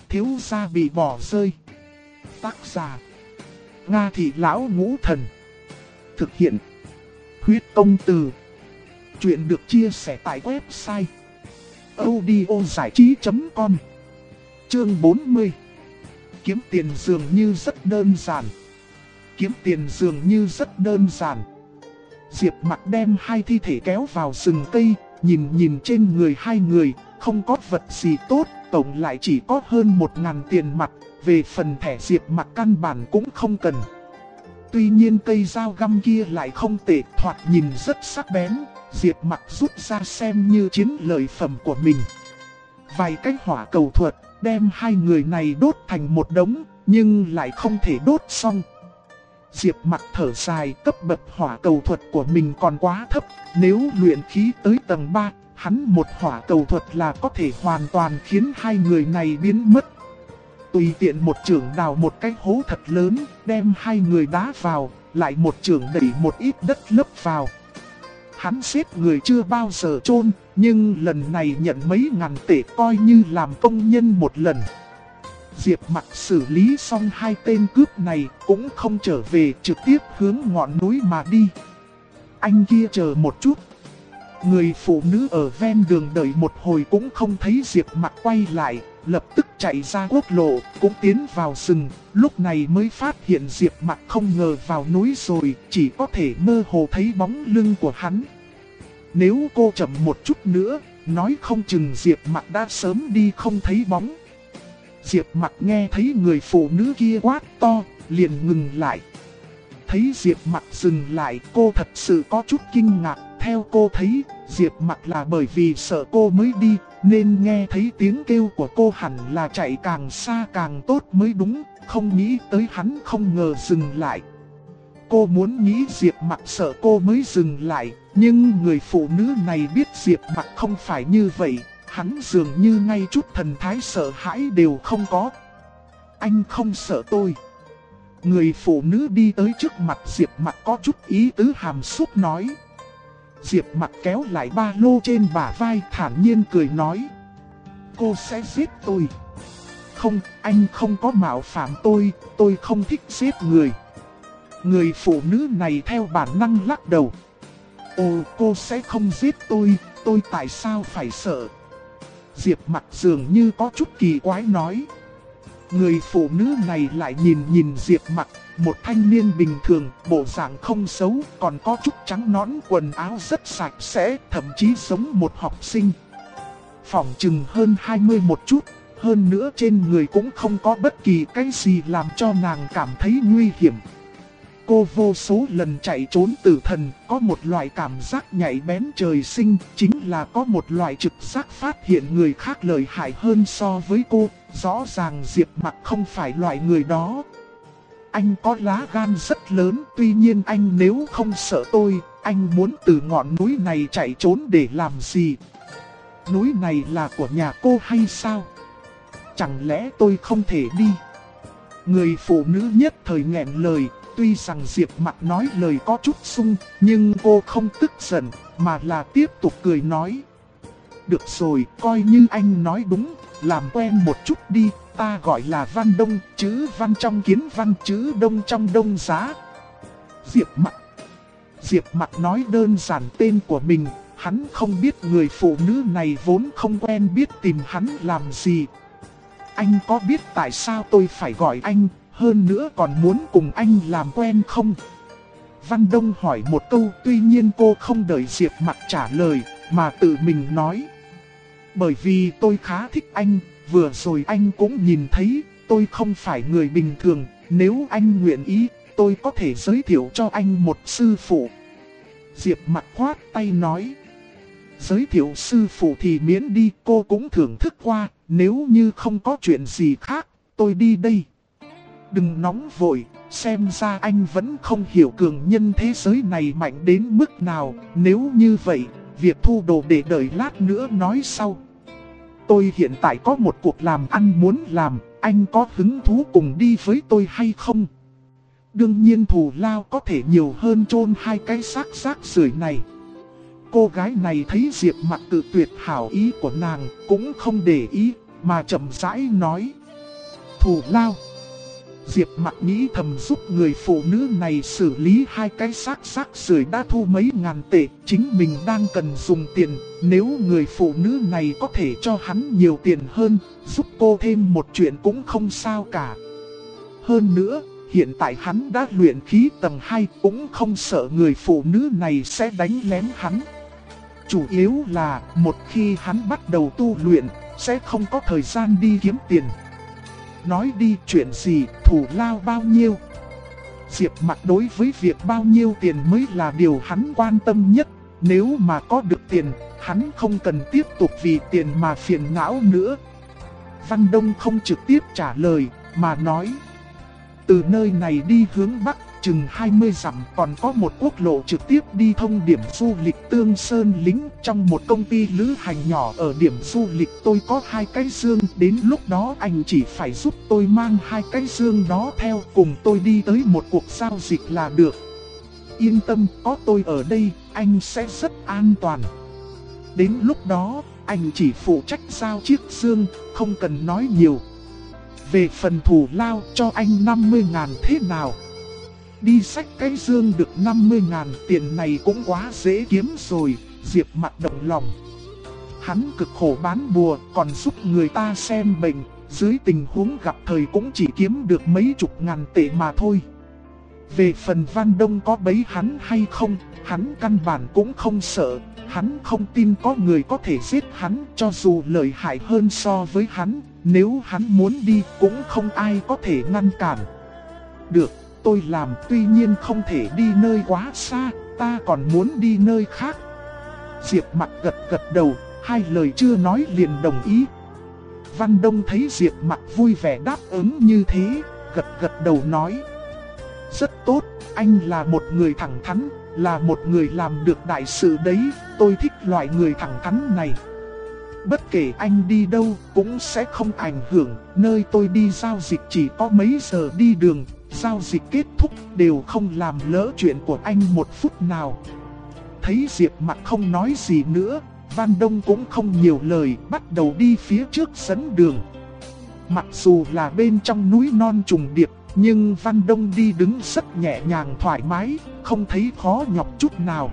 thiếu gia bị bỏ rơi. Tác giả: Nga Thị Lão Ngũ Thần. Thực hiện: Huyết Công Từ. Chuyện được chia sẻ tại website audiozảichí.com. Chương 40. Kiếm tiền dường như rất đơn giản. Kiếm tiền dường như rất đơn giản. Diệp Mặc đem hai thi thể kéo vào rừng cây, nhìn trên người hai người, không có vật gì tốt, tổng lại chỉ có hơn 1.000 tiền mặt, về phần thẻ Diệp Mặc căn bản cũng không cần. Tuy nhiên cây dao găm kia lại không tệ, thoạt nhìn rất sắc bén, Diệp Mặc rút ra xem như chiến lợi phẩm của mình. Vài cái hỏa cầu thuật, đem hai người này đốt thành một đống, nhưng lại không thể đốt xong. Diệp Mặc thở dài, cấp bậc hỏa cầu thuật của mình còn quá thấp, nếu luyện khí tới tầng 3, hắn một hỏa cầu thuật là có thể hoàn toàn khiến hai người này biến mất. Tùy tiện một chưởng đào một cái hố thật lớn, đem hai người đá vào, lại một chưởng đẩy một ít đất lấp vào. Hắn giết người chưa bao giờ chôn, nhưng lần này nhận mấy ngàn tệ coi như làm công nhân một lần. Diệp Mặc xử lý xong hai tên cướp này cũng không trở về, trực tiếp hướng ngọn núi mà đi. Anh kia chờ một chút. Người phụ nữ ở ven đường đợi một hồi cũng không thấy Diệp Mặc quay lại, lập tức chạy ra quốc lộ, cũng tiến vào rừng. Lúc này mới phát hiện Diệp Mặc không ngờ vào núi rồi, chỉ có thể mơ hồ thấy bóng lưng của hắn. Nếu cô chậm một chút nữa, nói không chừng Diệp Mặc đã sớm đi không thấy bóng. Diệp Mặc nghe thấy người phụ nữ kia quát to, liền ngừng lại. Thấy Diệp Mặc dừng lại, cô thật sự có chút kinh ngạc. Theo cô thấy, Diệp Mặc là bởi vì sợ cô mới đi, nên nghe thấy tiếng kêu của cô hẳn là chạy càng xa càng tốt mới đúng, không nghĩ tới hắn không ngờ dừng lại. Cô muốn nghĩ Diệp Mặc sợ cô mới dừng lại, nhưng người phụ nữ này biết Diệp Mặc không phải như vậy, hắn dường như ngay chút thần thái sợ hãi đều không có. Anh không sợ tôi. Người phụ nữ đi tới trước mặt Diệp Mặc có chút ý tứ hàm xúc nói. Diệp Mặc kéo lại ba lô trên bả vai, thản nhiên cười nói. Cô sẽ giết tôi. Không, anh không có mạo phạm tôi không thích giết người. Người phụ nữ này theo bản năng lắc đầu. Ồ, cô sẽ không giết tôi tại sao phải sợ? Diệp Mặc dường như có chút kỳ quái nói. Người phụ nữ này lại nhìn Diệp Mặc, một thanh niên bình thường, bộ dạng không xấu, còn có chút trắng nõn, quần áo rất sạch sẽ, thậm chí giống một học sinh. Phỏng chừng hơn 20 một chút, hơn nữa trên người cũng không có bất kỳ cái gì làm cho nàng cảm thấy nguy hiểm. Cô vô số lần chạy trốn tử thần, có một loại cảm giác nhạy bén trời sinh, chính là có một loại trực giác phát hiện người khác lợi hại hơn so với cô. Rõ ràng Diệp Mặc không phải loại người đó. Anh có lá gan rất lớn, tuy nhiên anh nếu không sợ tôi, anh muốn từ ngọn núi này chạy trốn để làm gì? Núi này là của nhà cô hay sao? Chẳng lẽ tôi không thể đi? Người phụ nữ nhất thời nghẹn lời. Tuy rằng Diệp Mặc nói lời có chút sung, nhưng cô không tức giận, mà là tiếp tục cười nói. Được rồi, coi như anh nói đúng, làm quen một chút đi, ta gọi là Văn Đông, chữ Văn trong Kiến Văn, chữ Đông trong Đông Giá. Diệp Mặc nói đơn giản tên của mình, hắn không biết người phụ nữ này vốn không quen biết tìm hắn làm gì. Anh có biết tại sao tôi phải gọi anh? Hơn nữa còn muốn cùng anh làm quen không? Văn Đông hỏi một câu, tuy nhiên cô không đợi Diệp Mặc trả lời, mà tự mình nói. Bởi vì tôi khá thích anh, vừa rồi anh cũng nhìn thấy, tôi không phải người bình thường, nếu anh nguyện ý, tôi có thể giới thiệu cho anh một sư phụ. Diệp Mặc khoát tay nói. Giới thiệu sư phụ thì miễn đi, cô cũng thưởng thức qua, nếu như không có chuyện gì khác, tôi đi đây. Đừng nóng vội, xem ra anh vẫn không hiểu cường nhân thế giới này mạnh đến mức nào. Nếu như vậy, việc thu đồ để đợi lát nữa nói sau. Tôi hiện tại có một cuộc làm ăn muốn làm, anh có hứng thú cùng đi với tôi hay không? Đương nhiên thù lao có thể nhiều hơn chôn hai cái xác rác rưởi này. Cô gái này thấy Diệp Mặc tự tuyệt hảo ý của nàng, cũng không để ý, mà chậm rãi nói. Thù lao. Diệp Mặc nghĩ thầm giúp người phụ nữ này xử lý hai cái xác rưởi đã thu mấy ngàn tệ, chính mình đang cần dùng tiền, nếu người phụ nữ này có thể cho hắn nhiều tiền hơn, giúp cô thêm một chuyện cũng không sao cả. Hơn nữa, hiện tại hắn đã luyện khí tầng 2, cũng không sợ người phụ nữ này sẽ đánh lén hắn. Chủ yếu là một khi hắn bắt đầu tu luyện, sẽ không có thời gian đi kiếm tiền. Nói đi, chuyện gì, thù lao bao nhiêu? Diệp Mặc đối với việc bao nhiêu tiền mới là điều hắn quan tâm nhất. Nếu mà có được tiền, hắn không cần tiếp tục vì tiền mà phiền não nữa. Văn Đông không trực tiếp trả lời, mà nói: từ nơi này đi hướng Bắc, chừng 20 dặm còn có một quốc lộ trực tiếp đi thông điểm du lịch Tương Sơn Lính. Trong một công ty lữ hành nhỏ ở điểm du lịch tôi có 2 cái dương, đến lúc đó anh chỉ phải giúp tôi mang 2 cái dương đó theo, cùng tôi đi tới một cuộc giao dịch là được. Yên tâm, có tôi ở đây, anh sẽ rất an toàn. Đến lúc đó, anh chỉ phụ trách giao chiếc dương, không cần nói nhiều. Về phần thù lao, cho anh 50.000 thế nào? Đi xách cái dương được 50.000, tiền này cũng quá dễ kiếm rồi. Diệp Mặc động lòng. Hắn cực khổ bán bùa, còn giúp người ta xem bệnh, dưới tình huống gặp thời cũng chỉ kiếm được mấy chục ngàn tệ mà thôi. Về phần Văn Đông có bấy hắn hay không, hắn căn bản cũng không sợ. Hắn không tin có người có thể giết hắn, cho dù lợi hại hơn so với hắn. Nếu hắn muốn đi cũng không ai có thể ngăn cản. Được, tôi làm, tuy nhiên không thể đi nơi quá xa, ta còn muốn đi nơi khác. Diệp Mặc gật gật đầu, hai lời chưa nói liền đồng ý. Văn Đông thấy Diệp Mặc vui vẻ đáp ứng như thế, gật gật đầu nói: rất tốt, anh là một người thẳng thắn, là một người làm được đại sự đấy, tôi thích loại người thẳng thắn này. Bất kể anh đi đâu cũng sẽ không ảnh hưởng, nơi tôi đi giao dịch chỉ có mấy giờ đi đường, giao dịch kết thúc đều không làm lỡ chuyện của anh một phút nào. Thấy Diệp Mặc không nói gì nữa, Văn Đông cũng không nhiều lời, bắt đầu đi phía trước dẫn đường. Mặc dù là bên trong núi non trùng điệp, nhưng Văn Đông đi đứng rất nhẹ nhàng thoải mái, không thấy khó nhọc chút nào.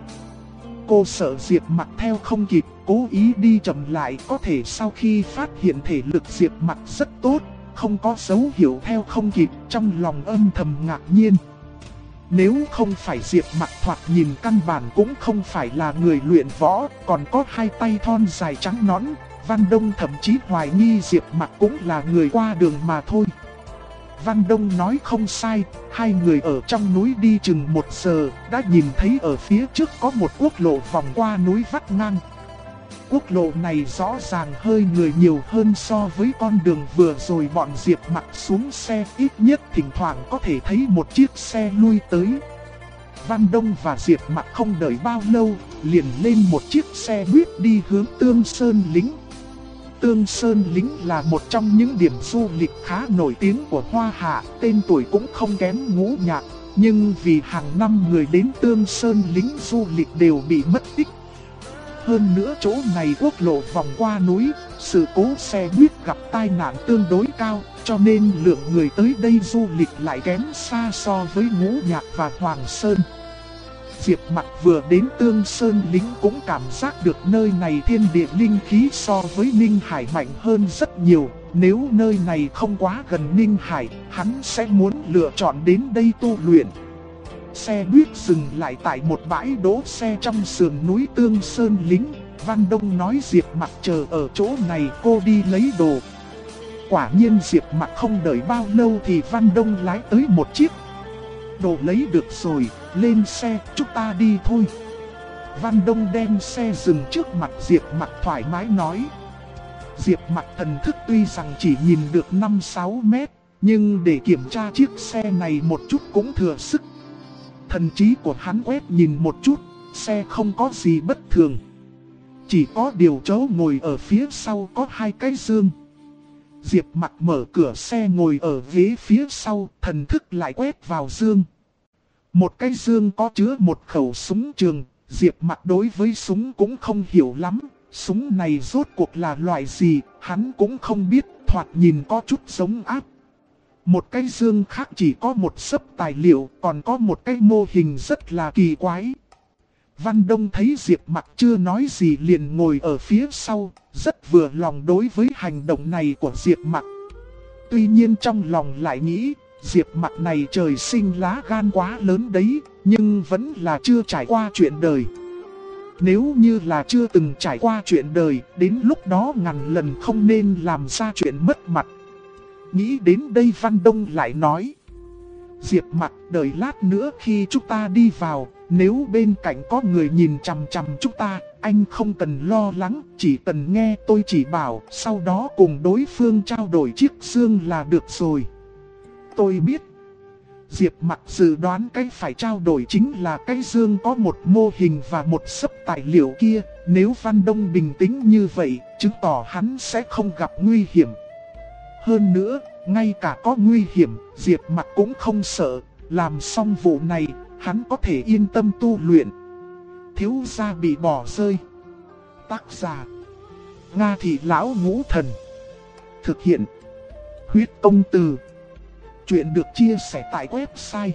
Cô sợ Diệp Mặc theo không kịp, cố ý đi chậm lại, có thể sau khi phát hiện thể lực Diệp Mặc rất tốt, không có dấu hiệu theo không kịp, trong lòng âm thầm ngạc nhiên. Nếu không phải Diệp Mặc thoạt nhìn căn bản cũng không phải là người luyện võ, còn có hai tay thon dài trắng nõn, Văn Đông thậm chí hoài nghi Diệp Mặc cũng là người qua đường mà thôi. Văn Đông nói không sai, hai người ở trong núi đi chừng 1 giờ, đã nhìn thấy ở phía trước có một quốc lộ vòng qua núi vắt ngang. Quốc lộ này rõ ràng hơi người nhiều hơn so với con đường vừa rồi bọn Diệp Mặc xuống xe, ít nhất thỉnh thoảng có thể thấy một chiếc xe lui tới. Văn Đông và Diệp Mặc không đợi bao lâu, liền lên một chiếc xe buýt đi hướng Tương Sơn Lính. Tương Sơn Lính là một trong những điểm du lịch khá nổi tiếng của Hoa Hạ, tên tuổi cũng không kém Ngũ Nhạc, nhưng vì hàng năm người đến Tương Sơn Lính du lịch đều bị mất tích. Hơn nữa chỗ này quốc lộ vòng qua núi, sự cố xe buýt gặp tai nạn tương đối cao, cho nên lượng người tới đây du lịch lại kém xa so với Ngũ Nhạc và Hoàng Sơn. Diệp Mặc vừa đến Tương Sơn Lính cũng cảm giác được nơi này thiên địa linh khí so với Ninh Hải mạnh hơn rất nhiều. Nếu nơi này không quá gần Ninh Hải, hắn sẽ muốn lựa chọn đến đây tu luyện. Xe buýt dừng lại tại một bãi đỗ xe trong sườn núi Tương Sơn Lính. Văn Đông nói Diệp Mặc chờ ở chỗ này, cô đi lấy đồ. Quả nhiên Diệp Mặc không đợi bao lâu thì Văn Đông lái tới một chiếc. Đồ lấy được rồi, lên xe, chúng ta đi thôi. Văn Đông đem xe dừng trước mặt Diệp Mặc thoải mái nói. Diệp Mặc thần thức tuy rằng chỉ nhìn được 5-6 mét, nhưng để kiểm tra chiếc xe này một chút cũng thừa sức. Thần trí của hắn quét nhìn một chút, xe không có gì bất thường. Chỉ có điều chỗ ngồi ở phía sau có 2 cái dương. Diệp Mặc mở cửa xe ngồi ở ghế phía sau, thần thức lại quét vào dương. Một cái dương có chứa một khẩu súng trường, Diệp Mặc đối với súng cũng không hiểu lắm. Súng này rốt cuộc là loại gì, hắn cũng không biết, thoạt nhìn có chút giống áp. Một cái dương khác chỉ có một xấp tài liệu, còn có một cái mô hình rất là kỳ quái. Văn Đông thấy Diệp Mặc chưa nói gì liền ngồi ở phía sau, rất vừa lòng đối với hành động này của Diệp Mặc. Tuy nhiên trong lòng lại nghĩ, Diệp Mặc này trời sinh lá gan quá lớn đấy, nhưng vẫn là chưa trải qua chuyện đời. Nếu như là chưa từng trải qua chuyện đời, đến lúc đó ngàn lần không nên làm ra chuyện mất mặt. Nghĩ đến đây Văn Đông lại nói: Diệp Mặc, đợi lát nữa khi chúng ta đi vào, nếu bên cạnh có người nhìn chằm chằm chúng ta, anh không cần lo lắng, chỉ cần nghe tôi chỉ bảo, sau đó cùng đối phương trao đổi chiếc dương là được rồi. Tôi biết. Diệp Mặc dự đoán cái phải trao đổi chính là cái dương có một mô hình và một xấp tài liệu kia. Nếu Văn Đông bình tĩnh như vậy, chứng tỏ hắn sẽ không gặp nguy hiểm. Hơn nữa, ngay cả có nguy hiểm, Diệp Mặc cũng không sợ. Làm xong vụ này, hắn có thể yên tâm tu luyện. Thiếu gia bị bỏ rơi. Tác giả: Nga Thị Lão Ngũ Thần. Thực hiện: Huyết Công Từ. Chuyện được chia sẻ tại website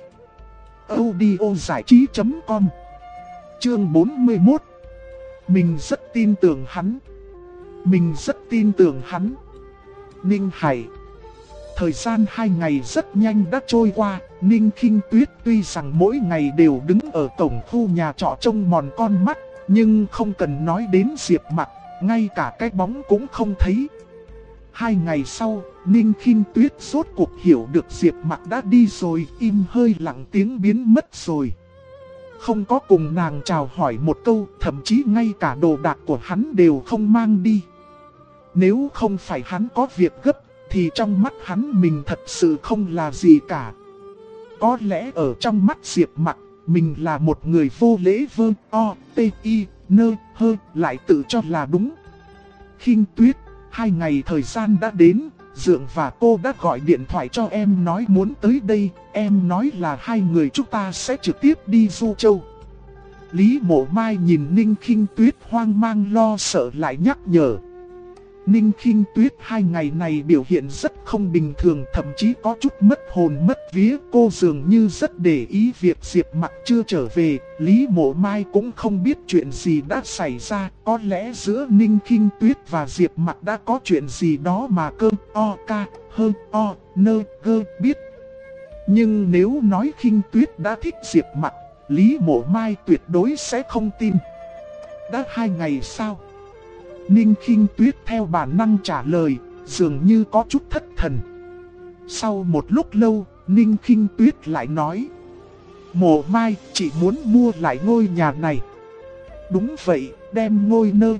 audiozảichí.com. Chương 41. Mình rất tin tưởng hắn. Mình rất tin tưởng hắn. Ninh Hải. Thời gian 2 ngày rất nhanh đã trôi qua. Ninh Khinh Tuyết tuy rằng mỗi ngày đều đứng ở cổng khu nhà trọ trông mòn con mắt, nhưng không cần nói đến Diệp Mặc, ngay cả cái bóng cũng không thấy. 2 ngày sau, Ninh Khinh Tuyết rốt cuộc hiểu được Diệp Mặc đã đi rồi, im hơi lặng tiếng biến mất rồi. Không có cùng nàng chào hỏi một câu, thậm chí ngay cả đồ đạc của hắn đều không mang đi. Nếu không phải hắn có việc gấp, thì trong mắt hắn mình thật sự không là gì cả. Có lẽ ở trong mắt Diệp Mặc, mình là một người vô lễ vơ o, tê y, nơ, hơ, lại tự cho là đúng. Khinh Tuyết, 2 ngày thời gian đã đến, Dượng và cô đã gọi điện thoại cho em nói muốn tới đây, em nói là 2 người chúng ta sẽ trực tiếp đi Du Châu. Lý Mộ Mai nhìn Ninh Khinh Tuyết hoang mang lo sợ lại nhắc nhở. Ninh Khinh Tuyết 2 ngày này biểu hiện rất không bình thường, thậm chí có chút mất hồn mất vía. Cô dường như rất để ý việc Diệp Mặc chưa trở về. Lý Mộ Mai cũng không biết chuyện gì đã xảy ra. Có lẽ giữa Ninh Khinh Tuyết và Diệp Mặc đã có chuyện gì đó mà cơ o ca hơn o nơ gơ biết. Nhưng nếu nói Khinh Tuyết đã thích Diệp Mặc, Lý Mộ Mai tuyệt đối sẽ không tin. Đã 2 ngày sao? Ninh Khinh Tuyết theo bản năng trả lời, dường như có chút thất thần. Sau một lúc lâu, Ninh Khinh Tuyết lại nói: Mộ Mai, chị muốn mua lại ngôi nhà này. Đúng vậy, đem ngôi nơ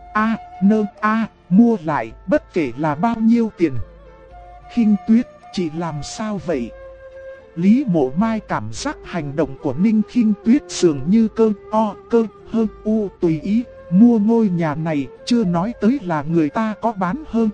mua lại, bất kể là bao nhiêu tiền. Khinh Tuyết, chị làm sao vậy? Lý Mộ Mai cảm giác hành động của Ninh Khinh Tuyết dường như tùy ý. Mua ngôi nhà này, chưa nói tới là người ta có bán hơn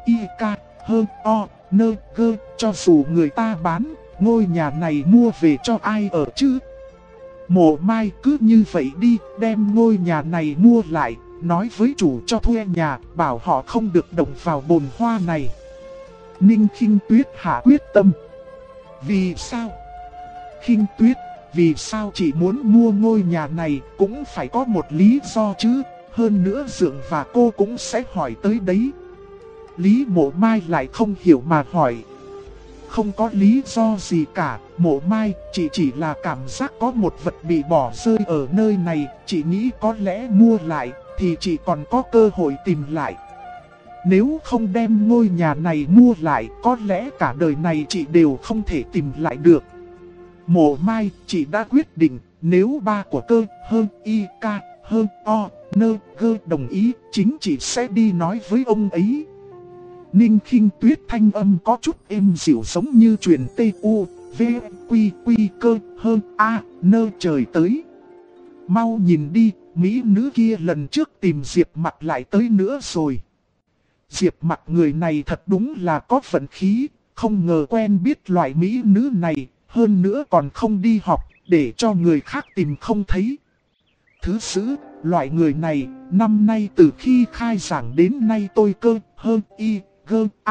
cho dù người ta bán, ngôi nhà này mua về cho ai ở chứ? Mộ Mai cứ như vậy đi, đem ngôi nhà này mua lại, nói với chủ cho thuê nhà, bảo họ không được động vào bồn hoa này. Ninh Khinh Tuyết hạ quyết tâm. Vì sao? Khinh Tuyết, vì sao chị muốn mua ngôi nhà này, cũng phải có một lý do chứ, hơn nữa Dượng và cô cũng sẽ hỏi tới đấy. Lý Mộ Mai lại không hiểu mà hỏi. Không có lý do gì cả, Mộ Mai, chị chỉ là cảm giác có một vật bị bỏ rơi ở nơi này, chị nghĩ có lẽ mua lại, thì chị còn có cơ hội tìm lại. Nếu không đem ngôi nhà này mua lại, có lẽ cả đời này chị đều không thể tìm lại được. Mộ Mai, chị đã quyết định, nếu ba của cơ hơn y ca hơn o nơ gơ đồng ý, chính chị sẽ đi nói với ông ấy. Ninh Khinh Tuyết thanh âm có chút êm dịu giống như truyền T.U.V. Quy cơ hơn a nơ trời tới. Mau nhìn đi, mỹ nữ kia lần trước tìm Diệp Mặc lại tới nữa rồi. Diệp Mặc người này thật đúng là có vận khí, không ngờ quen biết loại mỹ nữ này, hơn nữa còn không đi học, để cho người khác tìm không thấy. Thứ sử, loại người này, năm nay từ khi khai giảng đến nay tôi cơ hơn y gơ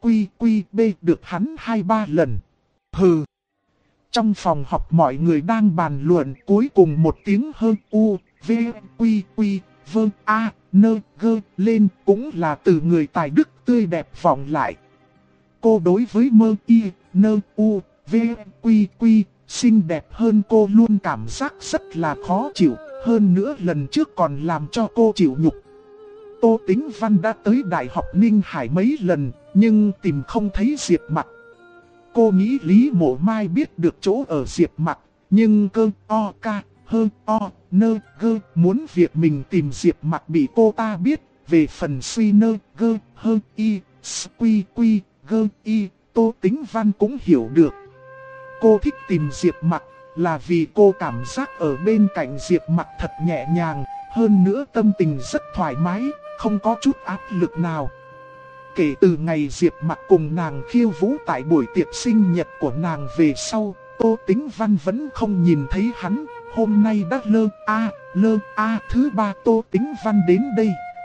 quy quy b được hắn 2-3 lần. Hừ. Trong phòng họp mọi người đang bàn luận, cuối cùng một tiếng hơn u, v, quy quy, v, a, nơ, gơ lên, cũng là từ người tài đức tươi đẹp vọng lại. Cô đối với mơ y, nơ, u, v, quy quy, xinh đẹp hơn cô luôn cảm giác rất là khó chịu, hơn nữa lần trước còn làm cho cô chịu nhục. Tô Tĩnh Văn đã tới Đại học Ninh Hải mấy lần, nhưng tìm không thấy Diệp Mặc. Cô nghĩ Lý Mộ Mai biết được chỗ ở Diệp Mặc, nhưng cơ o ca hơ o nơ gơ muốn việc mình tìm Diệp Mặc bị cô ta biết. Về phần suy nơ gơ hơ y quy quy gơ y, Tô Tĩnh Văn cũng hiểu được. Cô thích tìm Diệp Mặc là vì cô cảm giác ở bên cạnh Diệp Mặc thật nhẹ nhàng, hơn nữa tâm tình rất thoải mái, không có chút áp lực nào. Kể từ ngày Diệp Mặc cùng nàng khiêu vũ tại buổi tiệc sinh nhật của nàng về sau, Tô Tĩnh Văn vẫn không nhìn thấy hắn. Hôm nay đã lơ a thứ 3 Tô Tĩnh Văn đến đây.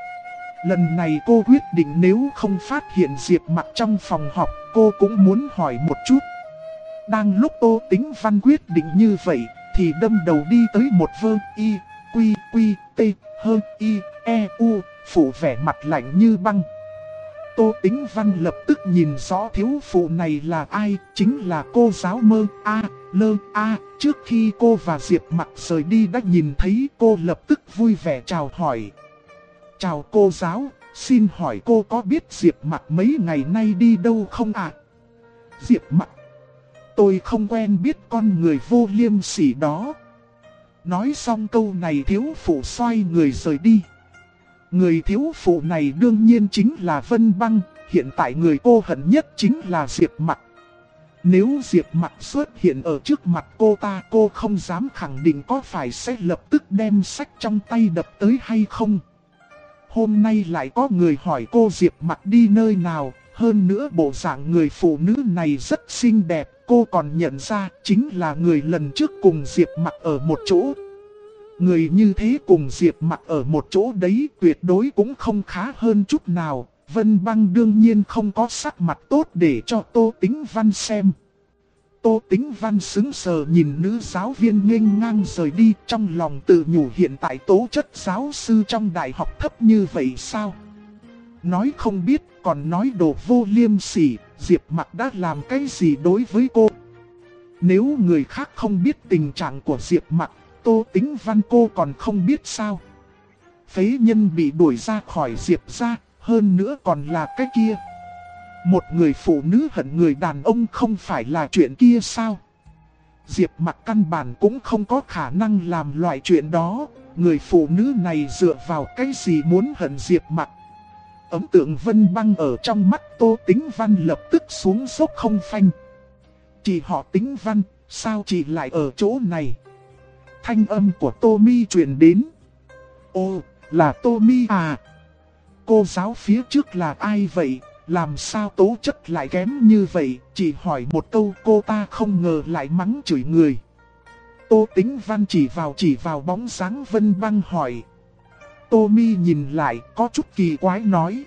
Lần này cô quyết định nếu không phát hiện Diệp Mặc trong phòng họp, cô cũng muốn hỏi một chút. Đang lúc Tô Tĩnh Văn quyết định như vậy, thì đâm đầu đi tới một vơ y, quy quy, t, hơ y, e, u, phủ vẻ mặt lạnh như băng. Tô Tĩnh Văn lập tức nhìn rõ thiếu phụ này là ai, chính là cô giáo mơ a, lơ a. Trước khi cô và Diệp Mặc rời đi đã nhìn thấy cô, lập tức vui vẻ chào hỏi. Chào cô giáo, xin hỏi cô có biết Diệp Mặc mấy ngày nay đi đâu không ạ? Diệp Mặc, tôi không quen biết con người vô liêm sỉ đó. Nói xong câu này thiếu phụ xoay người rời đi. Người thiếu phụ này đương nhiên chính là Vân Băng, hiện tại người cô hận nhất chính là Diệp Mặc. Nếu Diệp Mặc xuất hiện ở trước mặt cô ta, cô không dám khẳng định có phải sẽ lập tức đem sách trong tay đập tới hay không. Hôm nay lại có người hỏi cô Diệp Mặc đi nơi nào, hơn nữa bộ dạng người phụ nữ này rất xinh đẹp, cô còn nhận ra chính là người lần trước cùng Diệp Mặc ở một chỗ. Người như thế cùng Diệp Mặc ở một chỗ đấy tuyệt đối cũng không khá hơn chút nào. Vân Băng đương nhiên không có sắc mặt tốt để cho Tô Tĩnh Văn xem. Tô Tĩnh Văn sững sờ nhìn nữ giáo viên nghênh ngang rời đi, trong lòng tự nhủ hiện tại tố chất giáo sư trong đại học thấp như vậy sao? Nói không biết còn nói đồ vô liêm sỉ, Diệp Mặc đã làm cái gì đối với cô? Nếu người khác không biết tình trạng của Diệp Mặc, Tô Tĩnh Văn cô còn không biết sao? Phế nhân bị đuổi ra khỏi Diệp gia, hơn nữa còn là cái kia. Một người phụ nữ hận người đàn ông không phải là chuyện kia sao? Diệp Mặc căn bản cũng không có khả năng làm loại chuyện đó. Người phụ nữ này dựa vào cái gì muốn hận Diệp Mặc? Ấn tượng Vân Băng ở trong mắt Tô Tĩnh Văn lập tức xuống dốc không phanh. Chị họ Tĩnh Văn, sao chị lại ở chỗ này? Thanh âm của Tô Mi truyền đến. Ô, là Tô Mi à? Cô giáo phía trước là ai vậy? Làm sao tố chất lại kém như vậy? Chỉ hỏi một câu cô ta không ngờ lại mắng chửi người. Tô Tĩnh Văn chỉ vào bóng dáng Vân Băng hỏi. Tô Mi nhìn lại có chút kỳ quái nói.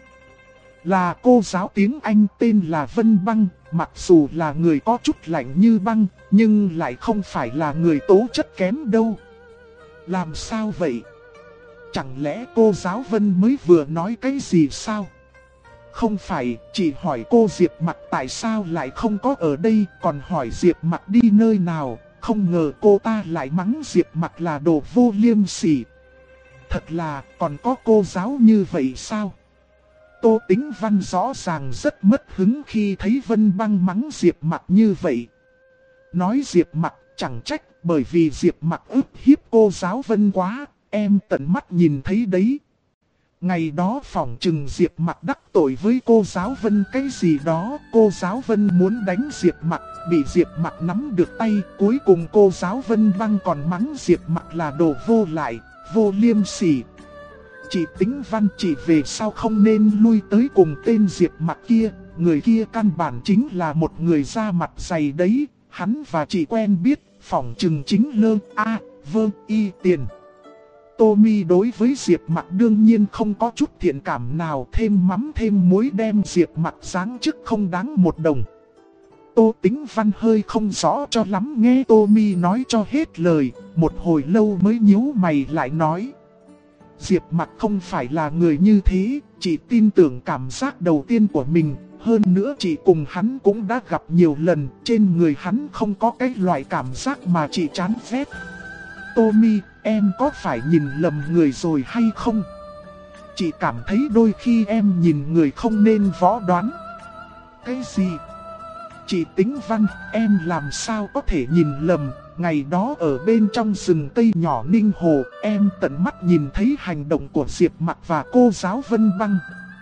Là cô giáo tiếng Anh tên là Vân Băng, mặc dù là người có chút lạnh như băng, nhưng lại không phải là người tố chất kém đâu. Làm sao vậy? Chẳng lẽ cô giáo Vân mới vừa nói cái gì sao? Không phải, chỉ hỏi cô Diệp Mặc tại sao lại không có ở đây, còn hỏi Diệp Mặc đi nơi nào, không ngờ cô ta lại mắng Diệp Mặc là đồ vô liêm sỉ. Thật là, còn có cô giáo như vậy sao? Tô Tĩnh Văn rõ ràng rất mất hứng khi thấy Vân Băng mắng Diệp Mặc như vậy. Nói Diệp Mặc chẳng trách, bởi vì Diệp Mặc ức hiếp cô giáo Vân quá, em tận mắt nhìn thấy đấy. Ngày đó phỏng chừng Diệp Mặc đắc tội với cô giáo Vân cái gì đó, cô giáo Vân muốn đánh Diệp Mặc, bị Diệp Mặc nắm được tay, cuối cùng cô giáo Vân Băng còn mắng Diệp Mặc là đồ vô lại, vô liêm sỉ. Chị Tĩnh Văn, chị về sau không nên lui tới cùng tên Diệp Mặc kia, người kia căn bản chính là một người da mặt dày đấy, hắn và chị quen biết, phỏng chừng chính lơ a vơ y tiền. Tommy đối với Diệp Mặc đương nhiên không có chút thiện cảm nào, thêm mắm thêm muối đem Diệp Mặc giáng chức không đáng một đồng. Tô Tĩnh Văn hơi không rõ cho lắm, nghe Tommy nói cho hết lời, một hồi lâu mới nhíu mày lại nói. Diệp Mặc không phải là người như thế, chị tin tưởng cảm giác đầu tiên của mình. Hơn nữa chị cùng hắn cũng đã gặp nhiều lần, trên người hắn không có cái loại cảm giác mà chị chán ghét. Tommy, em có phải nhìn lầm người rồi hay không? Chị cảm thấy đôi khi em nhìn người không nên võ đoán. Cái gì? Chị Tĩnh Văn, em làm sao có thể nhìn lầm? Ngày đó ở bên trong rừng cây nhỏ Ninh Hồ, em tận mắt nhìn thấy hành động của Diệp Mặc và cô giáo Vân Băng.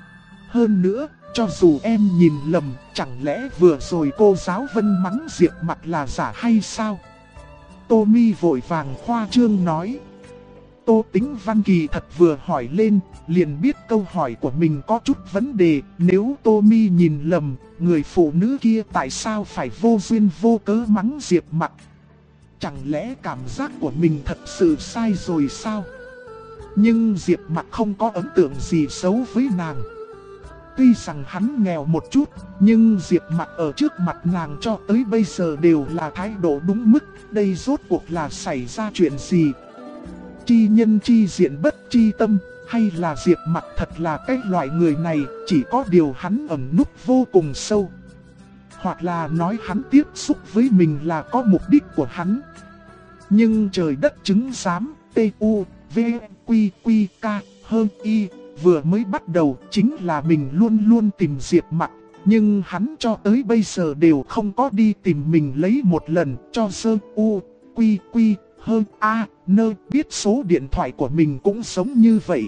Hơn nữa, cho dù em nhìn lầm, chẳng lẽ vừa rồi cô giáo Vân mắng Diệp Mặc là giả hay sao? Tommy vội vàng khoa trương nói. Tô Tĩnh Văn kỳ thật vừa hỏi lên, liền biết câu hỏi của mình có chút vấn đề. Nếu Tommy nhìn lầm, người phụ nữ kia tại sao phải vô duyên vô cớ mắng Diệp Mặc? Chẳng lẽ cảm giác của mình thật sự sai rồi sao? Nhưng Diệp Mặc không có ấn tượng gì xấu với nàng. Tuy rằng hắn nghèo một chút, nhưng Diệp Mặc ở trước mặt nàng cho tới bây giờ đều là thái độ đúng mức. Đây rốt cuộc là xảy ra chuyện gì? Chi nhân chi diện bất chi tâm, hay là Diệp Mặc thật là cái loại người này, chỉ có điều hắn ẩn núp vô cùng sâu. Hoặc là nói hắn tiếp xúc với mình là có mục đích của hắn. Nhưng trời đất chứng giám, T.U. V. Quy. Quy. K. Hơn Y. Vừa mới bắt đầu chính là mình luôn luôn tìm Diệp Mặc. Nhưng hắn cho tới bây giờ đều không có đi tìm mình lấy một lần. Cho sơ U. Quy. Quy. Hơn A. Nơ biết số điện thoại của mình cũng giống như vậy.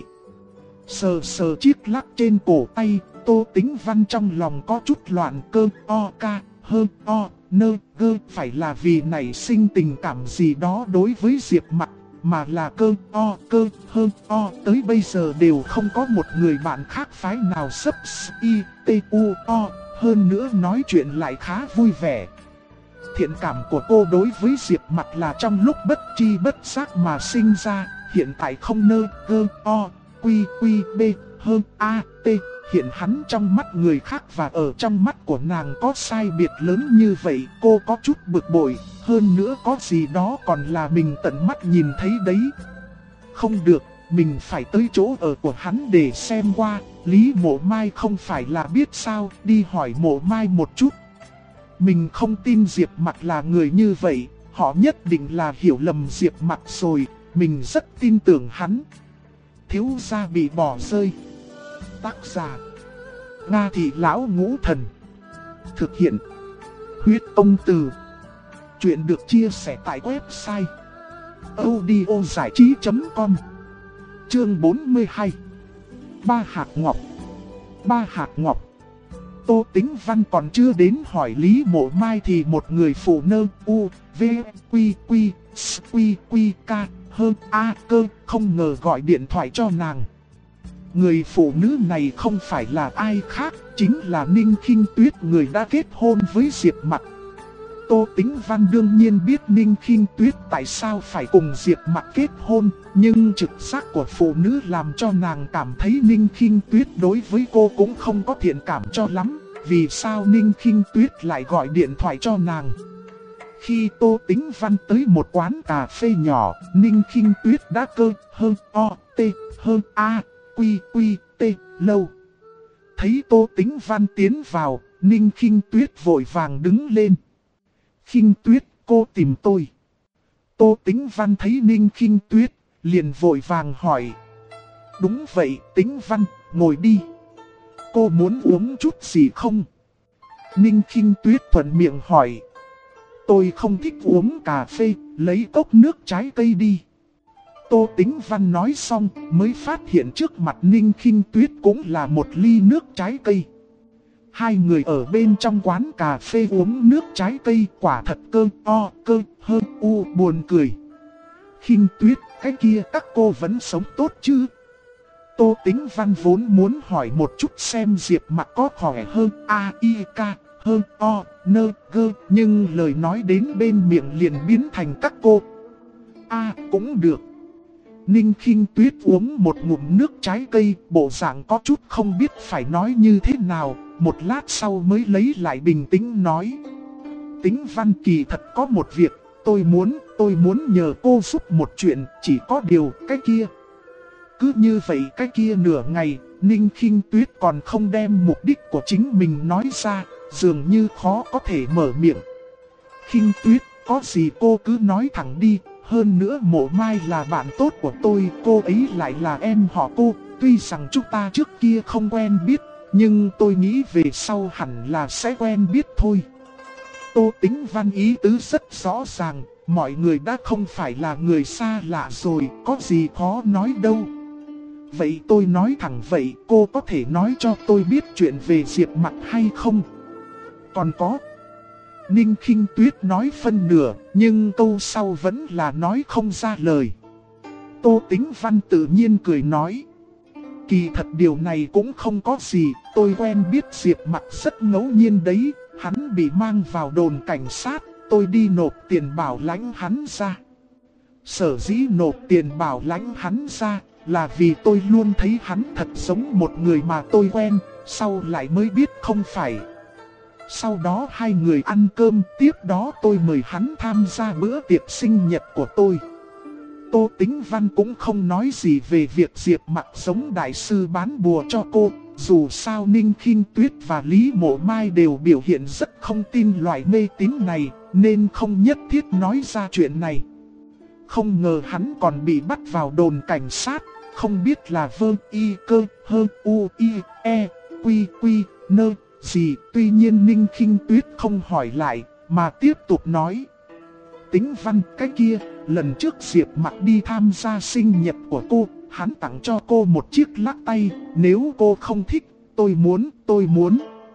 Sờ sờ chiếc lắc trên cổ tay, Tô Tĩnh Văn trong lòng có chút loạn. Cơ o ca hơn o nơ gơ phải là vì nảy sinh tình cảm gì đó đối với Diệp Mặc, mà là cơ hơn o tới bây giờ đều không có một người bạn khác phái nào sấp y t u o, hơn nữa nói chuyện lại khá vui vẻ. Thiện cảm của cô đối với Diệp Mặc là trong lúc bất tri bất giác mà sinh ra, hiện tại không nơ gơ o quy quy b hơn a t. Hiện hắn trong mắt người khác và ở trong mắt của nàng có sai biệt lớn như vậy, cô có chút bực bội, hơn nữa có gì đó còn là mình tận mắt nhìn thấy đấy. Không được, mình phải tới chỗ ở của hắn để xem qua, Lý Mộ Mai không phải là biết sao, đi hỏi Mộ Mai một chút. Mình không tin Diệp Mặc là người như vậy, họ nhất định là hiểu lầm Diệp Mặc rồi, mình rất tin tưởng hắn. Thiếu gia bị bỏ rơi. Tác giả Nga Thị Lão Ngũ Thần. Thực hiện Huyết Công Từ. Chuyện được chia sẻ tại website audiozảichí.com. Chương 42. Ba hạt ngọc. Ba hạt ngọc. Tô Tĩnh Văn còn chưa đến hỏi Lý Mộ Mai thì một người phụ nữ U, V, Quy, Quy, S, Quy, Quy, K, hơn A, cơ, không ngờ gọi điện thoại cho nàng. Người phụ nữ này không phải là ai khác, chính là Ninh Khinh Tuyết, người đã kết hôn với Diệp Mặc. Tô Tĩnh Văn đương nhiên biết Ninh Khinh Tuyết tại sao phải cùng Diệp Mặc kết hôn, nhưng trực giác của phụ nữ làm cho nàng cảm thấy Ninh Khinh Tuyết đối với cô cũng không có thiện cảm cho lắm. Vì sao Ninh Khinh Tuyết lại gọi điện thoại cho nàng? Khi Tô Tĩnh Văn tới một quán cà phê nhỏ, Ninh Khinh Tuyết đã cơ hơn o t hơn a quy quy t lâu. Thấy Tô Tĩnh Văn tiến vào, Ninh Khinh Tuyết vội vàng đứng lên. Khinh Tuyết, cô tìm tôi. Tô Tĩnh Văn thấy Ninh Khinh Tuyết, liền vội vàng hỏi. Đúng vậy, Tĩnh Văn, ngồi đi. Cô muốn uống chút gì không? Ninh Khinh Tuyết thuận miệng hỏi. Tôi không thích uống cà phê, lấy cốc nước trái cây đi. Tô Tĩnh Văn nói xong, mới phát hiện trước mặt Ninh Khinh Tuyết cũng là một ly nước trái cây. Hai người ở bên trong quán cà phê uống nước trái cây, quả thật cơ hơn u buồn cười. Khinh Tuyết, cái kia các cô vẫn sống tốt chứ? Tô Tĩnh Văn vốn muốn hỏi một chút xem Diệp Mặc có khỏe hơn A, I, K, hơn O, Nơ, Gơ, nhưng lời nói đến bên miệng liền biến thành các cô. A, cũng được. Ninh Khinh Tuyết uống một ngụm nước trái cây, bộ dạng có chút không biết phải nói như thế nào, một lát sau mới lấy lại bình tĩnh nói. Tĩnh Văn, kỳ thật có một việc, tôi muốn nhờ cô giúp một chuyện, chỉ có điều cái kia. Cứ như vậy cái kia nửa ngày, Ninh Khinh Tuyết còn không đem mục đích của chính mình nói ra, dường như khó có thể mở miệng. Khinh Tuyết, có gì cô cứ nói thẳng đi, hơn nữa Mộ Mai là bạn tốt của tôi, cô ấy lại là em họ cô, tuy rằng chúng ta trước kia không quen biết, nhưng tôi nghĩ về sau hẳn là sẽ quen biết thôi. Tô Tĩnh Văn ý tứ rất rõ ràng, mọi người đã không phải là người xa lạ rồi, có gì khó nói đâu. Vậy tôi nói thẳng vậy, cô có thể nói cho tôi biết chuyện về Diệp Mặc hay không? Còn có. Ninh Khinh Tuyết nói phân nửa, nhưng câu sau vẫn là nói không ra lời. Tô Tĩnh Văn tự nhiên cười nói. Kỳ thật điều này cũng không có gì, tôi quen biết Diệp Mặc rất ngẫu nhiên đấy, hắn bị mang vào đồn cảnh sát, tôi đi nộp tiền bảo lãnh hắn ra. Sở dĩ nộp tiền bảo lãnh hắn ra là vì tôi luôn thấy hắn thật giống một người mà tôi quen, sau lại mới biết không phải. Sau đó hai người ăn cơm, tiếp đó tôi mời hắn tham gia bữa tiệc sinh nhật của tôi. Tô Tĩnh Văn cũng không nói gì về việc Diệp Mặc giống đại sư bán bùa cho cô. Dù sao Ninh Khinh Tuyết và Lý Mộ Mai đều biểu hiện rất không tin loại mê tín này, nên không nhất thiết nói ra chuyện này. Không ngờ hắn còn bị bắt vào đồn cảnh sát, không biết là vơ y cơ hơ u y e quy quy nơ gì. Tuy nhiên Ninh Khinh Tuyết không hỏi lại, mà tiếp tục nói. Tĩnh Văn, cái kia, lần trước Diệp Mặc đi tham gia sinh nhật của cô, hắn tặng cho cô một chiếc lắc tay, nếu cô không thích, tôi muốn.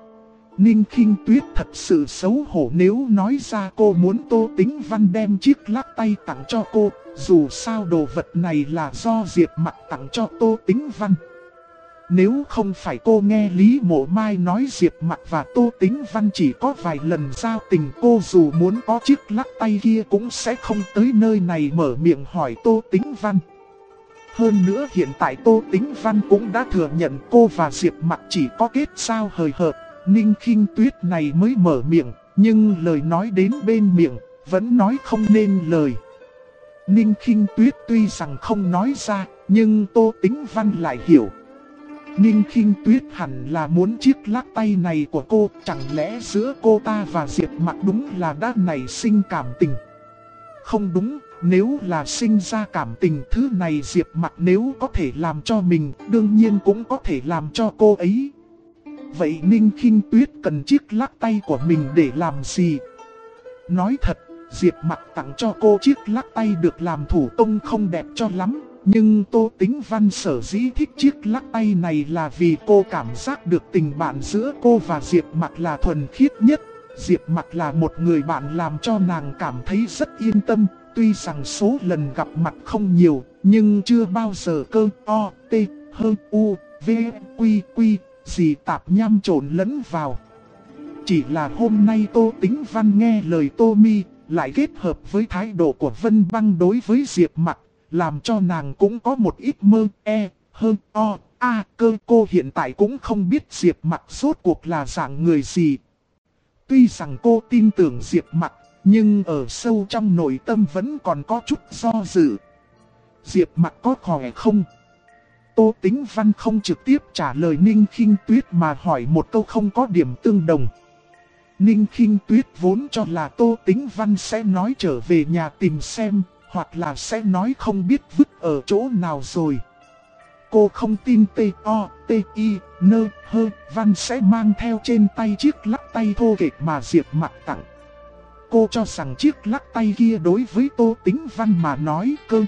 Ninh Khinh Tuyết thật sự xấu hổ nếu nói ra cô muốn Tô Tĩnh Văn đem chiếc lắc tay tặng cho cô, dù sao đồ vật này là do Diệp Mặc tặng cho Tô Tĩnh Văn. Nếu không phải cô nghe Lý Mộ Mai nói Diệp Mặc và Tô Tĩnh Văn chỉ có vài lần giao tình, cô dù muốn có chiếc lắc tay kia cũng sẽ không tới nơi này mở miệng hỏi Tô Tĩnh Văn. Hơn nữa hiện tại Tô Tĩnh Văn cũng đã thừa nhận cô và Diệp Mặc chỉ có kết giao hời hợt. Ninh Khinh Tuyết này mới mở miệng, nhưng lời nói đến bên miệng, vẫn nói không nên lời. Ninh Khinh Tuyết tuy rằng không nói ra, nhưng Tô Tĩnh Văn lại hiểu. Ninh Khinh Tuyết hẳn là muốn chiếc lắc tay này của cô, chẳng lẽ giữa cô ta và Diệp Mặc đúng là đã nảy sinh cảm tình? Không đúng, nếu là sinh ra cảm tình, thứ này Diệp Mặc nếu có thể làm cho mình, đương nhiên cũng có thể làm cho cô ấy. Vậy Ninh Khinh Tuyết cần chiếc lắc tay của mình để làm gì? Nói thật, Diệp Mặc tặng cho cô chiếc lắc tay được làm thủ công không đẹp cho lắm. Nhưng Tô Tĩnh Văn sở dĩ thích chiếc lắc tay này là vì cô cảm giác được tình bạn giữa cô và Diệp Mặc là thuần khiết nhất. Diệp Mặc là một người bạn làm cho nàng cảm thấy rất yên tâm. Tuy rằng số lần gặp mặt không nhiều, nhưng chưa bao giờ cơ o, t, hơ, u, v, quy, quy, gì tạp nham trộn lẫn vào. Chỉ là hôm nay Tô Tĩnh Văn nghe lời Tô Mi, lại kết hợp với thái độ của Vân Băng đối với Diệp Mặc, làm cho nàng cũng có một ít mơ hơn cơ. Cô hiện tại cũng không biết Diệp Mặc rốt cuộc là dạng người gì. Tuy rằng cô tin tưởng Diệp Mặc, nhưng ở sâu trong nội tâm vẫn còn có chút do dự. Diệp Mặc có khỏe không? Tô Tĩnh Văn không trực tiếp trả lời Ninh Khinh Tuyết mà hỏi một câu không có điểm tương đồng. Ninh Khinh Tuyết vốn cho là Tô Tĩnh Văn sẽ nói trở về nhà tìm xem, hoặc là sẽ nói không biết vứt ở chỗ nào rồi. Cô không tin T.O.T.I.N.H. Văn sẽ mang theo trên tay chiếc lắc tay thô kệch mà Diệp Mặc tặng. Cô cho rằng chiếc lắc tay kia đối với Tô Tĩnh Văn mà nói cơ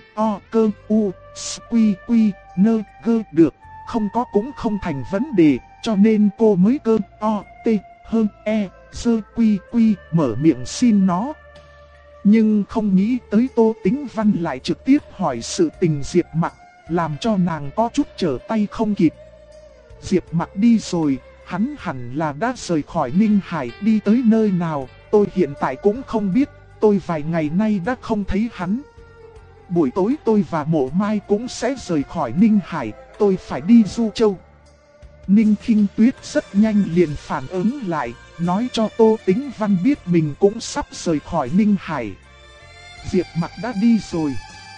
u quy quy nơ gơ được, không có cũng không thành vấn đề, cho nên cô mới cơ o t hơn e sơ quy quy mở miệng xin nó. Nhưng không nghĩ tới Tô Tĩnh Văn lại trực tiếp hỏi sự tình Diệp Mặc, làm cho nàng có chút trở tay không kịp. Diệp Mặc đi rồi, hắn hẳn là đã rời khỏi Ninh Hải đi tới nơi nào, tôi hiện tại cũng không biết, tôi vài ngày nay đã không thấy hắn. buổi tối tôi và Mộ Mai cũng sẽ rời khỏi Ninh Hải, tôi phải đi Du Châu. Ninh Khinh Tuyết rất nhanh liền phản ứng lại, nói cho Tô Tĩnh Văn biết mình cũng sắp rời khỏi Ninh Hải. Diệp Mặc đã đi rồi.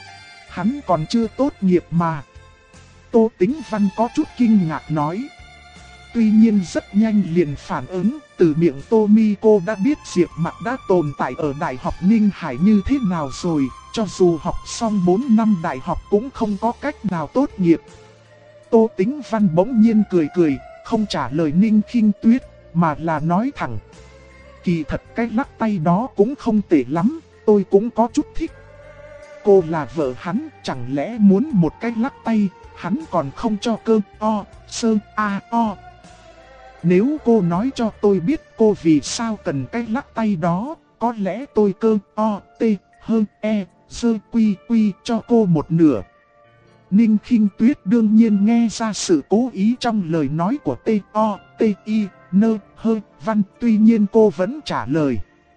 Hắn còn chưa tốt nghiệp mà. Tô Tĩnh Văn có chút kinh ngạc nói. Tuy nhiên rất nhanh liền phản ứng, từ miệng Tomiko đã biết Diệp Mặc đã tồn tại ở Đại học Ninh Hải như thế nào rồi, cho dù học xong 4 năm đại học cũng không có cách nào tốt nghiệp. Tô Tĩnh Văn bỗng nhiên cười cười, không trả lời Ninh Khinh Tuyết, mà là nói thẳng. Kỳ thật cái lắc tay đó cũng không tệ lắm, tôi cũng có chút thích. Cô là vợ hắn, chẳng lẽ muốn một cái lắc tay, hắn còn không cho cơ o, sơ a o. Nếu cô nói cho tôi biết cô vì sao cần cái lắc tay đó, có lẽ tôi cơ o, t, hơn e, sơ quy quy cho cô một nửa. Ninh Khinh Tuyết đương nhiên nghe ra sự cố ý trong lời nói của T, O, T, I, N, H, Văn, tuy nhiên cô vẫn trả lời.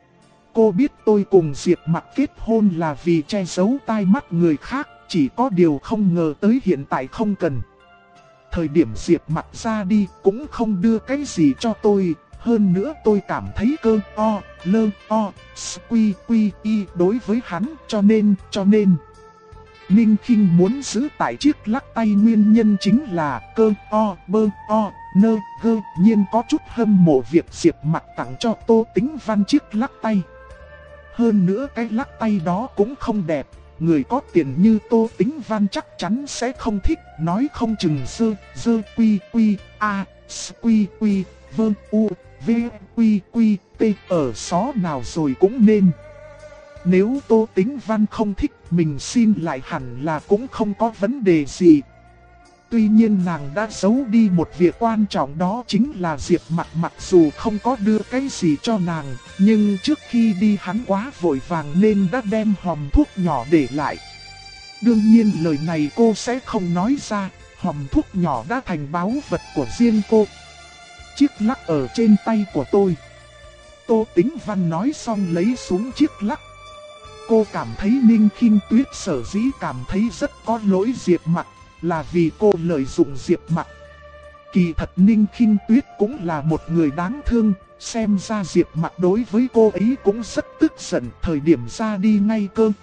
Cô biết tôi cùng Diệp Mặc kết hôn là vì che giấu tai mắt người khác, chỉ có điều không ngờ tới hiện tại không cần. Thời điểm Diệp Mặc ra đi cũng không đưa cái gì cho tôi, hơn nữa tôi cảm thấy cơ o, lơ o, quy quy y đối với hắn cho nên. Ninh Khinh muốn giữ tại chiếc lắc tay nguyên nhân chính là cơ o, bơ o, nơ gơ nhiên có chút hâm mộ việc Diệp Mặc tặng cho Tô Tĩnh Văn chiếc lắc tay. Hơn nữa cái lắc tay đó cũng không đẹp, người có tiền như Tô Tĩnh Văn chắc chắn sẽ không thích, nói không chừng dơ quy quy a, quy quy vơ u, v quy quy t ở xó nào rồi cũng nên. Nếu Tô Tĩnh Văn không thích, mình xin lại hẳn là cũng không có vấn đề gì. Tuy nhiên nàng đã giấu đi một việc quan trọng, đó chính là Diệp Mặc mặc dù không có đưa cái gì cho nàng, nhưng trước khi đi hắn quá vội vàng nên đã đem hòm thuốc nhỏ để lại. Đương nhiên lời này cô sẽ không nói ra, hòm thuốc nhỏ đã thành báu vật của riêng cô. Chiếc lắc ở trên tay của tôi. Tô Tĩnh Văn nói xong lấy xuống chiếc lắc. Cô cảm thấy Ninh Khinh Tuyết sở dĩ cảm thấy rất có lỗi Diệp Mặc, là vì cô lợi dụng Diệp Mặc. Kỳ thật Ninh Khinh Tuyết cũng là một người đáng thương, xem ra Diệp Mặc đối với cô ấy cũng rất tức giận. Thời điểm ra đi ngay cơ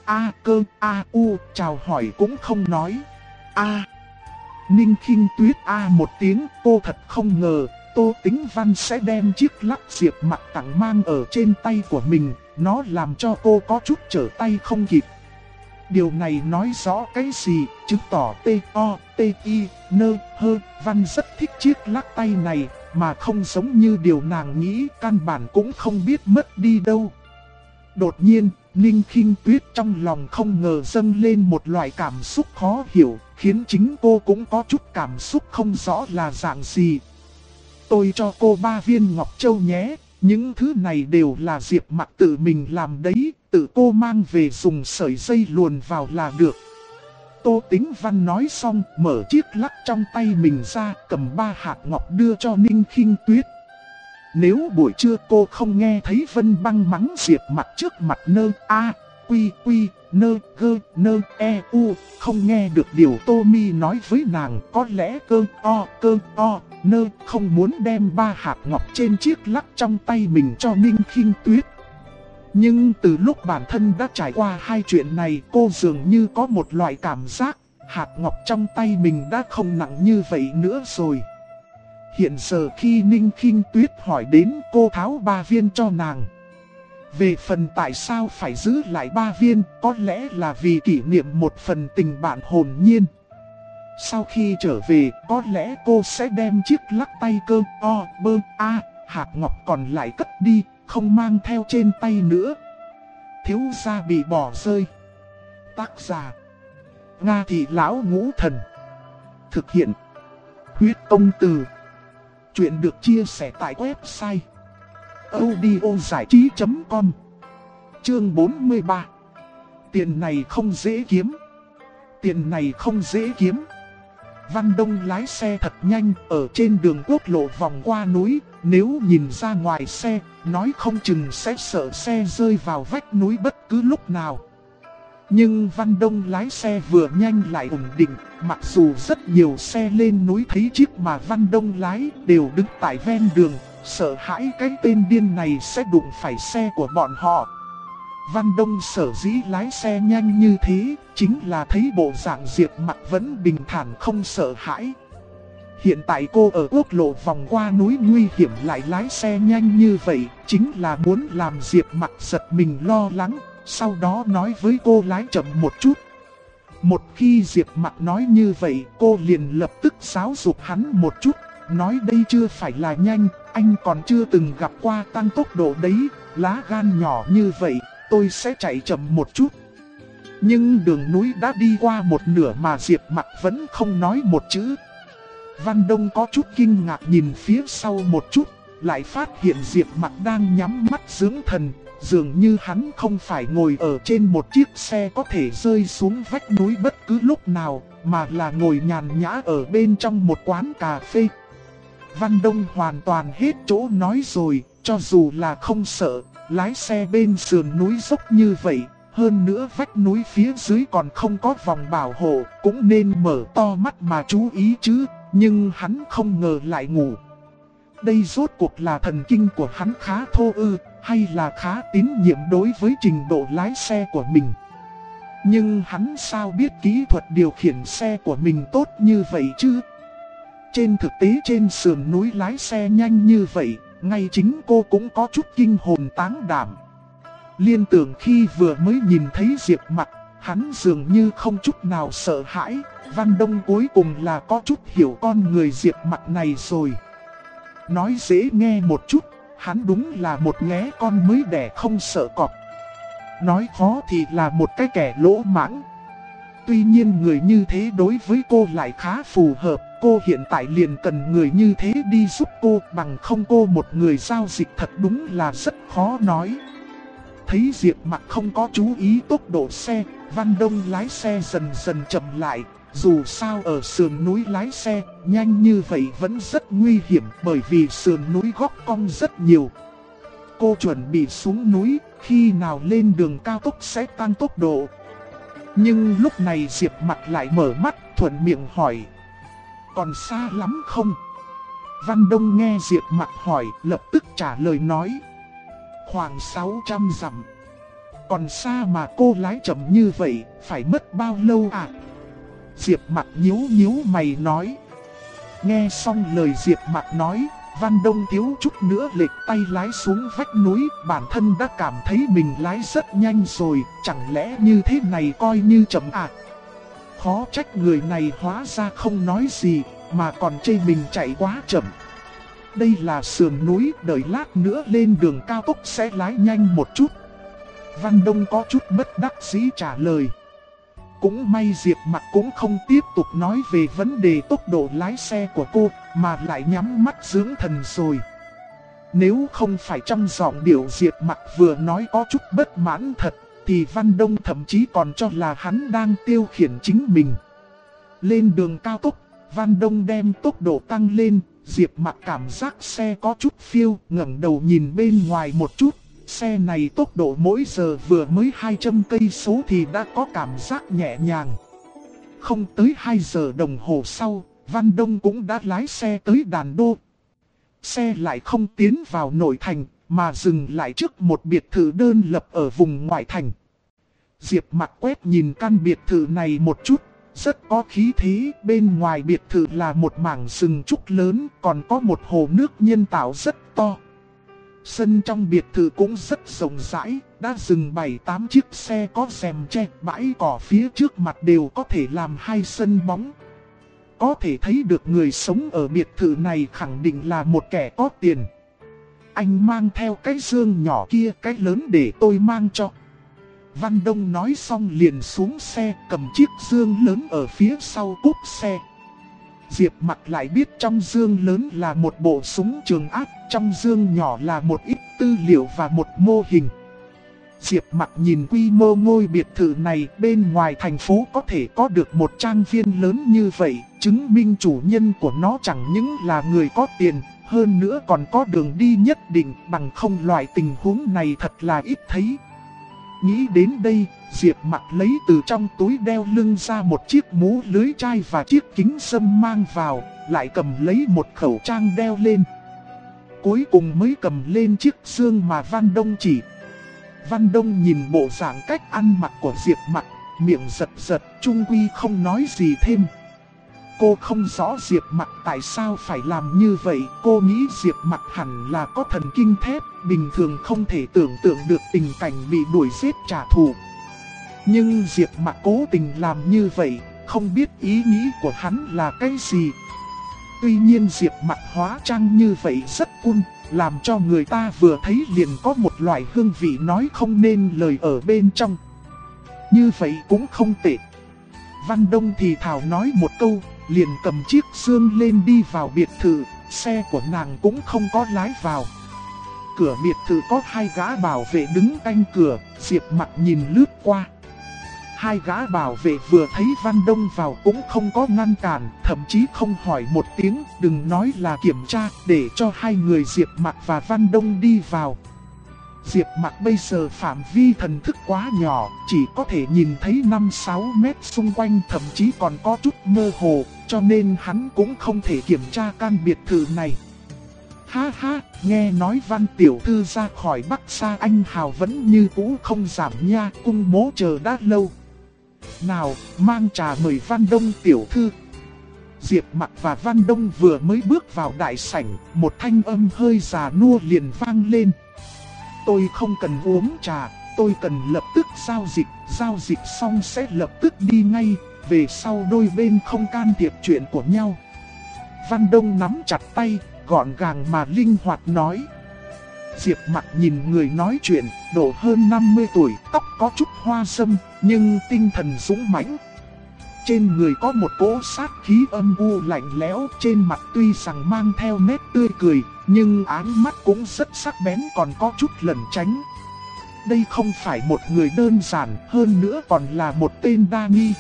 a u chào hỏi cũng không nói. Ninh Khinh Tuyết một tiếng, cô thật không ngờ Tô Tĩnh Văn sẽ đem chiếc lắc Diệp Mặc tặng mang ở trên tay của mình. Nó làm cho cô có chút trở tay không kịp. Điều này nói rõ cái gì, chứng tỏ T, O, T, I, N, H, Văn rất thích chiếc lắc tay này, mà không giống như điều nàng nghĩ, căn bản cũng không biết mất đi đâu. Đột nhiên, Ninh Khinh Tuyết trong lòng không ngờ dâng lên một loại cảm xúc khó hiểu, khiến chính cô cũng có chút cảm xúc không rõ là dạng gì. Tôi cho cô 3 viên ngọc châu nhé. Những thứ này đều là Diệp Mặc tự mình làm đấy, tự cô mang về dùng sợi dây luồn vào là được. Tô Tĩnh Văn nói xong, mở chiếc lắc trong tay mình ra, cầm 3 hạt ngọc đưa cho Ninh Khinh Tuyết. Nếu buổi trưa cô không nghe thấy Vân Băng mắng Diệp Mặc trước mặt nơ a, quy quy, nơ gơ, nơ e u, không nghe được điều Tô Mi nói với nàng, có lẽ cơ o, nơ không muốn đem 3 hạt ngọc trên chiếc lắc trong tay mình cho Ninh Khinh Tuyết. Nhưng từ lúc bản thân đã trải qua 2 chuyện này, cô dường như có một loại cảm giác, hạt ngọc trong tay mình đã không nặng như vậy nữa rồi. Hiện giờ khi Ninh Khinh Tuyết hỏi đến, cô tháo 3 viên cho nàng. Về phần tại sao phải giữ lại 3 viên, có lẽ là vì kỷ niệm một phần tình bạn hồn nhiên. Sau khi trở về, có lẽ cô sẽ đem chiếc lắc tay cơ o, bơ, a, hạt ngọc còn lại cất đi, không mang theo trên tay nữa. Thiếu gia bị bỏ rơi. Tác giả: Nga Thị Lão Ngũ Thần. Thực hiện: Huyết Công Từ. Chuyện được chia sẻ tại website audiozảichí.com. Chương 43. Tiền này không dễ kiếm. Tiền này không dễ kiếm. Văn Đông lái xe thật nhanh, ở trên đường quốc lộ vòng qua núi, nếu nhìn ra ngoài xe, nói không chừng sẽ sợ xe rơi vào vách núi bất cứ lúc nào. Nhưng Văn Đông lái xe vừa nhanh lại ổn định, mặc dù rất nhiều xe lên núi thấy chiếc mà Văn Đông lái đều đứng tại ven đường, sợ hãi cái tên điên này sẽ đụng phải xe của bọn họ. Văn Đông sở dĩ lái xe nhanh như thế, chính là thấy bộ dạng Diệp Mặc vẫn bình thản không sợ hãi. Hiện tại cô ở quốc lộ vòng qua núi nguy hiểm lại lái xe nhanh như vậy, chính là muốn làm Diệp Mặc giật mình lo lắng, sau đó nói với cô lái chậm một chút. Một khi Diệp Mặc nói như vậy, cô liền lập tức giáo dục hắn một chút, nói đây chưa phải là nhanh, anh còn chưa từng gặp qua tăng tốc độ đấy, lá gan nhỏ như vậy, tôi sẽ chạy chậm một chút. Nhưng đường núi đã đi qua một nửa mà Diệp Mặc vẫn không nói một chữ. Văn Đông có chút kinh ngạc nhìn phía sau một chút, lại phát hiện Diệp Mặc đang nhắm mắt dưỡng thần, dường như hắn không phải ngồi ở trên một chiếc xe có thể rơi xuống vách núi bất cứ lúc nào, mà là ngồi nhàn nhã ở bên trong một quán cà phê. Văn Đông hoàn toàn hết chỗ nói rồi, cho dù là không sợ, lái xe bên sườn núi dốc như vậy, hơn nữa vách núi phía dưới còn không có vòng bảo hộ, cũng nên mở to mắt mà chú ý chứ, nhưng hắn không ngờ lại ngủ. Đây rốt cuộc là thần kinh của hắn khá thô ư, hay là khá tín nhiệm đối với trình độ lái xe của mình. Nhưng hắn sao biết kỹ thuật điều khiển xe của mình tốt như vậy chứ? Trên thực tế trên sườn núi lái xe nhanh như vậy, ngay chính cô cũng có chút kinh hồn táng đảm. Liên tưởng khi vừa mới nhìn thấy Diệp Mặc, hắn dường như không chút nào sợ hãi. Văn Đông cuối cùng là có chút hiểu con người Diệp Mặc này rồi. Nói dễ nghe một chút, hắn đúng là một nghé con mới đẻ không sợ cọp. Nói khó thì là một cái kẻ lỗ mãng. Tuy nhiên người như thế đối với cô lại khá phù hợp. Cô hiện tại liền cần người như thế đi giúp cô, bằng không cô một người giao dịch thật đúng là rất khó nói. Thấy Diệp Mặc không có chú ý tốc độ xe, Văn Đông lái xe dần dần chậm lại. Dù sao ở sườn núi lái xe nhanh như vậy vẫn rất nguy hiểm, bởi vì sườn núi góc cong rất nhiều. Cô chuẩn bị xuống núi, khi nào lên đường cao tốc sẽ tăng tốc độ. Nhưng lúc này Diệp Mặc lại mở mắt, thuận miệng hỏi: còn xa lắm không? Văn Đông nghe Diệp Mặc hỏi, lập tức trả lời nói: khoảng 600 dặm. Còn xa mà cô lái chậm như vậy, phải mất bao lâu à? Diệp Mặc nhíu nhíu mày nói. Nghe xong lời Diệp Mặc nói, Văn Đông thiếu chút nữa lệch tay lái xuống vách núi. Bản thân đã cảm thấy mình lái rất nhanh rồi, chẳng lẽ như thế này coi như chậm à? Khó trách người này hóa ra không nói gì, mà còn chê mình chạy quá chậm. Đây là sườn núi, đợi lát nữa lên đường cao tốc sẽ lái nhanh một chút. Văn Đông có chút bất đắc dĩ trả lời. Cũng may Diệp Mặc cũng không tiếp tục nói về vấn đề tốc độ lái xe của cô, mà lại nhắm mắt dưỡng thần rồi. Nếu không phải trong giọng điệu Diệp Mặc vừa nói có chút bất mãn thật, thì Văn Đông thậm chí còn cho là hắn đang tiêu khiển chính mình. Lên đường cao tốc, Văn Đông đem tốc độ tăng lên, Diệp Mặc cảm giác xe có chút phiêu, ngẩng đầu nhìn bên ngoài một chút. Xe này tốc độ mỗi giờ vừa mới 200 cây số thì đã có cảm giác nhẹ nhàng. Không tới 2 giờ đồng hồ sau, Văn Đông cũng đã lái xe tới Đàn Đô. Xe lại không tiến vào nội thành, mà dừng lại trước một biệt thự đơn lập ở vùng ngoại thành. Diệp Mặc quét nhìn căn biệt thự này một chút, rất có khí thế. Bên ngoài biệt thự là một mảng rừng trúc lớn, còn có một hồ nước nhân tạo rất to. Sân trong biệt thự cũng rất rộng rãi, đã dừng 7-8 chiếc xe có rèm che, bãi cỏ phía trước mặt đều có thể làm 2 sân bóng. Có thể thấy được người sống ở biệt thự này khẳng định là một kẻ có tiền. Anh mang theo cái dương nhỏ kia, cái lớn để tôi mang cho. Văn Đông nói xong liền xuống xe, cầm chiếc dương lớn ở phía sau cốp xe. Diệp Mặc lại biết trong dương lớn là một bộ súng trường áp, trong dương nhỏ là một ít tư liệu và một mô hình. Diệp Mặc nhìn quy mô ngôi biệt thự này, bên ngoài thành phố có thể có được một trang viên lớn như vậy, chứng minh chủ nhân của nó chẳng những là người có tiền, hơn nữa còn có đường đi nhất định, bằng không loại tình huống này thật là ít thấy. Nghĩ đến đây, Diệp Mặc lấy từ trong túi đeo lưng ra một chiếc mũ lưới chai và chiếc kính râm mang vào, lại cầm lấy một khẩu trang đeo lên. Cuối cùng mới cầm lên chiếc dương mà Văn Đông chỉ. Văn Đông nhìn bộ dạng cách ăn mặc của Diệp Mặc, miệng giật giật, chung quy không nói gì thêm. Cô không rõ Diệp Mặc tại sao phải làm như vậy, cô nghĩ Diệp Mặc hẳn là có thần kinh thép, bình thường không thể tưởng tượng được tình cảnh bị đuổi giết trả thù. Nhưng Diệp Mặc cố tình làm như vậy, không biết ý nghĩ của hắn là cái gì. Tuy nhiên Diệp Mặc hóa trang như vậy rất cool, làm cho người ta vừa thấy liền có một loại hương vị nói không nên lời ở bên trong. Như vậy cũng không tệ. Văn Đông thì thào nói một câu, liền cầm chiếc dương lên đi vào biệt thự, xe của nàng cũng không có lái vào. Cửa biệt thự có hai gã bảo vệ đứng canh cửa, Diệp Mặc nhìn lướt qua. Hai gã bảo vệ vừa thấy Văn Đông vào cũng không có ngăn cản, thậm chí không hỏi một tiếng, đừng nói là kiểm tra, để cho hai người Diệp Mặc và Văn Đông đi vào. Diệp Mặc bây giờ phạm vi thần thức quá nhỏ, chỉ có thể nhìn thấy 5-6 mét xung quanh, thậm chí còn có chút mơ hồ, cho nên hắn cũng không thể kiểm tra căn biệt thự này. Ha ha, nghe nói Văn tiểu thư ra khỏi Bắc Sa Anh Hào vẫn như cũ không giảm nha, cung mố chờ đã lâu. Nào, mang trà mời Văn Đông tiểu thư. Diệp Mặc và Văn Đông vừa mới bước vào đại sảnh, một thanh âm hơi già nua liền vang lên. Tôi không cần uống trà, tôi cần lập tức giao dịch xong sẽ lập tức đi ngay, về sau đôi bên không can thiệp chuyện của nhau. Văn Đông nắm chặt tay, gọn gàng mà linh hoạt nói. Diệp Mặc nhìn người nói chuyện, độ hơn 50 tuổi, tóc có chút hoa râm, nhưng tinh thần dũng mãnh. Trên người có một cỗ sát khí âm u lạnh lẽo, trên mặt tuy rằng mang theo nét tươi cười, nhưng áng mắt cũng rất sắc bén, còn có chút lẩn tránh. Đây không phải một người đơn giản, hơn nữa còn là một tên đa nghi.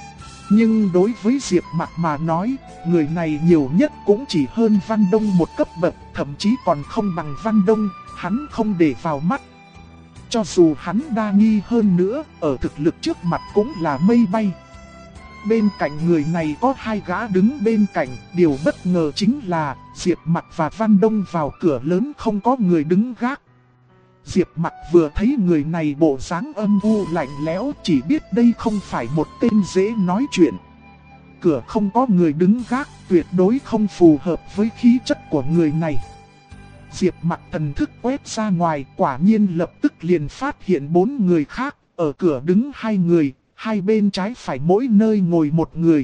Nhưng đối với Diệp Mặc mà nói, người này nhiều nhất cũng chỉ hơn Văn Đông một cấp bậc, thậm chí còn không bằng Văn Đông, hắn không để vào mắt. Cho dù hắn đa nghi hơn nữa, ở thực lực trước mặt cũng là mây bay. Bên cạnh người này có hai gã đứng bên cạnh, điều bất ngờ chính là Diệp Mặc và Văn Đông vào cửa lớn không có người đứng gác. Diệp Mặc vừa thấy người này bộ dáng âm u lạnh lẽo, chỉ biết đây không phải một tên dễ nói chuyện. Cửa không có người đứng gác, tuyệt đối không phù hợp với khí chất của người này. Diệp Mặc thần thức quét ra ngoài, quả nhiên lập tức liền phát hiện 4 người khác, ở cửa đứng 2 người, hai bên trái phải mỗi nơi ngồi một người.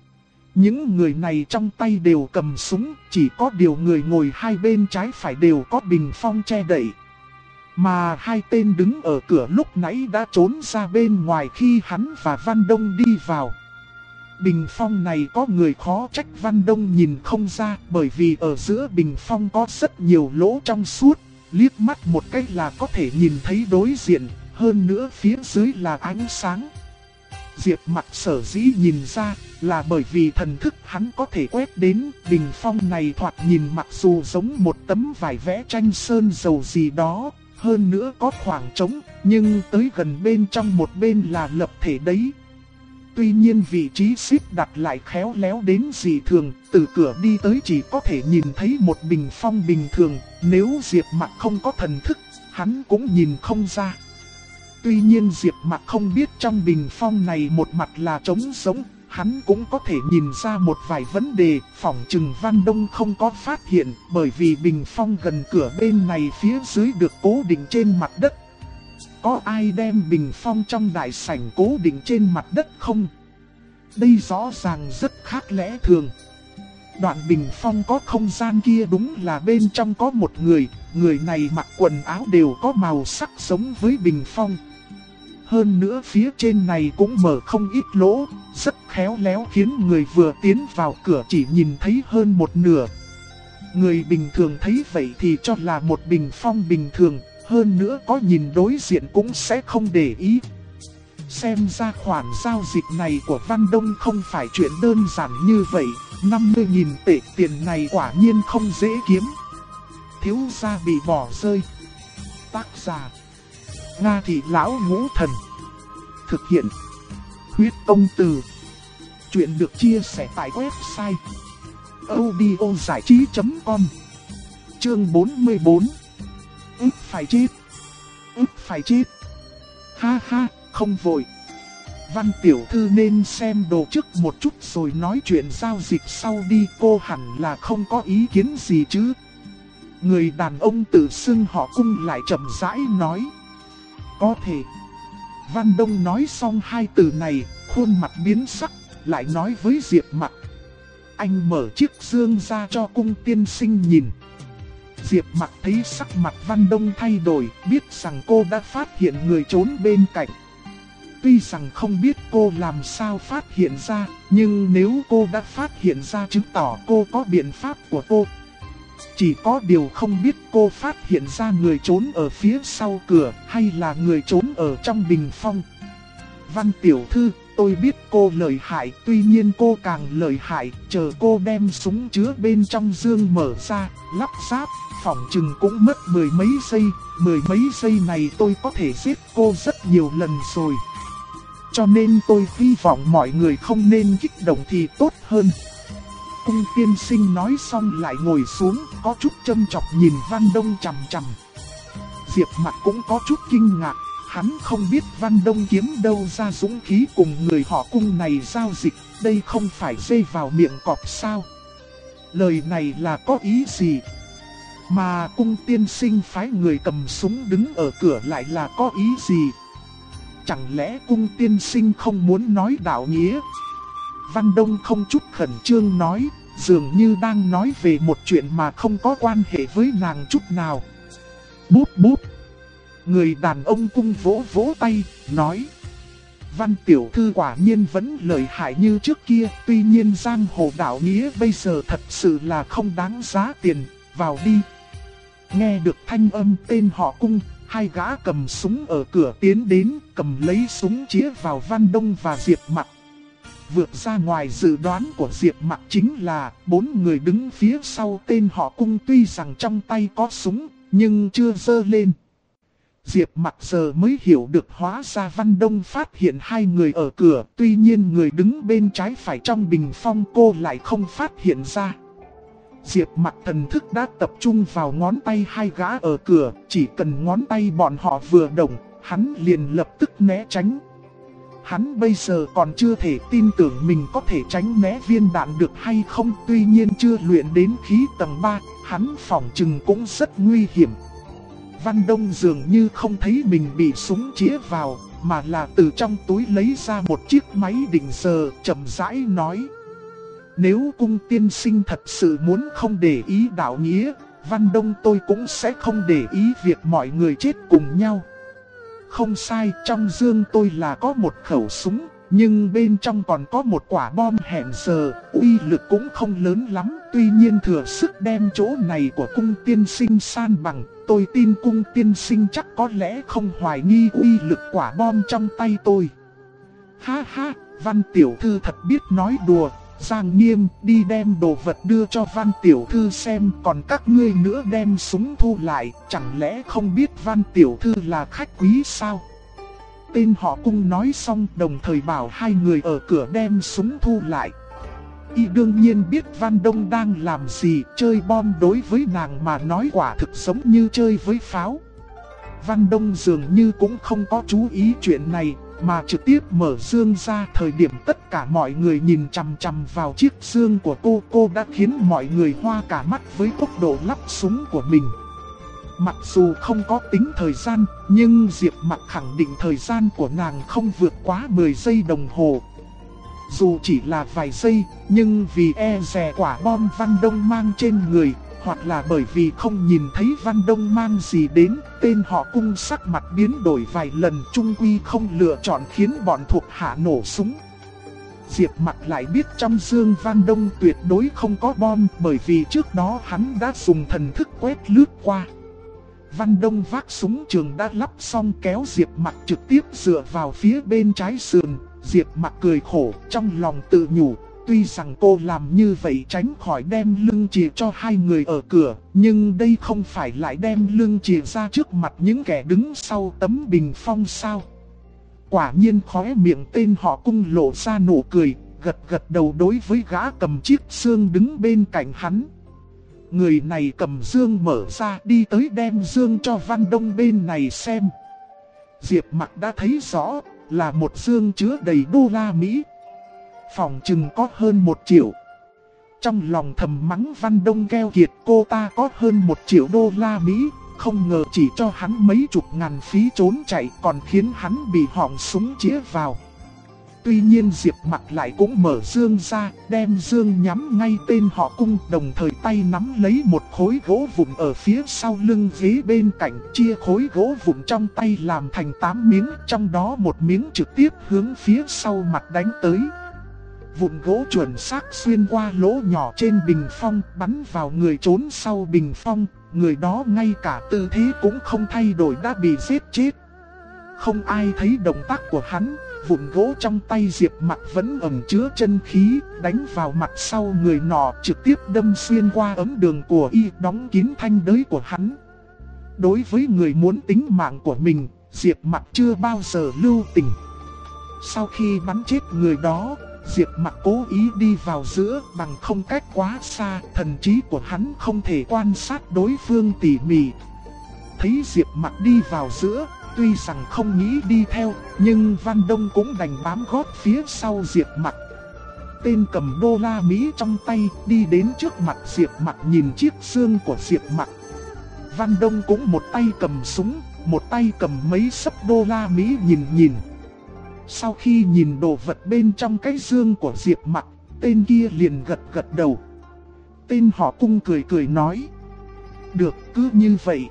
Những người này trong tay đều cầm súng, chỉ có điều người ngồi hai bên trái phải đều có bình phong che đậy. Mà hai tên đứng ở cửa lúc nãy đã trốn ra bên ngoài khi hắn và Văn Đông đi vào. Bình phong này có người khó trách Văn Đông nhìn không ra, bởi vì ở giữa bình phong có rất nhiều lỗ trong suốt, liếc mắt một cái là có thể nhìn thấy đối diện, hơn nữa phía dưới là ánh sáng. Diệp Mặc sở dĩ nhìn ra là bởi vì thần thức hắn có thể quét đến, bình phong này thoạt nhìn mặc dù giống một tấm vải vẽ tranh sơn dầu gì đó, hơn nữa có khoảng trống, nhưng tới gần bên trong một bên là lập thể đấy. Tuy nhiên vị trí xếp đặt lại khéo léo đến dị thường, từ cửa đi tới chỉ có thể nhìn thấy một bình phong bình thường, nếu Diệp Mặc không có thần thức, hắn cũng nhìn không ra. Tuy nhiên Diệp Mặc không biết trong bình phong này một mặt là trống rỗng, hắn cũng có thể nhìn ra một vài vấn đề, phỏng chừng Văn Đông không có phát hiện, bởi vì bình phong gần cửa bên này phía dưới được cố định trên mặt đất. Có ai đem bình phong trong đại sảnh cố định trên mặt đất không? Đây rõ ràng rất khác lẽ thường. Đoạn bình phong có không gian kia đúng là bên trong có một người, người này mặc quần áo đều có màu sắc giống với bình phong. Hơn nữa phía trên này cũng mở không ít lỗ, rất khéo léo khiến người vừa tiến vào cửa chỉ nhìn thấy hơn một nửa. Người bình thường thấy vậy thì cho là một bình phong bình thường, hơn nữa có nhìn đối diện cũng sẽ không để ý. Xem ra khoản giao dịch này của Văn Đông không phải chuyện đơn giản như vậy, 50.000 tệ tiền này quả nhiên không dễ kiếm. Thiếu gia bị bỏ rơi. Tác giả Nga Thị Lão Ngũ Thần. Thực hiện. Huyết Công Từ. Chuyện được chia sẻ tại website audiozảichí.com. Chương 44. Ức phải chết. Ức phải chết. Ha ha, không vội. Văn tiểu thư nên xem đồ trước một chút rồi nói chuyện giao dịch sau đi, cô hẳn là không có ý kiến gì chứ. Người đàn ông tự xưng họ Cung lại chậm rãi nói. Có thể. Văn Đông nói xong hai từ này, khuôn mặt biến sắc, lại nói với Diệp Mặc. Anh mở chiếc dương ra cho Cung tiên sinh nhìn. Diệp Mặc thấy sắc mặt Văn Đông thay đổi, biết rằng cô đã phát hiện người trốn bên cạnh. Tuy rằng không biết cô làm sao phát hiện ra, nhưng nếu cô đã phát hiện ra chứng tỏ cô có biện pháp của cô. Chỉ có điều không biết cô phát hiện ra người trốn ở phía sau cửa hay là người trốn ở trong bình phong. Văn tiểu thư, tôi biết cô lợi hại, tuy nhiên cô càng lợi hại, chờ cô đem súng chứa bên trong dương mở ra, lắp ráp, phỏng chừng cũng mất mười mấy giây này tôi có thể giết cô rất nhiều lần rồi. Cho nên tôi hy vọng mọi người không nên kích động thì tốt hơn. Cung tiên sinh nói xong lại ngồi xuống, có chút châm chọc nhìn Văn Đông chằm chằm. Diệp Mặc cũng có chút kinh ngạc, hắn không biết Văn Đông kiếm đâu ra dũng khí cùng người họ Cung này giao dịch, đây không phải dây vào miệng cọp sao. Lời này là có ý gì? Mà Cung tiên sinh phái người cầm súng đứng ở cửa lại là có ý gì? Chẳng lẽ Cung tiên sinh không muốn nói đạo nghĩa? Văn Đông không chút khẩn trương nói, dường như đang nói về một chuyện mà không có quan hệ với nàng chút nào. Búp búp. Người đàn ông Cung vỗ vỗ tay, nói. Văn tiểu thư quả nhiên vẫn lợi hại như trước kia, tuy nhiên giang hồ đạo nghĩa bây giờ thật sự là không đáng giá tiền, vào đi. Nghe được thanh âm tên họ Cung, hai gã cầm súng ở cửa tiến đến, cầm lấy súng chĩa vào Văn Đông và Diệp Mặc. Vượt ra ngoài dự đoán của Diệp Mặc chính là 4 người đứng phía sau tên họ Cung tuy rằng trong tay có súng, nhưng chưa giơ lên. Diệp Mặc giờ mới hiểu được hóa ra Văn Đông phát hiện hai người ở cửa, tuy nhiên người đứng bên trái phải trong bình phong cô lại không phát hiện ra. Diệp Mặc thần thức đã tập trung vào ngón tay hai gã ở cửa, chỉ cần ngón tay bọn họ vừa động, hắn liền lập tức né tránh. Hắn bây giờ còn chưa thể tin tưởng mình có thể tránh né viên đạn được hay không, tuy nhiên chưa luyện đến khí tầng 3, hắn phỏng chừng cũng rất nguy hiểm. Văn Đông dường như không thấy mình bị súng chĩa vào, mà là từ trong túi lấy ra một chiếc máy định giờ, chậm rãi nói. Nếu Cung tiên sinh thật sự muốn không để ý đạo nghĩa, Văn Đông tôi cũng sẽ không để ý việc mọi người chết cùng nhau. Không sai, trong dương tôi là có một khẩu súng, nhưng bên trong còn có một quả bom hẹn giờ, uy lực cũng không lớn lắm. Tuy nhiên thừa sức đem chỗ này của Cung tiên sinh san bằng, tôi tin Cung tiên sinh chắc có lẽ không hoài nghi uy lực quả bom trong tay tôi. Ha ha, Văn tiểu thư thật biết nói đùa. Giang Nghiêm, đi đem đồ vật đưa cho Văn tiểu thư xem, còn các ngươi nữa đem súng thu lại, chẳng lẽ không biết Văn tiểu thư là khách quý sao? Tên họ Cung nói xong đồng thời bảo hai người ở cửa đem súng thu lại. Y đương nhiên biết Văn Đông đang làm gì, chơi bom đối với nàng mà nói quả thực giống như chơi với pháo. Văn Đông dường như cũng không có chú ý chuyện này, mà trực tiếp mở dương ra. Thời điểm tất cả mọi người nhìn chằm chằm vào chiếc dương của cô đã khiến mọi người hoa cả mắt với tốc độ lắp súng của mình. Mặc dù không có tính thời gian, nhưng Diệp Mặc khẳng định thời gian của nàng không vượt quá 10 giây đồng hồ. Dù chỉ là vài giây, nhưng vì e dè quả bom Văn Đông mang trên người, hoặc là bởi vì không nhìn thấy Văn Đông mang gì đến, tên họ Cung sắc mặt biến đổi vài lần, chung quy không lựa chọn khiến bọn thuộc hạ nổ súng. Diệp Mặc lại biết trong dương Văn Đông tuyệt đối không có bom, bởi vì trước đó hắn đã dùng thần thức quét lướt qua. Văn Đông vác súng trường đã lắp xong kéo Diệp Mặc trực tiếp dựa vào phía bên trái sườn. Diệp Mặc cười khổ, trong lòng tự nhủ, Tuy rằng cô làm như vậy tránh khỏi đem lưng chìa cho hai người ở cửa, nhưng đây không phải lại đem lưng chìa ra trước mặt những kẻ đứng sau tấm bình phong sao. Quả nhiên khóe miệng tên họ Cung lộ ra nụ cười, gật gật đầu đối với gã cầm chiếc dương đứng bên cạnh hắn. Người này cầm dương mở ra đi tới đem dương cho Văn Đông bên này xem. Diệp Mặc đã thấy rõ là một dương chứa đầy đô la Mỹ. Phòng chừng có hơn 1 triệu. Trong lòng thầm mắng Văn Đông keo kiệt, cô ta có hơn 1 triệu đô la Mỹ, không ngờ chỉ cho hắn mấy chục ngàn phí trốn chạy còn khiến hắn bị họng súng chĩa vào. Tuy nhiên Diệp Mặc lại cũng mở dương ra, đem dương nhắm ngay tên họ Cung, đồng thời tay nắm lấy một khối gỗ vụn ở phía sau lưng ghế bên cạnh, chia khối gỗ vụn trong tay làm thành 8 miếng, trong đó một miếng trực tiếp hướng phía sau mặt đánh tới. Vụn gỗ chuẩn xác xuyên qua lỗ nhỏ trên bình phong, bắn vào người trốn sau bình phong, người đó ngay cả tư thế cũng không thay đổi đã bị giết chết. Không ai thấy động tác của hắn, vụn gỗ trong tay Diệp Mặc vẫn ẩn chứa chân khí, đánh vào mặt sau người nọ, trực tiếp đâm xuyên qua ấm đường của y, đóng kín thanh đới của hắn. Đối với người muốn tính mạng của mình, Diệp Mặc chưa bao giờ lưu tình. Sau khi bắn chết người đó, Diệp Mặc cố ý đi vào giữa, bằng không cách quá xa, thần trí của hắn không thể quan sát đối phương tỉ mỉ. Thấy Diệp Mặc đi vào giữa, tuy rằng không nghĩ đi theo, nhưng Văn Đông cũng đành bám gót phía sau Diệp Mặc. Tên cầm đô la Mỹ trong tay đi đến trước mặt Diệp Mặc, nhìn chiếc dương của Diệp Mặc. Văn Đông cũng một tay cầm súng, một tay cầm mấy xấp đô la Mỹ nhìn. Sau khi nhìn đồ vật bên trong cái dương của Diệp Mặc, tên kia liền gật đầu. Tên họ Cung cười nói: được, cứ như vậy.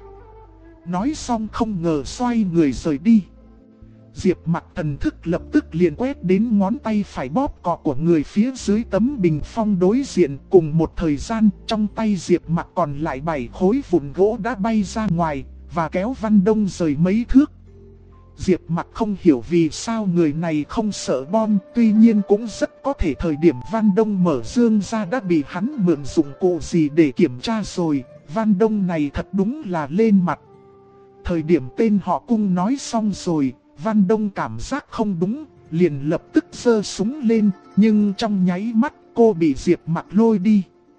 Nói xong không ngờ xoay người rời đi. Diệp Mặc thần thức lập tức liền quét đến ngón tay phải bóp cò của người phía dưới tấm bình phong đối diện. Cùng một thời gian, trong tay Diệp Mặc còn lại 7 khối vụn gỗ đã bay ra ngoài và kéo Văn Đông rời mấy thước. Diệp Mặc không hiểu vì sao người này không sợ bom, tuy nhiên cũng rất có thể thời điểm Văn Đông mở dương ra đã bị hắn mượn dụng cụ gì để kiểm tra rồi. Văn Đông này thật đúng là lên mặt. Thời điểm tên họ Cung nói xong rồi, Văn Đông cảm giác không đúng, liền lập tức giơ súng lên, nhưng trong nháy mắt cô bị Diệp Mặc lôi đi.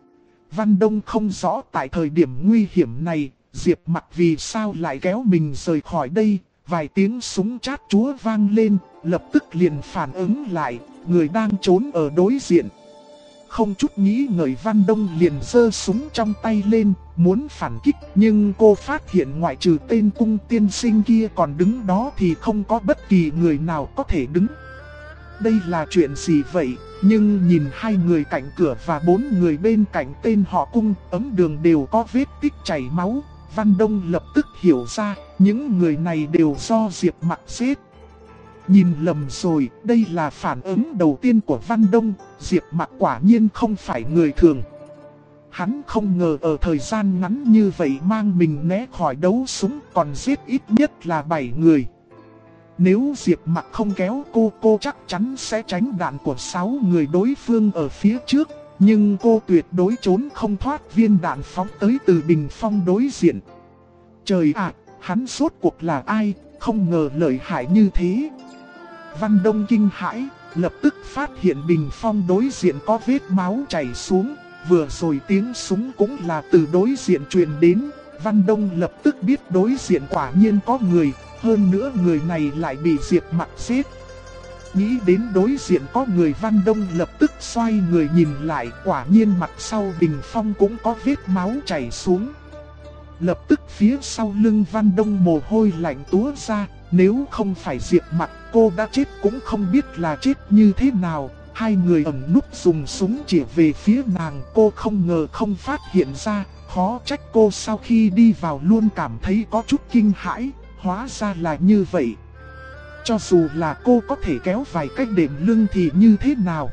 Văn Đông không rõ tại thời điểm nguy hiểm này, Diệp Mặc vì sao lại kéo mình rời khỏi đây. Vài tiếng súng chát chúa vang lên, lập tức liền phản ứng lại, người đang trốn ở đối diện. Không chút nghĩ ngợi Văn Đông liền giơ súng trong tay lên, muốn phản kích, nhưng cô phát hiện ngoại trừ tên Cung tiên sinh kia còn đứng đó thì không có bất kỳ người nào có thể đứng. Đây là chuyện gì vậy? Nhưng nhìn hai người cạnh cửa và 4 người bên cạnh tên họ Cung, ấm đường đều có vết tích chảy máu. Văn Đông lập tức hiểu ra, những người này đều do Diệp Mặc giết. Nhìn lầm rồi, đây là phản ứng đầu tiên của Văn Đông, Diệp Mặc quả nhiên không phải người thường. Hắn không ngờ ở thời gian ngắn như vậy mang mình né khỏi đấu súng, còn giết ít nhất là 7 người. Nếu Diệp Mặc không kéo cô chắc chắn sẽ tránh đạn của 6 người đối phương ở phía trước. Nhưng cô tuyệt đối trốn không thoát viên đạn phóng tới từ bình phong đối diện. Trời ạ, hắn rốt cuộc là ai, không ngờ lợi hại như thế. Văn Đông kinh hãi, lập tức phát hiện bình phong đối diện có vết máu chảy xuống. Vừa rồi tiếng súng cũng là từ đối diện truyền đến. Văn Đông lập tức biết đối diện quả nhiên có người, hơn nữa người này lại bị Diệp Mặc giết. Nghĩ đến đối diện có người, Văn Đông lập tức xoay người nhìn lại, quả nhiên mặt sau bình phong cũng có vết máu chảy xuống. Lập tức phía sau lưng Văn Đông mồ hôi lạnh túa ra, nếu không phải Diệp Mặc cô đã chết cũng không biết là chết như thế nào. Hai người ẩn núp dùng súng chỉ về phía nàng, cô không ngờ không phát hiện ra, khó trách cô sau khi đi vào luôn cảm thấy có chút kinh hãi, hóa ra là như vậy. Cho dù là cô có thể kéo vài cách đệm lưng thì như thế nào?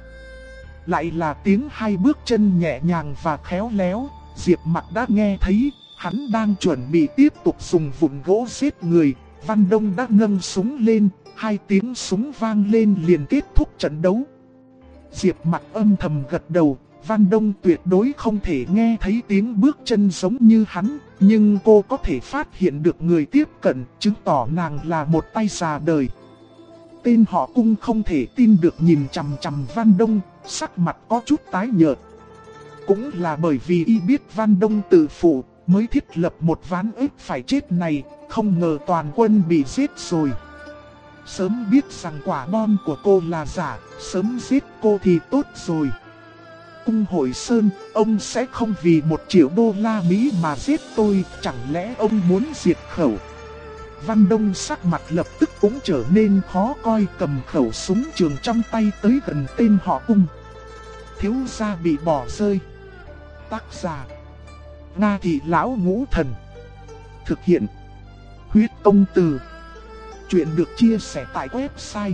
Lại là tiếng 2 bước chân nhẹ nhàng và khéo léo, Diệp Mặc đã nghe thấy, hắn đang chuẩn bị tiếp tục dùng vụn gỗ giết người. Văn Đông đã nâng súng lên, 2 tiếng súng vang lên liền kết thúc trận đấu. Diệp Mặc âm thầm gật đầu, Văn Đông tuyệt đối không thể nghe thấy tiếng bước chân giống như hắn, nhưng cô có thể phát hiện được người tiếp cận, chứng tỏ nàng là một tay già đời. Tên họ Cung không thể tin được nhìn chằm chằm Văn Đông, sắc mặt có chút tái nhợt. Cũng là bởi vì y biết Văn Đông tự phụ, mới thiết lập một ván ức phải chết này, không ngờ toàn quân bị giết rồi. Sớm biết rằng quả bom của cô là giả, sớm giết cô thì tốt rồi. Cung Hội Sơn, ông sẽ không vì 1 triệu đô la Mỹ mà giết tôi, chẳng lẽ ông muốn diệt khẩu? Văn Đông sắc mặt lập tức cũng trở nên khó coi, cầm khẩu súng trường trong tay tới gần tên họ Cung. Thiếu gia bị bỏ rơi. Tác giả: Nga Thị Lão Ngũ Thần. Thực hiện: Huyết Công Từ. Chuyện được chia sẻ tại website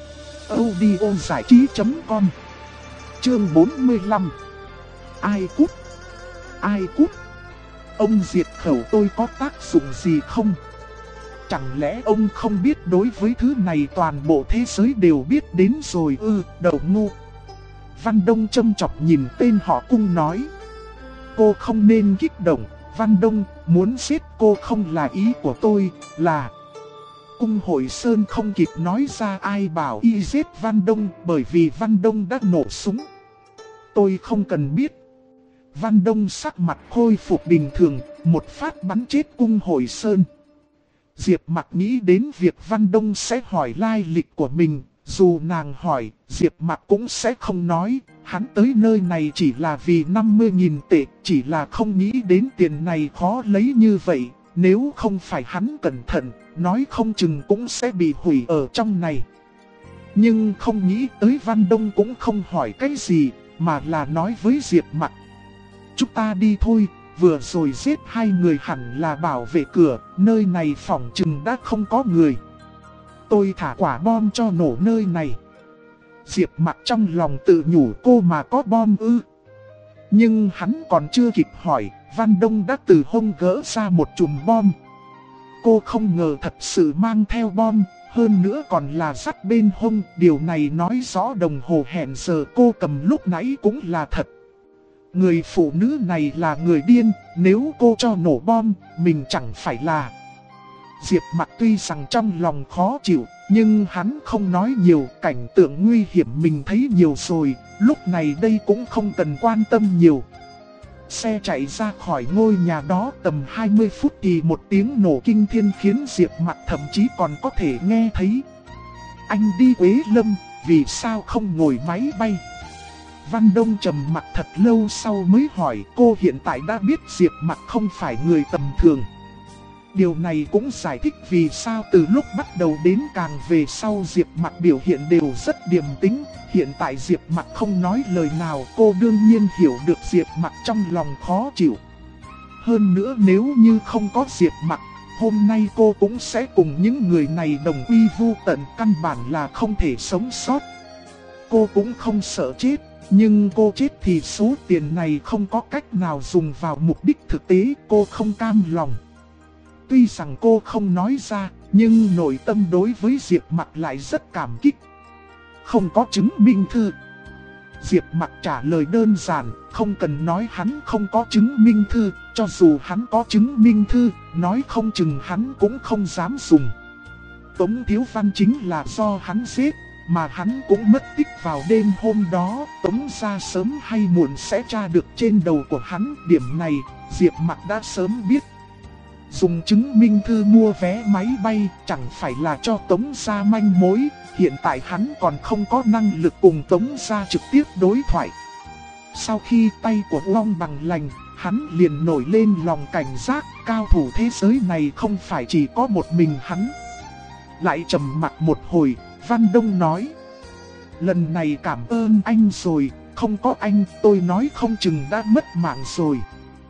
audiozảichí.com. Chương 45. Ai cút? Ai cút? Ông diệt khẩu tôi có tác dụng gì không? Chẳng lẽ ông không biết đối với thứ này toàn bộ thế giới đều biết đến rồi ư? Đầu ngu. Văn Đông châm chọc nhìn tên họ Cung nói. Cô không nên kích động, Văn Đông, muốn giết cô không là ý của tôi, là... Cung Hội Sơn không kịp nói ra ai bảo y giết Văn Đông, bởi vì Văn Đông đã nổ súng. Tôi không cần biết. Văn Đông sắc mặt khôi phục bình thường, một phát bắn chết Cung Hội Sơn. Diệp Mặc nghĩ đến việc Văn Đông sẽ hỏi lai lịch của mình, dù nàng hỏi, Diệp Mặc cũng sẽ không nói, hắn tới nơi này chỉ là vì 50.000 tệ, chỉ là không nghĩ đến tiền này khó lấy như vậy, nếu không phải hắn cẩn thận, nói không chừng cũng sẽ bị hủy ở trong này. Nhưng không nghĩ tới Văn Đông cũng không hỏi cái gì, mà là nói với Diệp Mặc. Chúng ta đi thôi, vừa rồi giết 2 người hẳn là bảo vệ cửa, nơi này phỏng chừng đã không có người. Tôi thả quả bom cho nổ nơi này. Diệp Mặc trong lòng tự nhủ cô mà có bom ư. Nhưng hắn còn chưa kịp hỏi, Văn Đông đã từ hông gỡ ra một chùm bom. Cô không ngờ thật sự mang theo bom, hơn nữa còn là dắt bên hông. Điều này nói rõ đồng hồ hẹn giờ cô cầm lúc nãy cũng là thật. Người phụ nữ này là người điên, nếu cô cho nổ bom, mình chẳng phải là... Diệp Mặc tuy rằng trong lòng khó chịu, nhưng hắn không nói nhiều, cảnh tượng nguy hiểm mình thấy nhiều rồi, lúc này đây cũng không cần quan tâm nhiều. Xe chạy ra khỏi ngôi nhà đó tầm 20 phút thì một tiếng nổ kinh thiên khiến Diệp Mặc thậm chí còn có thể nghe thấy. Anh đi Quế Lâm, vì sao không ngồi máy bay? Văn Đông trầm mặt thật lâu sau mới hỏi, cô hiện tại đã biết Diệp Mặc không phải người tầm thường. Điều này cũng giải thích vì sao từ lúc bắt đầu đến càng về sau Diệp Mặc biểu hiện đều rất điềm tĩnh. Hiện tại Diệp Mặc không nói lời nào, cô đương nhiên hiểu được Diệp Mặc trong lòng khó chịu. Hơn nữa nếu như không có Diệp Mặc, hôm nay cô cũng sẽ cùng những người này đồng quy vu tận, căn bản là không thể sống sót. Cô cũng không sợ chết, nhưng cô chết thì số tiền này không có cách nào dùng vào mục đích thực tế, cô không cam lòng. Tuy rằng cô không nói ra, nhưng nội tâm đối với Diệp Mặc lại rất cảm kích. Không có chứng minh thư. Diệp Mặc trả lời đơn giản, không cần nói hắn không có chứng minh thư, cho dù hắn có chứng minh thư, nói không chừng hắn cũng không dám dùng. Tống Thiếu Văn chính là do hắn giết, mà hắn cũng mất tích vào đêm hôm đó, Tống gia sớm hay muộn sẽ tra được trên đầu của hắn, điểm này Diệp Mặc đã sớm biết. Dùng chứng minh thư mua vé máy bay chẳng phải là cho Tống gia manh mối, hiện tại hắn còn không có năng lực cùng Tống gia trực tiếp đối thoại. Sau khi tay của Long Bằng lành, hắn liền nổi lên lòng cảnh giác, cao thủ thế giới này không phải chỉ có một mình hắn. Lại trầm mặt một hồi, Văn Đông nói: lần này cảm ơn anh rồi, không có anh tôi nói không chừng đã mất mạng rồi.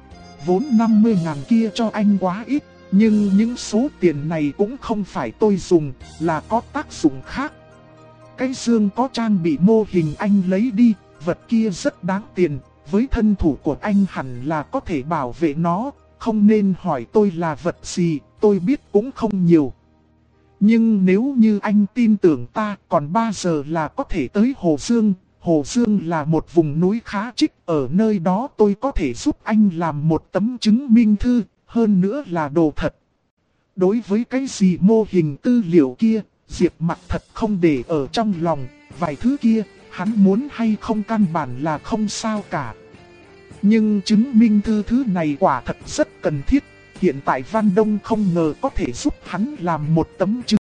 Vốn 50.000 kia cho anh quá ít, nhưng những số tiền này cũng không phải tôi dùng, là có tác dụng khác. Cái dương có trang bị mô hình anh lấy đi, vật kia rất đáng tiền, với thân thủ của anh hẳn là có thể bảo vệ nó, không nên hỏi tôi là vật gì, tôi biết cũng không nhiều. Nhưng nếu như anh tin tưởng ta, còn 3 giờ là có thể tới Hồ Dương, Hồ Dương là một vùng núi khá trích, ở nơi đó tôi có thể giúp anh làm một tấm chứng minh thư, hơn nữa là đồ thật. Đối với cái gì mô hình tư liệu kia, Diệp Mặc thật không để ở trong lòng, vài thứ kia, hắn muốn hay không căn bản là không sao cả. Nhưng chứng minh thư thứ này quả thật rất cần thiết, hiện tại Văn Đông không ngờ có thể giúp hắn làm một tấm chứng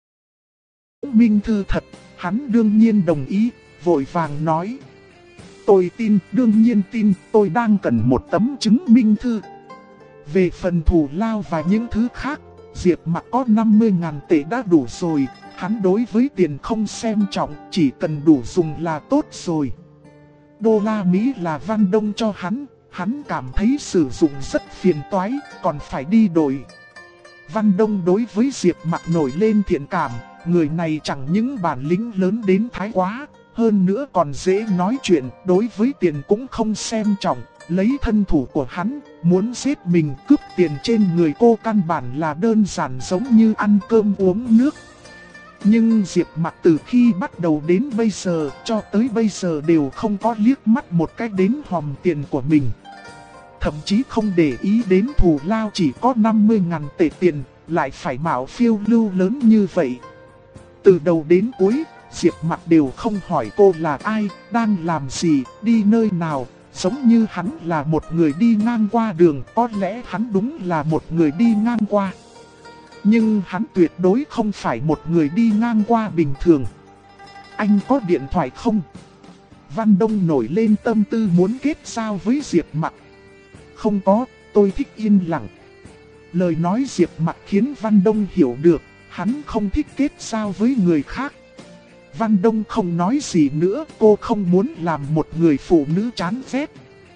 minh thư thật, hắn đương nhiên đồng ý, vội vàng nói. Tôi tin, đương nhiên tin, tôi đang cần một tấm chứng minh thư. Về phần thù lao và những thứ khác, Diệp Mặc có 50.000 tệ đã đủ rồi, hắn đối với tiền không xem trọng, chỉ cần đủ dùng là tốt rồi. Đô la Mỹ là Văn Đông cho hắn cảm thấy sử dụng rất phiền toái, còn phải đi đổi. Văn Đông đối với Diệp Mặc nổi lên thiện cảm, người này chẳng những bản lĩnh lớn đến thái quá, hơn nữa còn dễ nói chuyện, đối với tiền cũng không xem trọng, lấy thân thủ của hắn, muốn giết mình cướp tiền trên người cô căn bản là đơn giản giống như ăn cơm uống nước. Nhưng Diệp Mặc từ khi bắt đầu đến bây giờ, cho tới bây giờ đều không có liếc mắt một cái đến hòm tiền của mình. Thậm chí không để ý đến thù lao chỉ có 50.000 tệ tiền, lại phải mạo phiêu lưu lớn như vậy. Từ đầu đến cuối, Diệp Mặc đều không hỏi cô là ai, đang làm gì, đi nơi nào, giống như hắn là một người đi ngang qua đường, có lẽ hắn đúng là một người đi ngang qua. Nhưng hắn tuyệt đối không phải một người đi ngang qua bình thường. Anh có điện thoại không? Văn Đông nổi lên tâm tư muốn kết giao với Diệp Mặc. Không có, tôi thích yên lặng. Lời nói Diệp Mặc khiến Văn Đông hiểu được, hắn không thích kết giao với người khác. Văn Đông không nói gì nữa, cô không muốn làm một người phụ nữ chán ghét.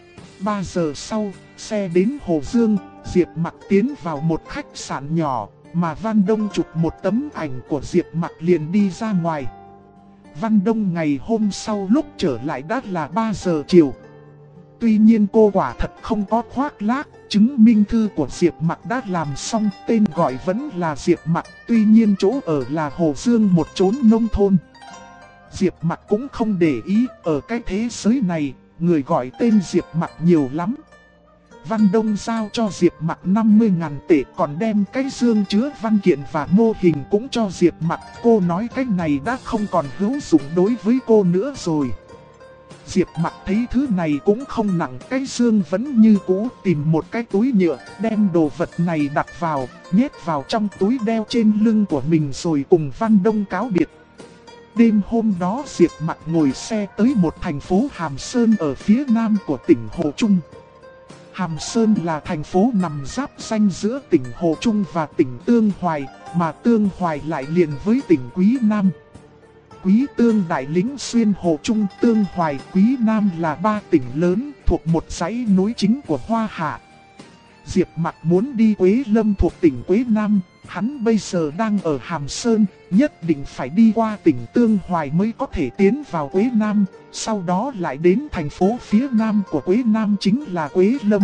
3 giờ sau, xe đến Hồ Dương, Diệp Mặc tiến vào một khách sạn nhỏ, mà Văn Đông chụp một tấm ảnh của Diệp Mặc liền đi ra ngoài. Văn Đông ngày hôm sau lúc trở lại đã là 3 giờ chiều. Tuy nhiên cô quả thật không có khoác lác, chứng minh thư của Diệp Mặc đã làm xong, tên gọi vẫn là Diệp Mặc, tuy nhiên chỗ ở là Hồ Dương, một chốn nông thôn. Diệp Mặc cũng không để ý, ở cái thế giới này, người gọi tên Diệp Mặc nhiều lắm. Văn Đông giao cho Diệp Mặc 50.000 tệ, còn đem cái dương chứa văn kiện và mô hình cũng cho Diệp Mặc. Cô nói cái này đã không còn hữu dụng đối với cô nữa rồi. Diệp Mặc thấy thứ này cũng không nặng, cái dương vẫn như cũ, tìm một cái túi nhựa, đem đồ vật này đặt vào, nhét vào trong túi đeo trên lưng của mình rồi cùng Văn Đông cáo biệt. Đêm hôm đó Diệp Mặc ngồi xe tới một thành phố Hàm Sơn ở phía nam của tỉnh Hồ Trung. Hàm Sơn là thành phố nằm giáp ranh giữa tỉnh Hồ Trung và tỉnh Tương Hoài, mà Tương Hoài lại liền với tỉnh Quý Nam. Quý Tương, Đại Lĩnh, Xuyên, Hồ Trung, Tương Hoài, Quý Nam là 3 tỉnh lớn thuộc một dãy núi chính của Hoa Hạ. Diệp Mặc muốn đi Quế Lâm thuộc tỉnh Quế Nam, hắn bây giờ đang ở Hàm Sơn, nhất định phải đi qua tỉnh Tương Hoài mới có thể tiến vào Quế Nam, sau đó lại đến thành phố phía nam của Quế Nam chính là Quế Lâm.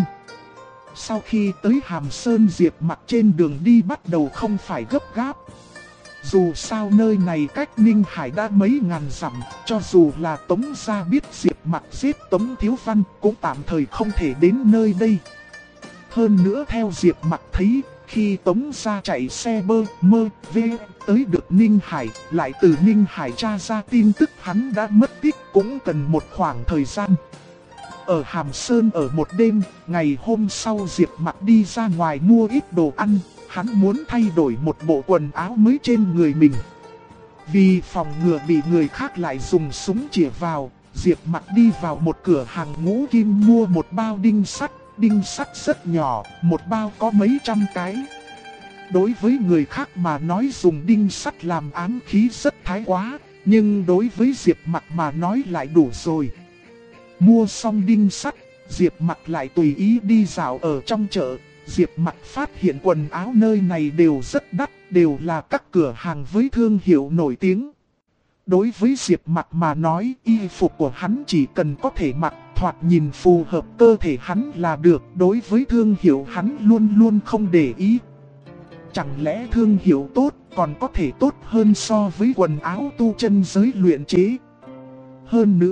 Sau khi tới Hàm Sơn, Diệp Mặc trên đường đi bắt đầu không phải gấp gáp. Dù sao nơi này cách Ninh Hải đã mấy ngàn dặm, cho dù là Tống Gia biết Diệp Mặc giết Tống Thiếu Văn cũng tạm thời không thể đến nơi đây. Hơn nữa theo Diệp Mặc thấy, khi Tống Gia chạy xe tới được Ninh Hải, lại từ Ninh Hải tra ra tin tức hắn đã mất tích cũng cần một khoảng thời gian. Ở Hàm Sơn ở một đêm, ngày hôm sau Diệp Mặc đi ra ngoài mua ít đồ ăn, hắn muốn thay đổi một bộ quần áo mới trên người mình. Vì phòng ngừa bị người khác lại dùng súng chĩa vào, Diệp Mặc đi vào một cửa hàng ngũ kim mua một bao đinh sắt rất nhỏ, một bao có mấy trăm cái. Đối với người khác mà nói dùng đinh sắt làm ám khí rất thái quá, nhưng đối với Diệp Mặc mà nói lại đủ rồi. Mua xong đinh sắt, Diệp Mặc lại tùy ý đi dạo ở trong chợ. Diệp Mặc phát hiện quần áo nơi này đều rất đắt, đều là các cửa hàng với thương hiệu nổi tiếng. Đối với Diệp Mặc mà nói, y phục của hắn chỉ cần có thể mặc, thoạt nhìn phù hợp cơ thể hắn là được. Đối với thương hiệu hắn luôn luôn không để ý. Chẳng lẽ thương hiệu tốt còn có thể tốt hơn so với quần áo tu chân giới luyện chế? Hơn nữa,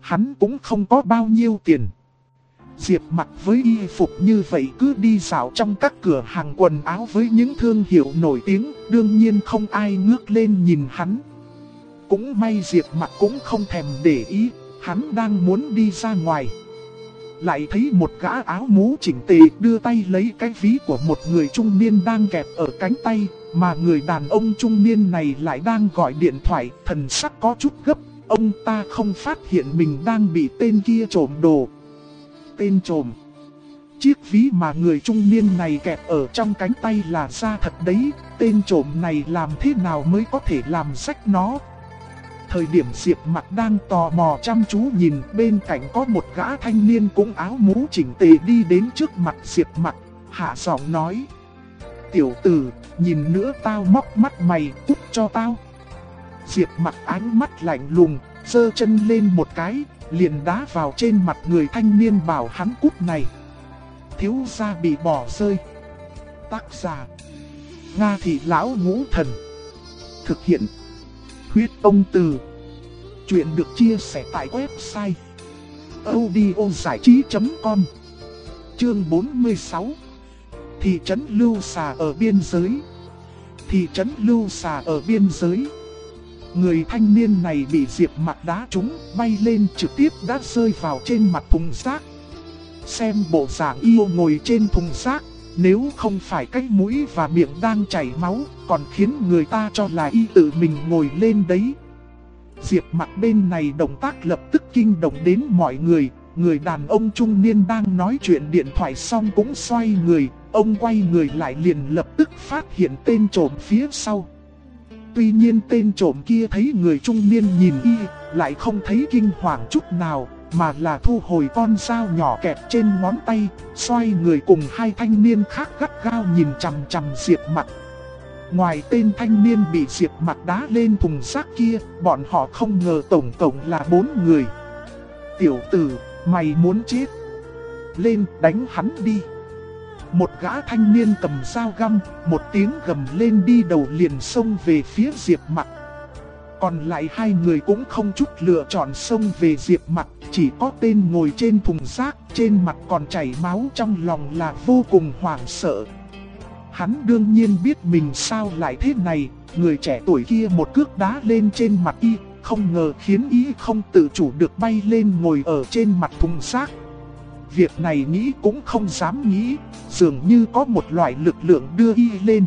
hắn cũng không có bao nhiêu tiền. Diệp Mặc với y phục như vậy cứ đi dạo trong các cửa hàng quần áo với những thương hiệu nổi tiếng, đương nhiên không ai ngước lên nhìn hắn. Cũng may Diệp Mặc cũng không thèm để ý, hắn đang muốn đi ra ngoài. Lại thấy một gã áo mũ chỉnh tề đưa tay lấy cái ví của một người trung niên đang kẹp ở cánh tay, mà người đàn ông trung niên này lại đang gọi điện thoại, thần sắc có chút gấp. Ông ta không phát hiện mình đang bị tên kia trộm đồ. Tên trộm. Chiếc ví mà người trung niên này kẹp ở trong cánh tay là da thật đấy, tên trộm này làm thế nào mới có thể làm rách nó. Thời điểm Diệp Mặc đang tò mò chăm chú nhìn, bên cạnh có một gã thanh niên cũng áo mũ chỉnh tề đi đến trước mặt Diệp Mặc, hạ giọng nói: "Tiểu tử, nhìn nữa tao móc mắt mày, cút cho tao." Diệp Mặc ánh mắt lạnh lùng, giơ chân lên một cái, liền đá vào trên mặt người thanh niên bảo hắn cút này. Thiếu gia bị bỏ rơi. Tác giả: Nga Thị Lão Ngũ Thần. Thực hiện: Huyết Ông Từ. Chuyện được chia sẻ tại website audiozảichí.com. Chương 46. Thị trấn Lưu Xà ở biên giới. Thị trấn Lưu Xà ở biên giới. Người thanh niên này bị Diệp Mặc đá trúng, bay lên trực tiếp đã rơi vào trên mặt thùng rác. Xem bộ dạng yêu ngồi trên thùng rác, nếu không phải cái mũi và miệng đang chảy máu, còn khiến người ta cho là y tự mình ngồi lên đấy. Diệp Mặc bên này động tác lập tức kinh động đến mọi người. Người đàn ông trung niên đang nói chuyện điện thoại xong cũng xoay người. Ông quay người lại liền lập tức phát hiện tên trộm phía sau. Tuy nhiên tên trộm kia thấy người trung niên nhìn y, lại không thấy kinh hoàng chút nào, mà là thu hồi con dao nhỏ kẹp trên ngón tay, xoay người cùng hai thanh niên khác gắt gao nhìn chằm chằm Diệp Mặc. Ngoài tên thanh niên bị Diệp Mặc đá lên thùng rác kia, bọn họ không ngờ tổng cộng là 4 người. "Tiểu tử, mày muốn chết? Lên đánh hắn đi." Một gã thanh niên cầm dao găm, một tiếng gầm lên đi đầu liền xông về phía Diệp Mặc. Còn lại hai người cũng không chút lựa chọn xông về Diệp Mặc, chỉ có tên ngồi trên thùng rác, trên mặt còn chảy máu, trong lòng là vô cùng hoảng sợ. Hắn đương nhiên biết mình sao lại thế này, người trẻ tuổi kia một cước đá lên trên mặt y, không ngờ khiến y không tự chủ được bay lên ngồi ở trên mặt thùng rác. Việc này nghĩ cũng không dám nghĩ, dường như có một loại lực lượng đưa y lên.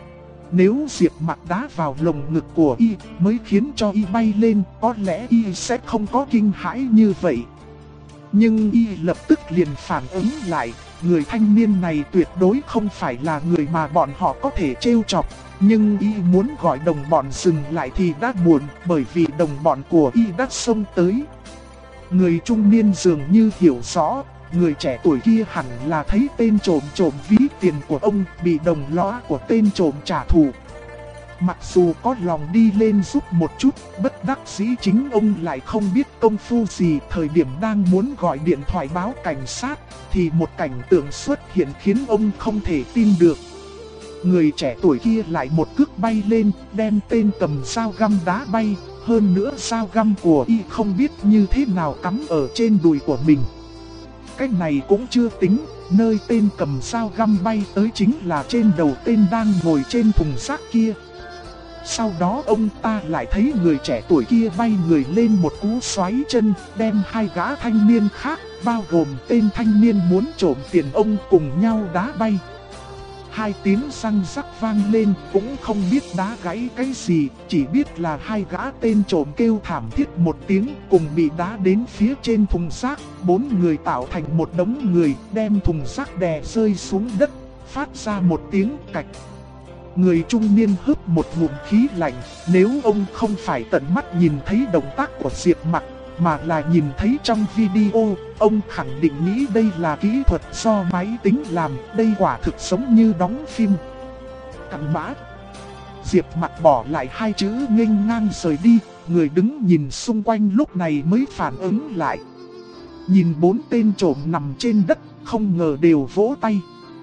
Nếu Diệp Mặc đá vào lồng ngực của y mới khiến cho y bay lên, có lẽ y sẽ không có kinh hãi như vậy. Nhưng y lập tức liền phản ứng lại, người thanh niên này tuyệt đối không phải là người mà bọn họ có thể trêu chọc. Nhưng y muốn gọi đồng bọn dừng lại thì đã muộn, bởi vì đồng bọn của y đã xông tới. Người trung niên dường như hiểu rõ, người trẻ tuổi kia hẳn là thấy tên trộm ví tiền của ông bị đồng lõa của tên trộm trả thù. Mặc dù có lòng đi lên giúp một chút, bất đắc dĩ chính ông lại không biết công phu gì. Thời điểm đang muốn gọi điện thoại báo cảnh sát, thì một cảnh tượng xuất hiện khiến ông không thể tin được. Người trẻ tuổi kia lại một cước bay lên, đem tên cầm dao găm đá bay. Hơn nữa dao găm của y không biết như thế nào cắm ở trên đùi của mình. Cái này cũng chưa tính, nơi tên cầm dao găm bay tới chính là trên đầu tên đang ngồi trên thùng rác kia. Sau đó ông ta lại thấy người trẻ tuổi kia bay người lên một cú xoáy chân, đem hai gã thanh niên khác, bao gồm tên thanh niên muốn trộm tiền ông cùng nhau đá bay. Hai tiếng răng rắc vang lên, cũng không biết đá gãy cái gì, chỉ biết là hai gã tên trộm kêu thảm thiết một tiếng cùng bị đá đến phía trên thùng rác. 4 người tạo thành một đống người, đem thùng rác đè rơi xuống đất, phát ra một tiếng cạch. Người trung niên hớp một ngụm khí lạnh, nếu ông không phải tận mắt nhìn thấy động tác của Diệp Mặc, mà là nhìn thấy trong video, ông khẳng định nghĩ đây là kỹ thuật do máy tính làm, đây quả thực giống như đóng phim. Cặn bã. Diệp Mặc bỏ lại hai chữ nghênh ngang rời đi, người đứng nhìn xung quanh lúc này mới phản ứng lại. Nhìn 4 tên trộm nằm trên đất, không ngờ đều vỗ tay.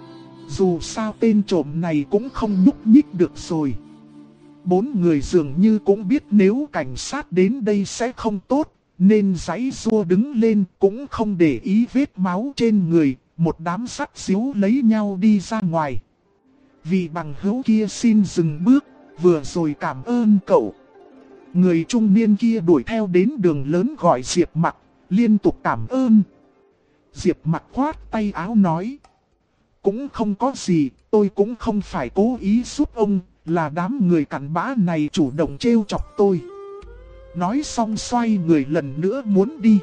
Dù sao tên trộm này cũng không nhúc nhích được rồi. 4 người dường như cũng biết nếu cảnh sát đến đây sẽ không tốt, nên giãy giụa đứng lên cũng không để ý vết máu trên người, một đám sắt xíu lấy nhau đi ra ngoài. Vị bằng hữu kia xin dừng bước, vừa rồi cảm ơn cậu. Người trung niên kia đuổi theo đến đường lớn gọi Diệp Mặc, liên tục cảm ơn. Diệp Mặc khoát tay áo nói. Cũng không có gì, tôi cũng không phải cố ý giúp ông, là đám người cặn bã này chủ động trêu chọc tôi. Nói xong xoay người lần nữa muốn đi.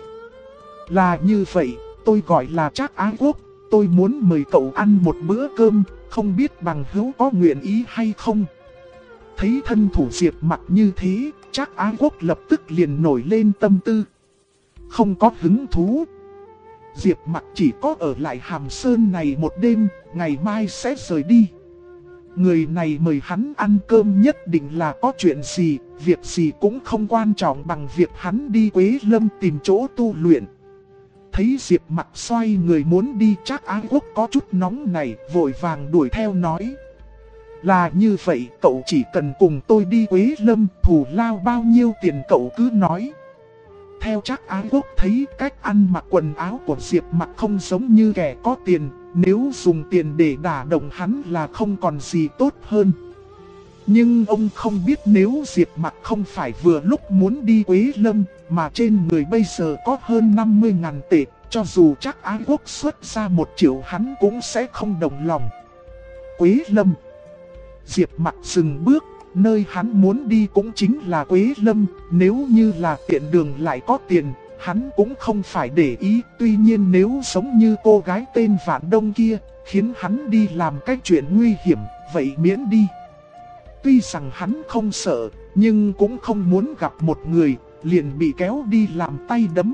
Là như vậy, tôi gọi là Trác Ái Quốc, tôi muốn mời cậu ăn một bữa cơm, không biết bằng hữu có nguyện ý hay không. Thấy thân thủ Diệp Mặc như thế, Trác Ái Quốc lập tức liền nổi lên tâm tư. Không có hứng thú. Diệp Mặc chỉ có ở lại Hàm Sơn này một đêm, ngày mai sẽ rời đi. Người này mời hắn ăn cơm nhất định là có chuyện gì, việc gì cũng không quan trọng bằng việc hắn đi Quế Lâm tìm chỗ tu luyện. Thấy Diệp Mặc xoay người muốn đi, Trác Ái Quốc có chút nóng này, vội vàng đuổi theo nói. Là như vậy, cậu chỉ cần cùng tôi đi Quế Lâm, thù lao bao nhiêu tiền cậu cứ nói. Theo Trác Ái Quốc thấy cách ăn mặc quần áo của Diệp Mặc không giống như kẻ có tiền, nếu dùng tiền để đả động hắn là không còn gì tốt hơn. Nhưng ông không biết nếu Diệp Mặc không phải vừa lúc muốn đi Quế Lâm, mà trên người bây giờ có hơn 50.000 tệ, cho dù Trác Ái Quốc xuất ra 1 triệu hắn cũng sẽ không đồng lòng. Quế Lâm. Diệp Mặc dừng bước, nơi hắn muốn đi cũng chính là Quế Lâm, nếu như là tiện đường lại có tiền, hắn cũng không phải để ý. Tuy nhiên nếu giống như cô gái tên Vạn Đông kia, khiến hắn đi làm cái chuyện nguy hiểm, vậy miễn đi. Tuy rằng hắn không sợ, nhưng cũng không muốn gặp một người, liền bị kéo đi làm tay đấm.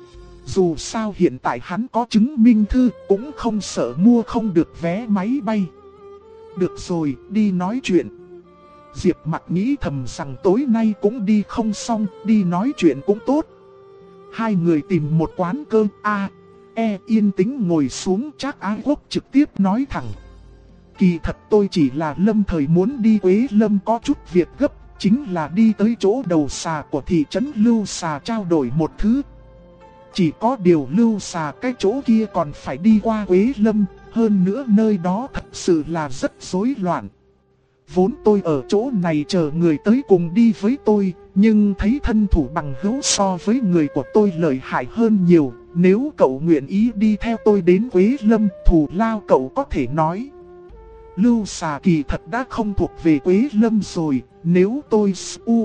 Dù sao hiện tại hắn có chứng minh thư, cũng không sợ mua không được vé máy bay. Được rồi, đi nói chuyện. Diệp Mặc nghĩ thầm rằng tối nay cũng đi không xong, đi nói chuyện cũng tốt. Hai người tìm một quán cơm yên tĩnh ngồi xuống. Trác Ái Quốc trực tiếp nói thẳng. Kỳ thật tôi chỉ là lâm thời muốn đi Quế Lâm có chút việc gấp, chính là đi tới chỗ đầu xà của thị trấn Lưu Xà trao đổi một thứ. Chỉ có điều Lưu Xà cái chỗ kia còn phải đi qua Quế Lâm, hơn nữa nơi đó thật sự là rất rối loạn. Vốn tôi ở chỗ này chờ người tới cùng đi với tôi, nhưng thấy thân thủ bằng hữu so với người của tôi lợi hại hơn nhiều. Nếu cậu nguyện ý đi theo tôi đến Quế Lâm, thù lao cậu có thể nói. Lưu Xà kỳ thật đã không thuộc về Quế Lâm rồi, nếu tôi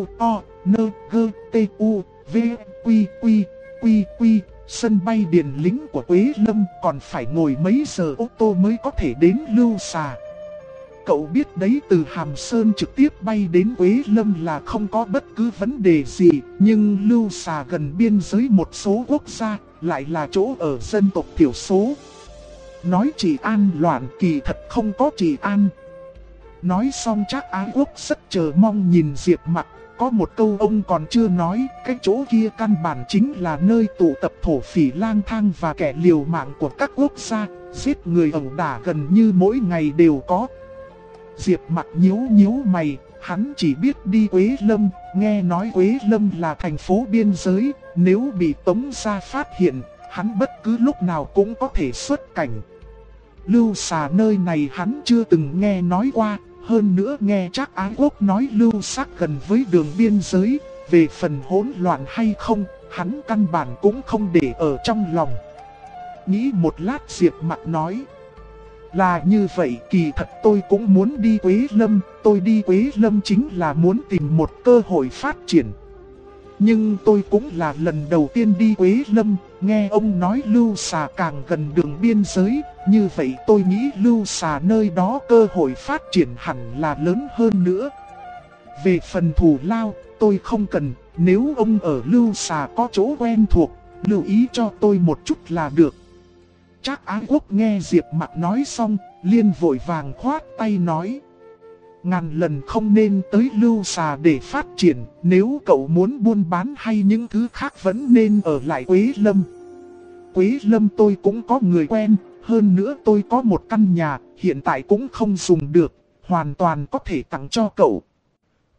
sân bay Điền Lĩnh của Quế Lâm còn phải ngồi mấy giờ ô tô mới có thể đến Lưu Xà. Cậu biết đấy, từ Hàm Sơn trực tiếp bay đến Quế Lâm là không có bất cứ vấn đề gì, nhưng Lưu Xà gần biên giới một số quốc gia, lại là chỗ ở dân tộc thiểu số. Nói trị an loạn, kỳ thật không có trị an. Nói xong Trác Ái Quốc rất chờ mong nhìn Diệp Mặc. Có một câu ông còn chưa nói, cái chỗ kia căn bản chính là nơi tụ tập thổ phỉ lang thang và kẻ liều mạng của các quốc gia, giết người ẩu đả gần như mỗi ngày đều có. Diệp Mặc nhíu mày, hắn chỉ biết đi Quế Lâm, nghe nói Quế Lâm là thành phố biên giới, nếu bị Tống gia phát hiện, hắn bất cứ lúc nào cũng có thể xuất cảnh. Lưu Xà nơi này hắn chưa từng nghe nói qua, hơn nữa nghe Trác Ái Quốc nói Lưu Sắc gần với đường biên giới, về phần hỗn loạn hay không, hắn căn bản cũng không để ở trong lòng. Nghĩ một lát Diệp Mặc nói. Là như vậy, kỳ thật tôi cũng muốn đi Quế Lâm, tôi đi Quế Lâm chính là muốn tìm một cơ hội phát triển. Nhưng tôi cũng là lần đầu tiên đi Quế Lâm, nghe ông nói Lưu Xà càng gần đường biên giới, như vậy tôi nghĩ Lưu Xà nơi đó cơ hội phát triển hẳn là lớn hơn nữa. Về phần thù lao, tôi không cần, nếu ông ở Lưu Xà có chỗ quen thuộc, lưu ý cho tôi một chút là được. Trác Ái Quốc nghe Diệp Mặc nói xong, liền vội vàng khoát tay nói. Ngàn lần không nên tới Lưu Xà để phát triển, nếu cậu muốn buôn bán hay những thứ khác vẫn nên ở lại Quế Lâm. Quế Lâm tôi cũng có người quen, hơn nữa tôi có một căn nhà, hiện tại cũng không dùng được, hoàn toàn có thể tặng cho cậu.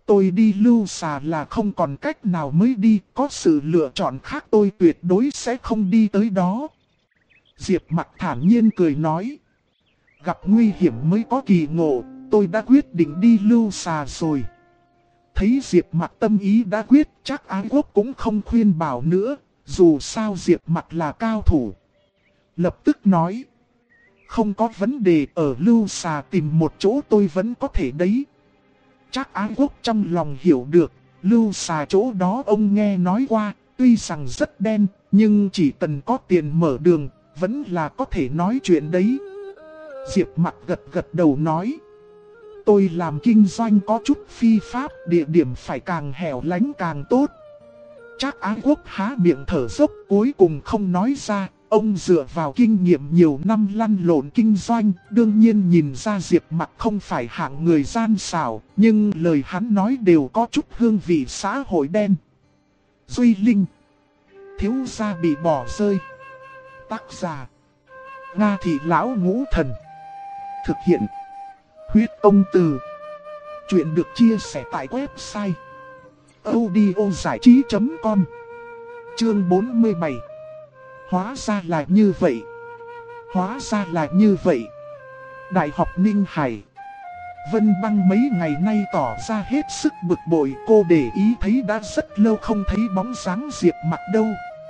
Tôi đi lưu xà là không còn cách nào mới đi, có sự lựa chọn khác tôi tuyệt đối sẽ không đi tới đó. Diệp Mặc thản nhiên cười nói. Gặp nguy hiểm mới có kỳ ngộ, tôi đã quyết định đi lưu xà rồi. Thấy Diệp Mặc tâm ý đã quyết, chắc Ái Quốc cũng không khuyên bảo nữa, dù sao Diệp Mặc là cao thủ. Lập tức nói. Không có vấn đề, ở lưu xà tìm một chỗ tôi vẫn có thể đấy. Chắc Ái Quốc trong lòng hiểu được, lưu xà chỗ đó ông nghe nói qua, tuy rằng rất đen, nhưng chỉ cần có tiền mở đường, vẫn là có thể nói chuyện đấy. Diệp Mặc gật gật đầu nói. Tôi làm kinh doanh có chút phi pháp, địa điểm phải càng hẻo lánh càng tốt. Chắc Ái Quốc há miệng thở dốc, cuối cùng không nói ra. Ông dựa vào kinh nghiệm nhiều năm lăn lộn kinh doanh, đương nhiên nhìn ra Diệp Mặc không phải hạng người gian xảo, nhưng lời hắn nói đều có chút hương vị xã hội đen. Duy Linh, thiếu gia bị bỏ rơi. Tác giả Nga Thị Lão Ngũ Thần. Thực hiện Huyết Công Từ. Chuyện được chia sẻ tại website audiozảichí.com. Chương 47. Hóa ra là như vậy. Hóa ra là như vậy. Đại học Ninh Hải. Vân Băng mấy ngày nay tỏ ra hết sức bực bội. Cô để ý thấy đã rất lâu không thấy bóng dáng Diệp Mặc đâu.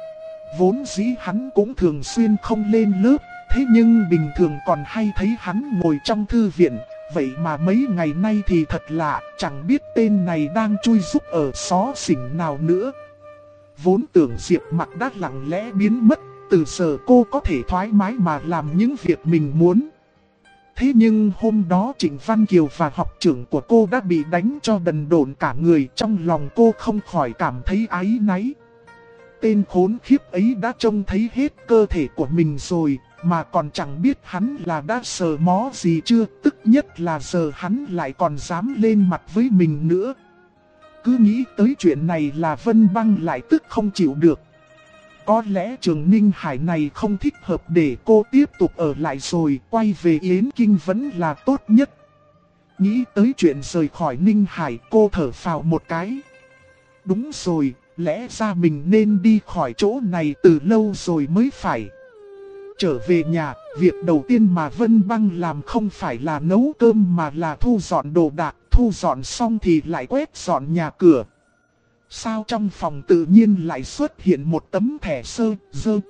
Vốn dĩ hắn cũng thường xuyên không lên lớp, thế nhưng bình thường còn hay thấy hắn ngồi trong thư viện. Vậy mà mấy ngày nay thì thật lạ, chẳng biết tên này đang chui rúc ở xó xỉnh nào nữa. Vốn tưởng Diệp Mặc đã lặng lẽ biến mất, từ giờ cô có thể thoải mái mà làm những việc mình muốn. Thế nhưng hôm đó Trịnh Văn Kiều và học trưởng của cô đã bị đánh cho đần độn cả người, trong lòng cô không khỏi cảm thấy áy náy. Tên khốn khiếp ấy đã trông thấy hết cơ thể của mình rồi, mà còn chẳng biết hắn là đã sờ mó gì chưa, tức nhất là giờ hắn lại còn dám lên mặt với mình nữa. Cứ nghĩ tới chuyện này là Vân Băng lại tức không chịu được. Có lẽ trường Ninh Hải này không thích hợp để cô tiếp tục ở lại rồi, quay về Yến Kinh vẫn là tốt nhất. Nghĩ tới chuyện rời khỏi Ninh Hải, cô thở phào một cái. Đúng rồi, lẽ ra mình nên đi khỏi chỗ này từ lâu rồi mới phải. Trở về nhà, việc đầu tiên mà Vân Băng làm không phải là nấu cơm mà là thu dọn đồ đạc, thu dọn xong thì lại quét dọn nhà cửa. Sao trong phòng tự nhiên lại xuất hiện một tấm thẻ sơ dơ.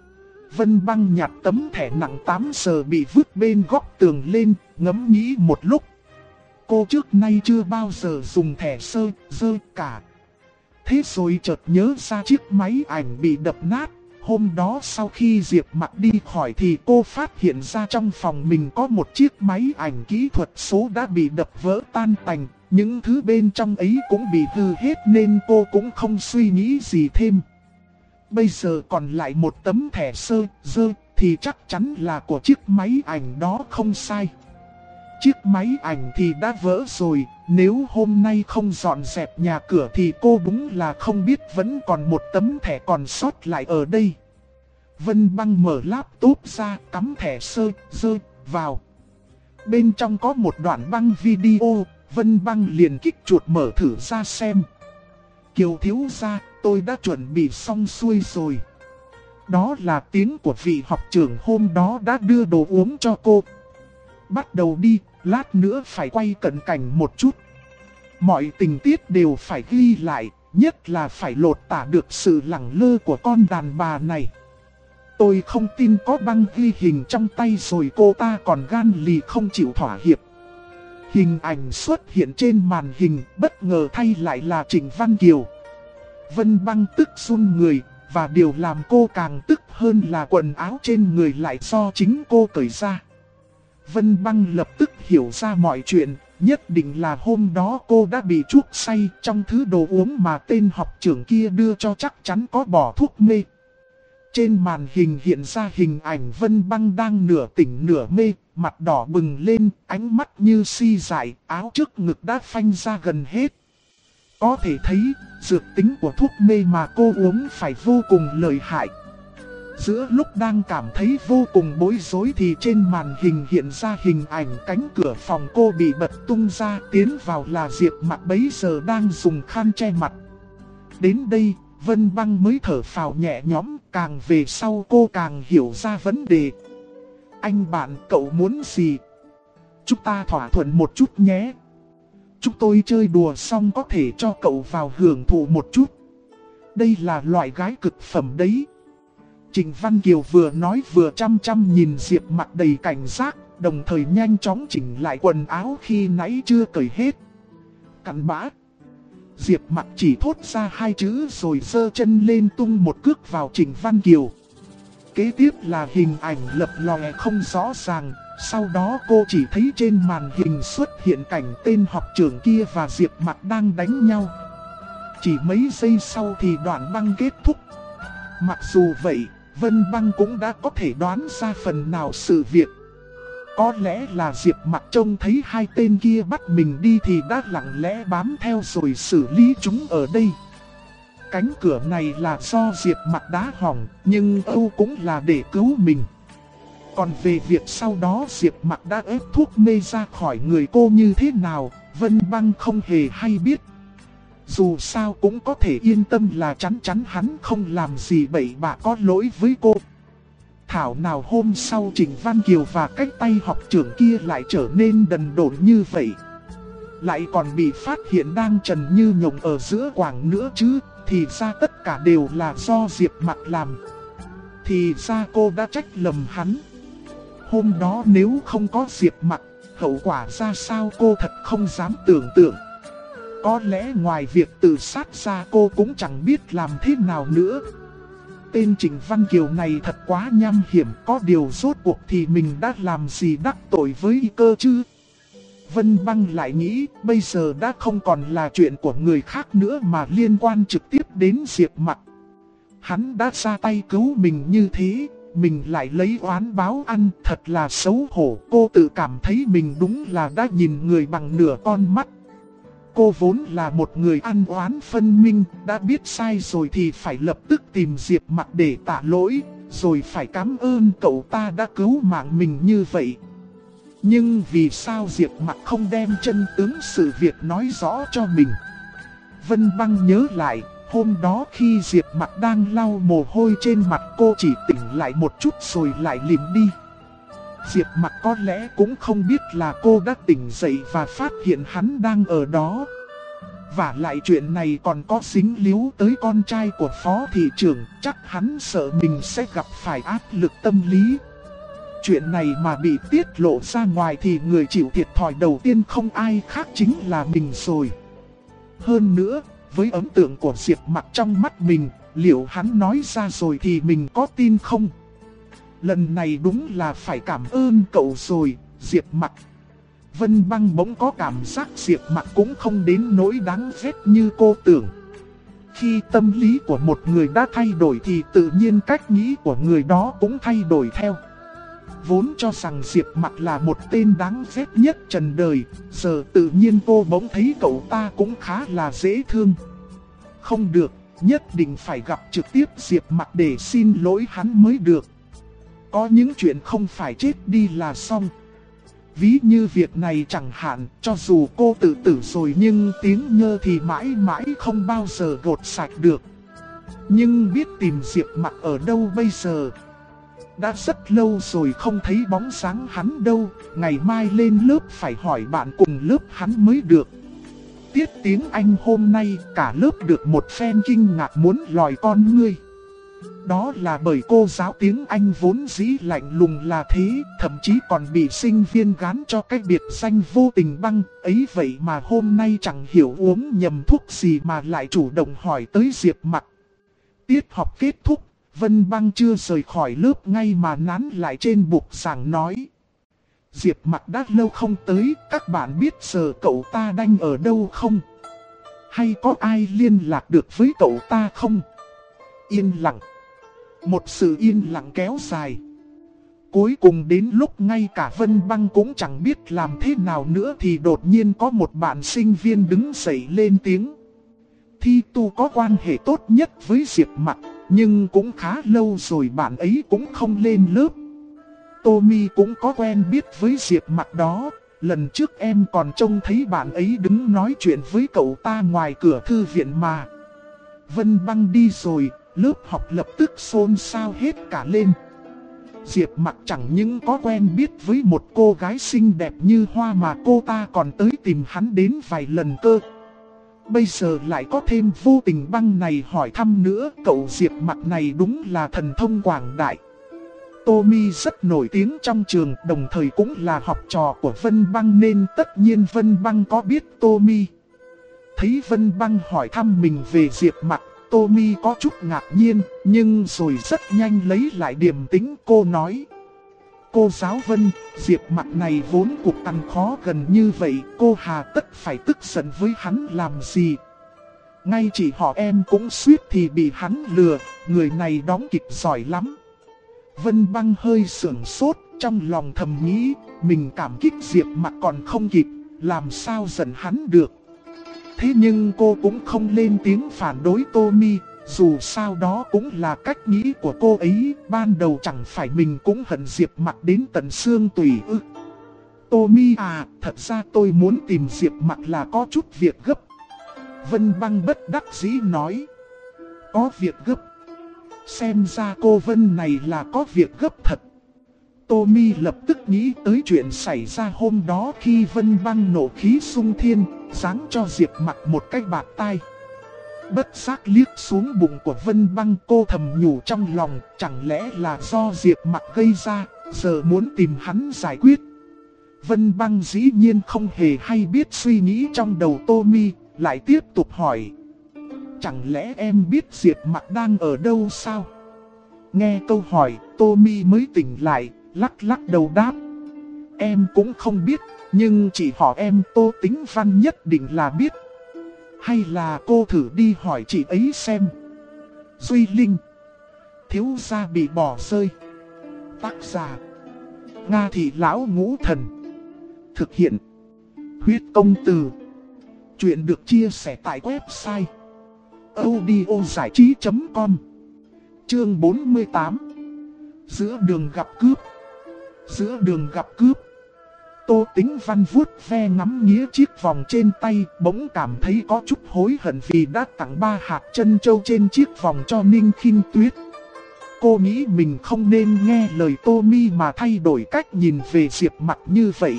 Vân Băng nhặt tấm thẻ nặng 8 giờ bị vứt bên góc tường lên, ngẫm nghĩ một lúc. Cô trước nay chưa bao giờ dùng thẻ sơ dơ cả. Thế rồi chợt nhớ ra chiếc máy ảnh bị đập nát. Hôm đó sau khi Diệp Mặc đi khỏi thì cô phát hiện ra trong phòng mình có một chiếc máy ảnh kỹ thuật số đã bị đập vỡ tan tành. Những thứ bên trong ấy cũng bị hư hết nên cô cũng không suy nghĩ gì thêm. Bây giờ còn lại một tấm thẻ sơ dơ thì chắc chắn là của chiếc máy ảnh đó không sai. Chiếc máy ảnh thì đã vỡ rồi, nếu hôm nay không dọn dẹp nhà cửa thì cô đúng là không biết vẫn còn một tấm thẻ còn sót lại ở đây. Vân Băng mở laptop ra, cắm thẻ sơ dơ vào. Bên trong có một đoạn băng video, Vân Băng liền kích chuột mở thử ra xem. Kiều thiếu gia, tôi đã chuẩn bị xong xuôi rồi. Đó là tiếng của vị học trưởng hôm đó đã đưa đồ uống cho cô. Bắt đầu đi, lát nữa phải quay cận cảnh một chút. Mọi tình tiết đều phải ghi lại, nhất là phải lột tả được sự lẳng lơ của con đàn bà này. Tôi không tin có băng ghi hình trong tay rồi cô ta còn gan lì không chịu thỏa hiệp. Hình ảnh xuất hiện trên màn hình, bất ngờ thay lại là Trịnh Văn Kiều. Vân Băng tức run người, và điều làm cô càng tức hơn là quần áo trên người lại do chính cô cởi ra. Vân Băng lập tức hiểu ra mọi chuyện, nhất định là hôm đó cô đã bị chuốc say, trong thứ đồ uống mà tên học trưởng kia đưa cho chắc chắn có bỏ thuốc mê. Trên màn hình hiện ra hình ảnh Vân Băng đang nửa tỉnh nửa mê, mặt đỏ bừng lên, ánh mắt như si dại, áo trước ngực đã phanh ra gần hết. Có thể thấy, dược tính của thuốc mê mà cô uống phải vô cùng lợi hại. Giữa lúc đang cảm thấy vô cùng bối rối thì trên màn hình hiện ra hình ảnh cánh cửa phòng cô bị bật tung ra, tiến vào là Diệp Mặc bấy giờ đang dùng khăn che mặt. Đến đây, Vân Băng mới thở phào nhẹ nhõm, càng về sau cô càng hiểu ra vấn đề. Anh bạn, cậu muốn gì? Chúng ta thỏa thuận một chút nhé. Chúng tôi chơi đùa xong có thể cho cậu vào hưởng thụ một chút. Đây là loại gái cực phẩm đấy. Trịnh Văn Kiều vừa nói vừa chăm chăm nhìn Diệp Mặc đầy cảnh giác, đồng thời nhanh chóng chỉnh lại quần áo khi nãy chưa cởi hết. Cặn bã. Diệp Mặc chỉ thốt ra hai chữ rồi giơ chân lên tung một cước vào Trịnh Văn Kiều. Kế tiếp là hình ảnh lập lòe không rõ ràng, sau đó cô chỉ thấy trên màn hình xuất hiện cảnh tên học trưởng kia và Diệp Mặc đang đánh nhau. Chỉ mấy giây sau thì đoạn băng kết thúc. Mặc dù vậy, Vân Băng cũng đã có thể đoán ra phần nào sự việc. Có lẽ là Diệp Mặc trông thấy hai tên kia bắt mình đi thì đã lặng lẽ bám theo rồi xử lý chúng ở đây. Cánh cửa này là do Diệp Mặc đá hỏng, nhưng Âu cũng là để cứu mình. Còn về việc sau đó Diệp Mặc đã ép thuốc mê ra khỏi người cô như thế nào, Vân Băng không hề hay biết. Dù sao cũng có thể yên tâm là chắn chắn hắn không làm gì bậy bạ có lỗi với cô. Thảo nào hôm sau Trịnh Văn Kiều và cái tay học trưởng kia lại trở nên đần độn như vậy. Lại còn bị phát hiện đang trần như nhộng ở giữa quảng nữa chứ, thì ra tất cả đều là do Diệp Mặc làm. Thì ra cô đã trách lầm hắn. Hôm đó nếu không có Diệp Mặc, hậu quả ra sao cô thật không dám tưởng tượng. Có lẽ ngoài việc tự sát ra cô cũng chẳng biết làm thế nào nữa. Tên Trịnh Văn Kiều này thật quá nham hiểm, có điều rốt cuộc thì mình đã làm gì đắc tội với y cơ chứ. Vân Băng lại nghĩ bây giờ đã không còn là chuyện của người khác nữa mà liên quan trực tiếp đến Diệp Mặc. Hắn đã ra tay cứu mình như thế, mình lại lấy oán báo ăn, thật là xấu hổ. Cô tự cảm thấy mình đúng là đã nhìn người bằng nửa con mắt. Cô vốn là một người ăn oán phân minh, đã biết sai rồi thì phải lập tức tìm Diệp Mặc để tạ lỗi, rồi phải cảm ơn cậu ta đã cứu mạng mình như vậy. Nhưng vì sao Diệp Mặc không đem chân tướng sự việc nói rõ cho mình? Vân Băng nhớ lại, hôm đó khi Diệp Mặc đang lau mồ hôi trên mặt cô chỉ tỉnh lại một chút rồi lại lìm đi. Diệp Mặc có lẽ cũng không biết là cô đã tỉnh dậy và phát hiện hắn đang ở đó. Và lại chuyện này còn có dính líu tới con trai của phó thị trưởng, chắc hắn sợ mình sẽ gặp phải áp lực tâm lý. Chuyện này mà bị tiết lộ ra ngoài thì người chịu thiệt thòi đầu tiên không ai khác chính là mình rồi. Hơn nữa, với ấn tượng của Diệp Mặc trong mắt mình, liệu hắn nói ra rồi thì mình có tin không? Lần này đúng là phải cảm ơn cậu rồi, Diệp Mặc. Vân Băng bỗng có cảm giác Diệp Mặc cũng không đến nỗi đáng ghét như cô tưởng. Khi tâm lý của một người đã thay đổi thì tự nhiên cách nghĩ của người đó cũng thay đổi theo. Vốn cho rằng Diệp Mặc là một tên đáng ghét nhất trần đời, giờ tự nhiên cô bỗng thấy cậu ta cũng khá là dễ thương. Không được, nhất định phải gặp trực tiếp Diệp Mặc để xin lỗi hắn mới được. Có những chuyện không phải chết đi là xong. Ví như việc này chẳng hạn, cho dù cô tự tử rồi nhưng tiếng nhơ thì mãi mãi không bao giờ gột sạch được. Nhưng biết tìm Diệp Mặc ở đâu bây giờ? Đã rất lâu rồi không thấy bóng dáng hắn đâu, ngày mai lên lớp phải hỏi bạn cùng lớp hắn mới được. Tiết tiếng Anh hôm nay cả lớp được một phen kinh ngạc muốn lòi con ngươi. Đó là bởi cô giáo tiếng Anh vốn dĩ lạnh lùng là thế, thậm chí còn bị sinh viên gán cho cái biệt danh vô tình băng. Ấy vậy mà hôm nay chẳng hiểu uống nhầm thuốc gì mà lại chủ động hỏi tới Diệp Mặc. Tiết học kết thúc, Vân Băng chưa rời khỏi lớp ngay mà nán lại trên bục giảng nói. Diệp Mặc đã lâu không tới, các bạn biết giờ cậu ta đang ở đâu không? Hay có ai liên lạc được với cậu ta không? Yên lặng. Một sự yên lặng kéo dài. Cuối cùng đến lúc ngay cả Vân Băng cũng chẳng biết làm thế nào nữa thì đột nhiên có một bạn sinh viên đứng dậy lên tiếng. Thi Tu có quan hệ tốt nhất với Diệp Mặc, Nhưng cũng khá lâu rồi bạn ấy cũng không lên lớp. Tommy cũng có quen biết với Diệp Mặc đó. Lần trước em còn trông thấy bạn ấy đứng nói chuyện với cậu ta ngoài cửa thư viện mà. Vân Băng đi rồi, lớp học lập tức xôn xao hết cả lên. Diệp Mặc chẳng những có quen biết với một cô gái xinh đẹp như hoa mà cô ta còn tới tìm hắn đến vài lần cơ. Bây giờ lại có thêm Vô Tình Băng này hỏi thăm nữa, cậu Diệp Mặc này đúng là thần thông quảng đại. Tommy rất nổi tiếng trong trường, đồng thời cũng là học trò của Vân Băng nên tất nhiên Vân Băng có biết Tommy. Thấy Vân Băng hỏi thăm mình về Diệp Mặc, Tommy có chút ngạc nhiên, nhưng rồi rất nhanh lấy lại điềm tĩnh. Cô nói: cô giáo Vân, Diệp Mặc này vốn cục ăn khó gần như vậy, cô hà tất phải tức giận với hắn làm gì? Ngay chỉ họ em cũng suýt thì bị hắn lừa, người này đóng kịch giỏi lắm. Vân Băng hơi sửng sốt, trong lòng thầm nghĩ, mình cảm kích Diệp Mặc còn không kịp, làm sao giận hắn được. Thế nhưng cô cũng không lên tiếng phản đối Tommy, dù sao đó cũng là cách nghĩ của cô ấy. Ban đầu chẳng phải mình cũng hận Diệp Mặc đến tận xương tủy ư? Tommy à, thật ra tôi muốn tìm Diệp Mặc là có chút việc gấp. Vân Băng bất đắc dĩ nói: có việc gấp? Xem ra cô Vân này là có việc gấp thật. Tommy lập tức nghĩ tới chuyện xảy ra hôm đó khi Vân Băng nộ khí xung thiên, giáng cho Diệp Mặc một cái bạt tai. Bất giác liếc xuống bụng của Vân Băng, cô thầm nhủ trong lòng, chẳng lẽ là do Diệp Mặc gây ra, giờ muốn tìm hắn giải quyết. Vân Băng dĩ nhiên không hề hay biết suy nghĩ trong đầu Tommy, lại tiếp tục hỏi: chẳng lẽ em biết Diệp Mặc đang ở đâu sao? Nghe câu hỏi, Tommy mới tỉnh lại, lắc lắc đầu đáp: em cũng không biết, nhưng chỉ họ em Tô Tĩnh Văn nhất định là biết. Hay là cô thử đi hỏi chị ấy xem. Duy Linh, thiếu gia bị bỏ rơi. Tác giả: Nga Thị Lão Ngũ Thần. Thực hiện: Huyết Công Từ. Chuyện được chia sẻ tại website audiozảichí.com. Chương 48. Giữa đường gặp cướp. Giữa đường gặp cướp. Tô Tĩnh Văn vuốt ve ngắm nghía chiếc vòng trên tay, bỗng cảm thấy có chút hối hận vì đã tặng 3 hạt trân châu trên chiếc vòng cho Ninh Khinh Tuyết. Cô nghĩ mình không nên nghe lời Tommy mà thay đổi cách nhìn về Diệp Mặc như vậy.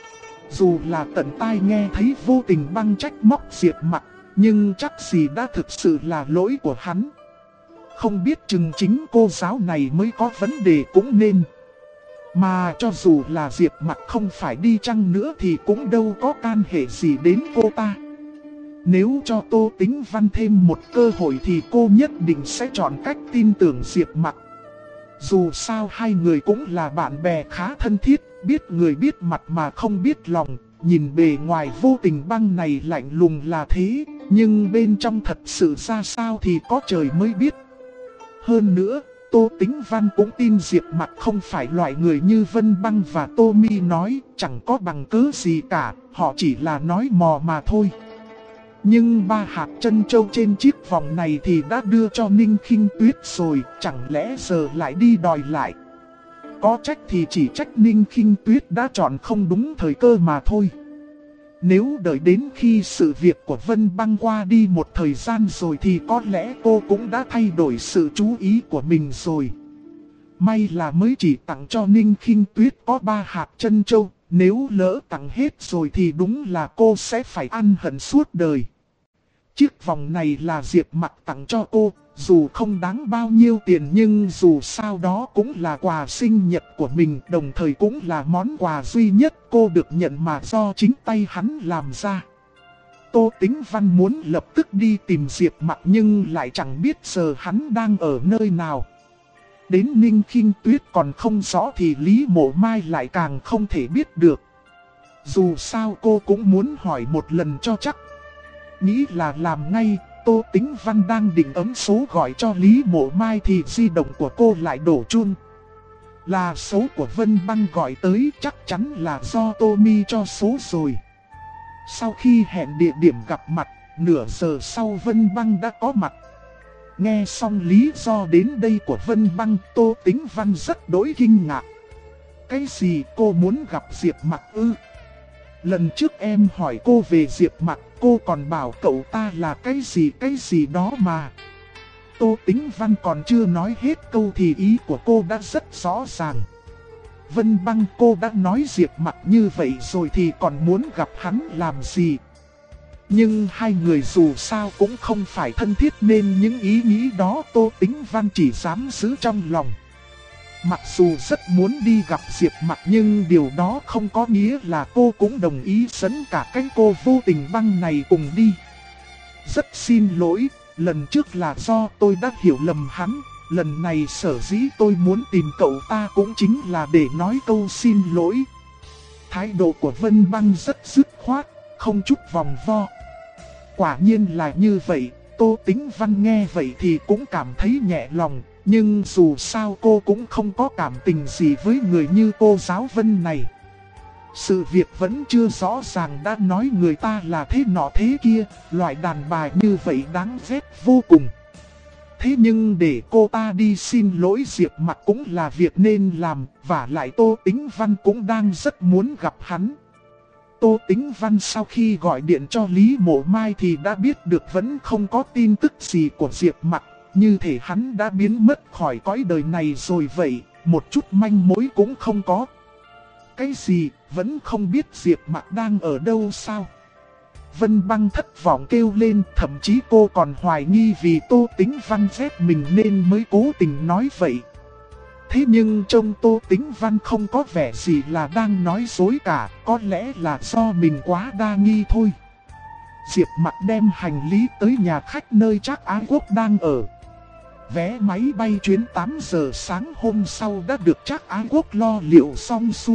Dù là tận tai nghe thấy Vô Tình Băng trách móc Diệp Mặc, nhưng chắc gì đã thực sự là lỗi của hắn. Không biết chừng chính cô giáo này mới có vấn đề cũng nên. Mà cho dù là Diệp Mặc không phải đi chăng nữa thì cũng đâu có can hệ gì đến cô ta. Nếu cho Tô Tĩnh Văn thêm một cơ hội thì cô nhất định sẽ chọn cách tin tưởng Diệp Mặc. Dù sao hai người cũng là bạn bè khá thân thiết, biết người biết mặt mà không biết lòng. Nhìn bề ngoài Vô Tình Băng này lạnh lùng là thế, nhưng bên trong thật sự ra sao thì có trời mới biết. Hơn nữa, Tô Tĩnh Văn cũng tin Diệp Mặc không phải loại người như Vân Băng và Tommy nói, chẳng có bằng cớ gì cả, họ chỉ là nói mò mà thôi. Nhưng 3 hạt trân châu trên chiếc vòng này thì đã đưa cho Ninh Khinh Tuyết rồi, chẳng lẽ giờ lại đi đòi lại. Có trách thì chỉ trách Ninh Khinh Tuyết đã chọn không đúng thời cơ mà thôi. Nếu đợi đến khi sự việc của Vân Băng qua đi một thời gian rồi thì có lẽ cô cũng đã thay đổi sự chú ý của mình rồi. May là mới chỉ tặng cho Ninh Khinh Tuyết có 3 hạt trân châu, nếu lỡ tặng hết rồi thì đúng là cô sẽ phải ăn hận suốt đời. Chiếc vòng này là Diệp Mặc tặng cho cô, dù không đáng bao nhiêu tiền nhưng dù sao đó cũng là quà sinh nhật của mình, đồng thời cũng là món quà duy nhất cô được nhận mà do chính tay hắn làm ra. Tô Tĩnh Văn muốn lập tức đi tìm Diệp Mặc nhưng lại chẳng biết giờ hắn đang ở nơi nào. Đến Ninh Khinh Tuyết còn không rõ thì Lý Mộ Mai lại càng không thể biết được. Dù sao cô cũng muốn hỏi một lần cho chắc. Nghĩ là làm ngay, Tô Tĩnh Văn đang định ấn số gọi cho Lý Mộ Mai thì di động của cô lại đổ chuông. Là số của Vân Băng gọi tới, chắc chắn là do Tommy cho số rồi. Sau khi hẹn địa điểm gặp mặt, nửa giờ sau Vân Băng đã có mặt. Nghe xong lý do đến đây của Vân Băng, Tô Tĩnh Văn rất đỗi kinh ngạc. Cái gì, cô muốn gặp Diệp Mặc ư? Lần trước em hỏi cô về Diệp Mặc, cô còn bảo cậu ta là cái gì đó mà. Tô Tĩnh Văn còn chưa nói hết câu thì ý của cô đã rất rõ ràng. Vân Băng, cô đã nói Diệp Mặc như vậy rồi thì còn muốn gặp hắn làm gì? Nhưng hai người dù sao cũng không phải thân thiết nên những ý nghĩ đó Tô Tĩnh Văn chỉ dám giữ trong lòng. Mặc dù rất muốn đi gặp Diệp Mặc nhưng điều đó không có nghĩa là cô cũng đồng ý dẫn cả cái cô vô tình Băng này cùng đi. Rất xin lỗi, lần trước là do tôi đã hiểu lầm hắn, lần này sở dĩ tôi muốn tìm cậu ta cũng chính là để nói câu xin lỗi. Thái độ của Vân Băng rất dứt khoát, không chút vòng vo. Quả nhiên là như vậy, Tô Tĩnh Văn nghe vậy thì cũng cảm thấy nhẹ lòng, nhưng dù sao cô cũng không có cảm tình gì với người như cô giáo Vân này. Sự việc vẫn chưa rõ ràng đã nói người ta là thế nọ thế kia, loại đàn bà như vậy đáng ghét vô cùng. Thế nhưng để cô ta đi xin lỗi Diệp Mặc cũng là việc nên làm, và lại Tô Tĩnh Văn cũng đang rất muốn gặp hắn. Tô Tĩnh Văn sau khi gọi điện cho Lý Mộ Mai thì đã biết được vẫn không có tin tức gì của Diệp Mặc, như thể hắn đã biến mất khỏi cõi đời này rồi vậy, một chút manh mối cũng không có. Cái gì, vẫn không biết Diệp Mặc đang ở đâu sao? Vân Băng thất vọng kêu lên, thậm chí cô còn hoài nghi vì Tô Tĩnh Văn ghét mình nên mới cố tình nói vậy. Thế nhưng trông Tô Tĩnh Văn không có vẻ gì là đang nói dối cả, có lẽ là do mình quá đa nghi thôi. Diệp Mặc đem hành lý tới nhà khách nơi Trác Ái Quốc đang ở. Vé máy bay chuyến 8 giờ sáng hôm sau đã được Trác Ái Quốc lo liệu xong xuôi.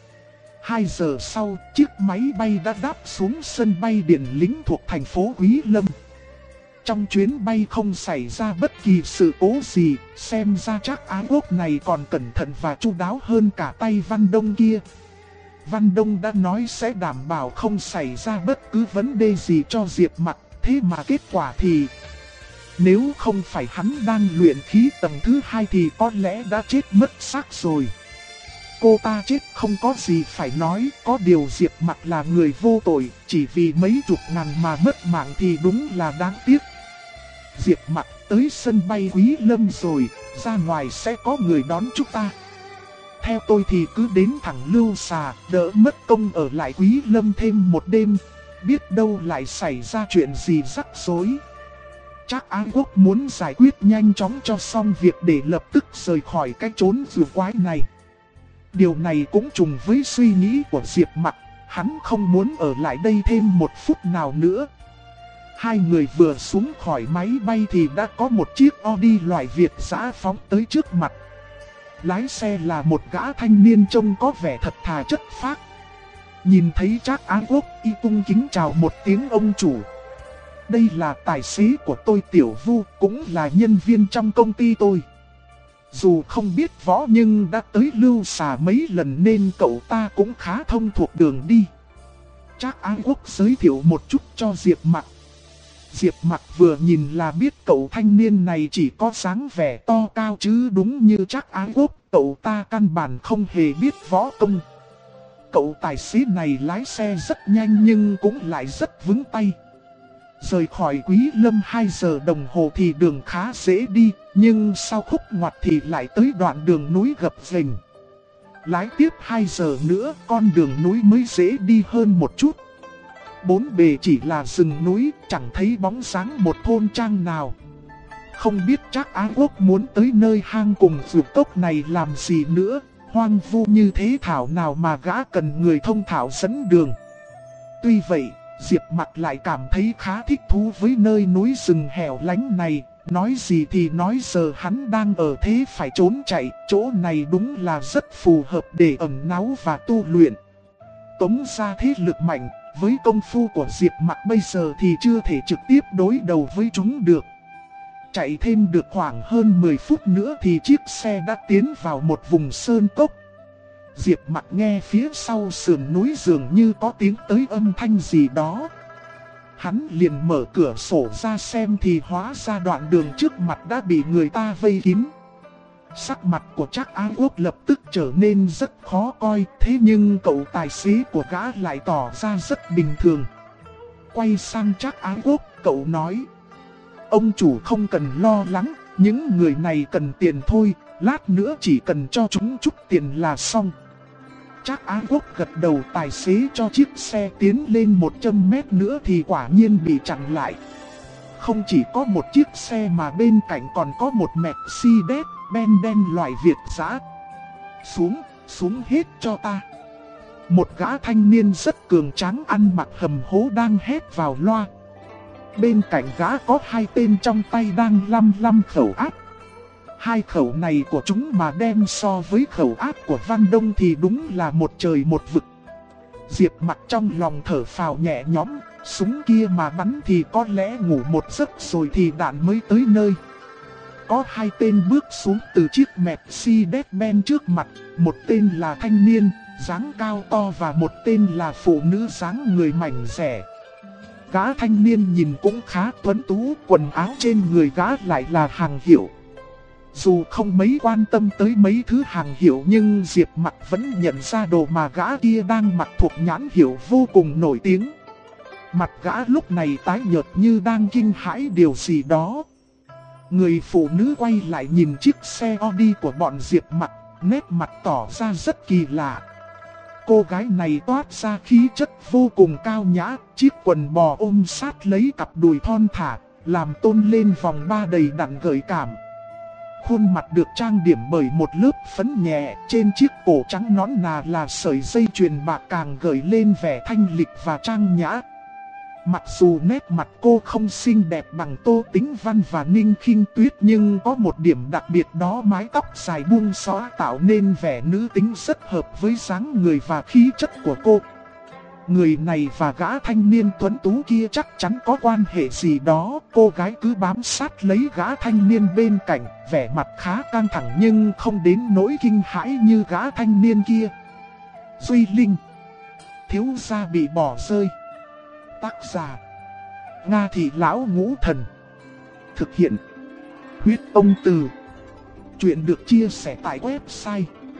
2 giờ sau, chiếc máy bay đã đáp xuống sân bay Điền Lĩnh thuộc thành phố Quý Lâm. Trong chuyến bay không xảy ra bất kỳ sự cố gì, xem ra Trác Ái Quốc này còn cẩn thận và chu đáo hơn cả tay Văn Đông kia. Văn Đông đã nói sẽ đảm bảo không xảy ra bất cứ vấn đề gì cho Diệp Mặc, thế mà kết quả thì... Nếu không phải hắn đang luyện khí tầng thứ 2 thì có lẽ đã chết mất xác rồi. Cô ta chết không có gì phải nói, có điều Diệp Mặc là người vô tội, chỉ vì mấy chục ngàn mà mất mạng thì đúng là đáng tiếc. Diệp Mặc tới sân bay Quý Lâm rồi, ra ngoài sẽ có người đón chúng ta. Theo tôi thì cứ đến thẳng Lưu Xà, đỡ mất công ở lại Quý Lâm thêm một đêm, biết đâu lại xảy ra chuyện gì rắc rối. Trác Ái Quốc muốn giải quyết nhanh chóng cho xong việc để lập tức rời khỏi cái chốn rùa quái này. Điều này cũng trùng với suy nghĩ của Diệp Mặc, hắn không muốn ở lại đây thêm một phút nào nữa. Hai người vừa xuống khỏi máy bay thì đã có một chiếc Audi loại Việt dã phóng tới trước mặt. Lái xe là một gã thanh niên trông có vẻ thật thà chất phác. Nhìn thấy Trác Ái Quốc, y cung kính chào một tiếng ông chủ. Đây là tài xế của tôi Tiểu Vu, cũng là nhân viên trong công ty tôi. Dù không biết võ nhưng đã tới Lưu Xà mấy lần nên cậu ta cũng khá thông thuộc đường đi. Trác Ái Quốc giới thiệu một chút cho Diệp Mặc. Diệp Mặc vừa nhìn là biết cậu thanh niên này chỉ có dáng vẻ to cao chứ đúng như Trác Ái Quốc, cậu ta căn bản không hề biết võ công. Cậu tài xế này lái xe rất nhanh nhưng cũng lại rất vững tay. Rời khỏi Quý Lâm 2 giờ đồng hồ thì đường khá dễ đi, nhưng sau khúc ngoặt thì lại tới đoạn đường núi gập ghềnh. Lái tiếp 2 giờ nữa, con đường núi mới dễ đi hơn một chút. Bốn bề chỉ là rừng núi, chẳng thấy bóng dáng một thôn trang nào. Không biết Trác Ái Quốc muốn tới nơi hang cùng vượt cốc này làm gì nữa, hoang vu như thế thảo nào mà gã cần người thông thạo dẫn đường. Tuy vậy, Diệp Mặc lại cảm thấy khá thích thú với nơi núi rừng hẻo lánh này. Nói gì thì nói giờ hắn đang ở thế phải trốn chạy, chỗ này đúng là rất phù hợp để ẩn náu và tu luyện. Tống ra thế lực mạnh, với công phu của Diệp Mặc bây giờ thì chưa thể trực tiếp đối đầu với chúng được. Chạy thêm được khoảng hơn 10 phút nữa thì chiếc xe đã tiến vào một vùng sơn cốc. Diệp Mặc nghe phía sau sườn núi dường như có tiếng tới âm thanh gì đó. Hắn liền mở cửa sổ ra xem thì hóa ra đoạn đường trước mặt đã bị người ta vây kín. Sắc mặt của Trác Á Quốc lập tức trở nên rất khó coi, thế nhưng cậu tài xế của gã lại tỏ ra rất bình thường. Quay sang Trác Á Quốc, cậu nói: ông chủ không cần lo lắng, những người này cần tiền thôi, lát nữa chỉ cần cho chúng chút tiền là xong. Trác Á Quốc gật đầu, tài xế cho chiếc xe tiến lên 100 mét nữa thì quả nhiên bị chặn lại. Không chỉ có một chiếc xe mà bên cạnh còn có một Mercedes-Benz đen loại Việt dã. Xuống hết cho ta. Một gã thanh niên rất cường tráng ăn mặc hầm hố đang hét vào loa. Bên cạnh gã có hai tên trong tay đang lăm khẩu áp. Hai khẩu này của chúng mà đem so với khẩu áp của Văn Đông thì đúng là một trời một vực. Diệp Mặc trong lòng thở phào nhẹ nhõm, súng kia mà bắn thì có lẽ ngủ một giấc rồi thì đạn mới tới nơi. Có hai tên bước xuống từ chiếc Mercedes-Benz trước mặt, một tên là thanh niên, dáng cao to và một tên là phụ nữ dáng người mảnh dẻ. Gã thanh niên nhìn cũng khá tuấn tú, quần áo trên người gã lại là hàng hiệu. Dù không mấy quan tâm tới mấy thứ hàng hiệu nhưng Diệp Mặc vẫn nhận ra đồ mà gã kia đang mặc thuộc nhãn hiệu vô cùng nổi tiếng. Mặt gã lúc này tái nhợt như đang kinh hãi điều gì đó. Người phụ nữ quay lại nhìn chiếc xe Audi của bọn Diệp Mặc, nét mặt tỏ ra rất kỳ lạ. Cô gái này toát ra khí chất vô cùng cao nhã, chiếc quần bò ôm sát lấy cặp đùi thon thả, làm tôn lên vòng ba đầy đặn gợi cảm. Khuôn mặt được trang điểm bởi một lớp phấn nhẹ, trên chiếc cổ trắng nõn nà là sợi dây chuyền bạc càng gợi lên vẻ thanh lịch và trang nhã. Mặc dù nét mặt cô không xinh đẹp bằng Tô Tĩnh Văn và Ninh Khinh Tuyết nhưng có một điểm đặc biệt đó mái tóc dài buông xõa tạo nên vẻ nữ tính rất hợp với dáng người và khí chất của cô. Người này và gã thanh niên tuấn tú kia chắc chắn có quan hệ gì đó. Cô gái cứ bám sát lấy gã thanh niên bên cạnh, vẻ mặt khá căng thẳng nhưng không đến nỗi kinh hãi như gã thanh niên kia. Duy Linh, thiếu gia bị bỏ rơi. Tác giả: Nga Thị Lão Ngũ Thần. Thực hiện: Huyết Ông Từ. Chuyện được chia sẻ tại website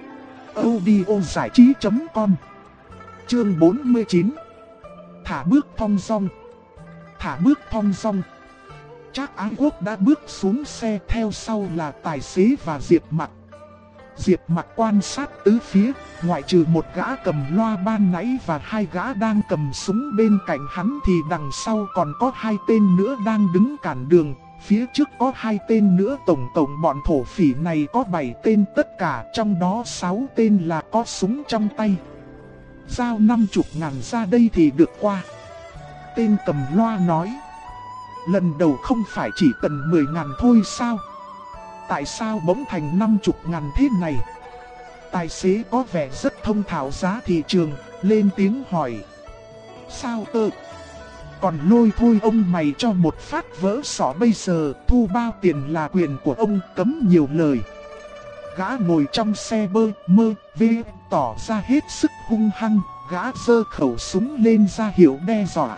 audiozảichí.com. Chương 49. Thả bước thong dong. Thả bước thong dong. Trác Á Quốc đã bước xuống xe, theo sau là tài xế và Diệp Mặc. Diệp Mặc quan sát tứ phía, ngoại trừ một gã cầm loa ban nãy và hai gã đang cầm súng bên cạnh hắn thì đằng sau còn có hai tên nữa đang đứng cản đường. Phía trước có hai tên nữa, tổng cộng bọn thổ phỉ này có 7 tên tất cả, trong đó 6 tên là có súng trong tay. Giao 50.000 ra đây thì được qua. Tên cầm loa nói. Lần đầu không phải chỉ cần 10.000 thôi sao? Tại sao bỗng thành 50.000 thế này? Tài xế có vẻ rất thông thạo giá thị trường, lên tiếng hỏi. Sao cơ? Còn lôi thôi ông mày cho một phát vỡ sọ bây giờ, thu bao tiền là quyền của ông, cấm nhiều lời. Gã ngồi trong xe mơ tỏ ra hết sức hung hăng, gã giơ khẩu súng lên ra hiệu đe dọa.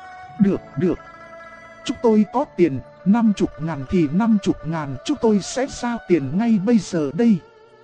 Được. Chúng tôi có tiền, 50.000 thì 50.000, chúng tôi sẽ giao tiền ngay bây giờ đây.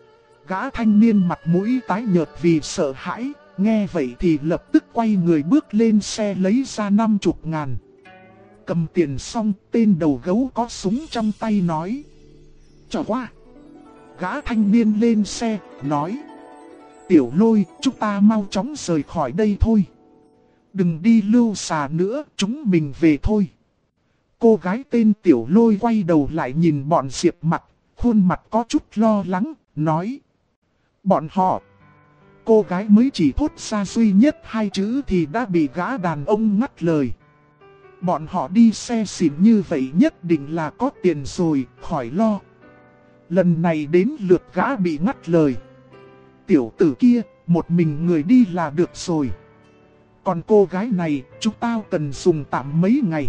Gã thanh niên mặt mũi tái nhợt vì sợ hãi, nghe vậy thì lập tức quay người bước lên xe lấy ra 50.000. Cầm tiền xong, tên đầu gấu có súng trong tay nói. Cho qua. Gã thanh niên lên xe, nói. Tiểu Lôi, chúng ta mau chóng rời khỏi đây thôi. Đừng đi lưu xà nữa, chúng mình về thôi. Cô gái tên Tiểu Lôi quay đầu lại nhìn bọn Diệp Mặc, khuôn mặt có chút lo lắng, nói. Bọn họ. Cô gái mới chỉ thốt ra duy nhất 2 chữ thì đã bị gã đàn ông ngắt lời. Bọn họ đi xe xịn như vậy nhất định là có tiền rồi, khỏi lo. Lần này đến lượt gã bị ngắt lời. Tiểu tử kia, một mình người đi là được rồi. Còn cô gái này, chúng tao cần dùng tạm mấy ngày.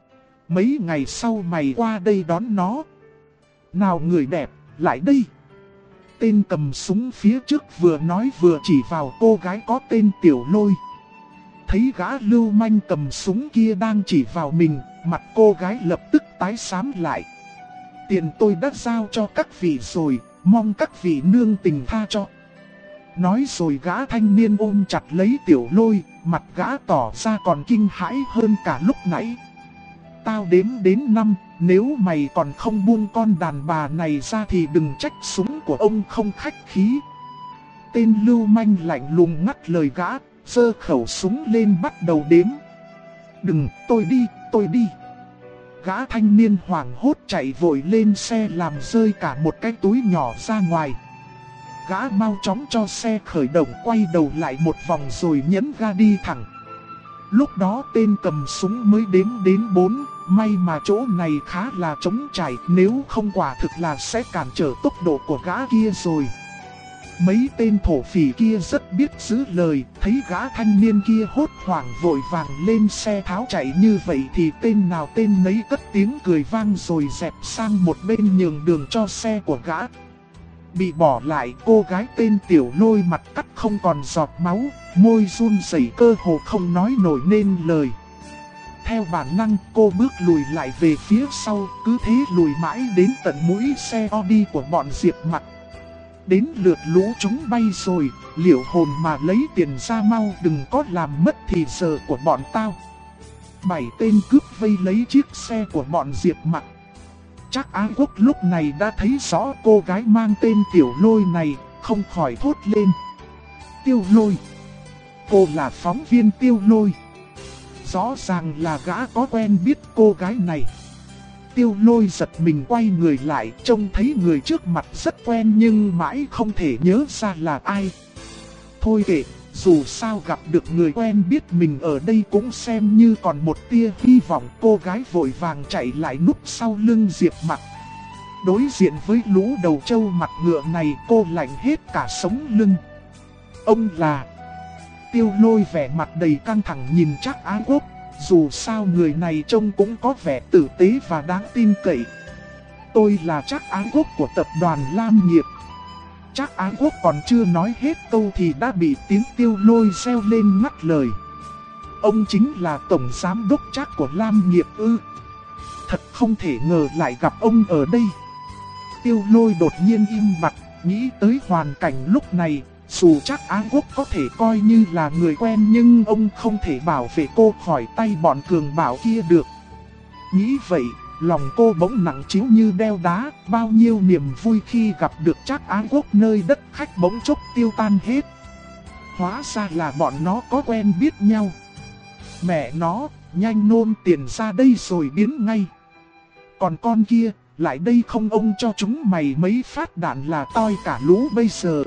Mấy ngày sau mày qua đây đón nó. Nào người đẹp, lại đây. Tên cầm súng phía trước vừa nói vừa chỉ vào cô gái có tên Tiểu Lôi. thấy gã lưu manh cầm súng kia đang chỉ vào mình, mặt cô gái lập tức tái xám lại. Tiền tôi đã giao cho các vị rồi, mong các vị nương tình tha cho. Nói rồi gã thanh niên ôm chặt lấy Tiểu Lôi, mặt gã tỏ ra còn kinh hãi hơn cả lúc nãy. Tao đếm đến 5, nếu mày còn không buông con đàn bà này ra thì đừng trách súng của ông không khách khí. Tên lưu manh lạnh lùng ngắt lời gã, giơ khẩu súng lên bắt đầu đếm. Đừng, tôi đi. Gã thanh niên hoảng hốt chạy vội lên xe làm rơi cả một cái túi nhỏ ra ngoài. Gã mau chóng cho xe khởi động, quay đầu lại một vòng rồi nhấn ga đi thẳng. Lúc đó tên cầm súng mới đếm đến 4, may mà chỗ này khá là trống trải, nếu không quả thực là sẽ cản trở tốc độ của gã kia rồi. Mấy tên thổ phỉ kia rất biết giữ lời, thấy gã thanh niên kia hốt hoảng vội vàng lên xe tháo chạy như vậy thì tên nào tên nấy cất tiếng cười vang rồi dẹp sang một bên nhường đường cho xe của gã. Bị bỏ lại, cô gái tên Tiểu Lôi mặt cắt không còn giọt máu, môi run rẩy cơ hồ không nói nổi nên lời. Theo bản năng cô bước lùi lại về phía sau, cứ thế lùi mãi đến tận mũi xe Audi của bọn Diệp Mặc. Đến lượt lũ chúng bay rồi, liệu hồn mà lấy tiền ra mau, đừng có làm mất thì giờ của bọn tao. 7 tên cướp vây lấy chiếc xe của bọn Diệp Mặc. Trác Á Quốc lúc này đã thấy rõ cô gái mang tên Tiểu Lôi này, không khỏi thốt lên. Tiêu Lôi. Cô là phóng viên Tiêu Lôi. Rõ ràng là gã có quen biết cô gái này. Tiêu Lôi giật mình quay người lại, trông thấy người trước mặt rất quen nhưng mãi không thể nhớ ra là ai. Thôi kệ, dù sao gặp được người quen biết mình ở đây cũng xem như còn một tia hy vọng. Cô gái vội vàng chạy lại núp sau lưng Diệp Mặc. Đối diện với lũ đầu trâu mặt ngựa này, cô lạnh hết cả sống lưng. Ông là... Tiêu Lôi vẻ mặt đầy căng thẳng nhìn Trác Á Quốc. Dù sao người này trông cũng có vẻ tử tế và đáng tin cậy. Tôi là Trác Á Quốc của tập đoàn Lam Nghiệp. Trác Á Quốc còn chưa nói hết câu thì đã bị tiếng Tiêu Lôi reo lên ngắt lời. Ông chính là tổng giám đốc Trác của Lam Nghiệp ư? Thật không thể ngờ lại gặp ông ở đây. Tiêu Lôi đột nhiên im bặt, nghĩ tới hoàn cảnh lúc này. Dù Trác Á Quốc có thể coi như là người quen nhưng ông không thể bảo vệ cô khỏi tay bọn cường bảo kia được. Nghĩ vậy, lòng cô bỗng nặng trĩu như đeo đá, bao nhiêu niềm vui khi gặp được Trác Á Quốc nơi đất khách bỗng chốc tiêu tan hết. Hóa ra là bọn nó có quen biết nhau. Mẹ nó, nhanh nôn tiền ra đây rồi biến ngay. Còn con kia, lại đây không ông cho chúng mày mấy phát đạn là toi cả lũ bây giờ.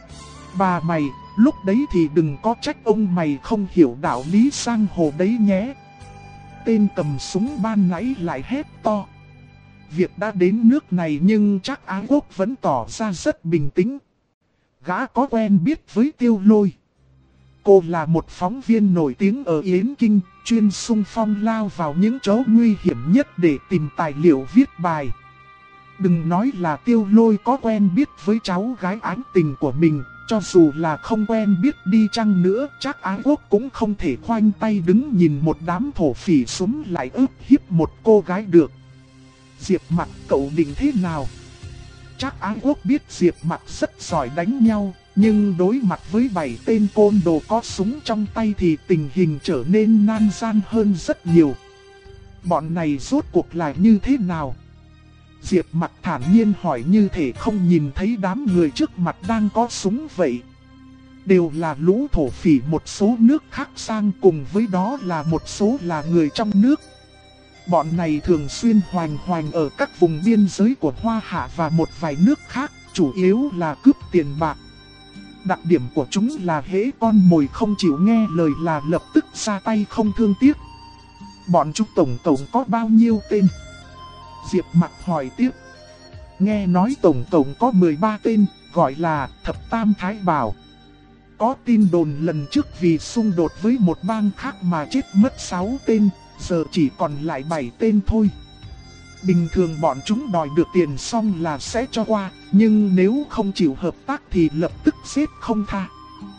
Bà mày, lúc đấy thì đừng có trách ông mày không hiểu đạo lý sang hồ đấy nhé. Tên cầm súng ban nãy lại hét to. Việc đã đến nước này nhưng Trác Á Quốc vẫn tỏ ra rất bình tĩnh. Gã có quen biết với Tiêu Lôi. Cô là một phóng viên nổi tiếng ở Yến Kinh, chuyên xung phong lao vào những chỗ nguy hiểm nhất để tìm tài liệu viết bài. Đừng nói là Tiêu Lôi có quen biết với cháu gái ái tình của mình. Cho dù là không quen biết đi chăng nữa, Trác Á Quốc cũng không thể khoanh tay đứng nhìn một đám thổ phỉ súng lại ức hiếp một cô gái được. Diệp Mặc cậu định thế nào? Trác Á Quốc biết Diệp Mặc rất giỏi đánh nhau, nhưng đối mặt với 7 tên côn đồ có súng trong tay thì tình hình trở nên nan gian hơn rất nhiều. Bọn này rốt cuộc là như thế nào? Diệp Mặc thản nhiên hỏi như thể không nhìn thấy đám người trước mặt đang có súng vậy. Đều là lũ thổ phỉ một số nước khác sang, cùng với đó là một số là người trong nước. Bọn này thường xuyên hoành hoành ở các vùng biên giới của Hoa Hạ và một vài nước khác, chủ yếu là cướp tiền bạc. Đặc điểm của chúng là hễ con mồi không chịu nghe lời là lập tức ra tay không thương tiếc. Bọn chúng tổng cộng có bao nhiêu tên? Diệp Mặc hỏi tiếp. Nghe nói tổng cộng có 13 tên, gọi là Thập Tam Thái Bảo. Có tin đồn lần trước vì xung đột với một bang khác mà chết mất 6 tên, giờ chỉ còn lại 7 tên thôi. Bình thường bọn chúng đòi được tiền xong là sẽ cho qua, nhưng nếu không chịu hợp tác thì lập tức giết không tha.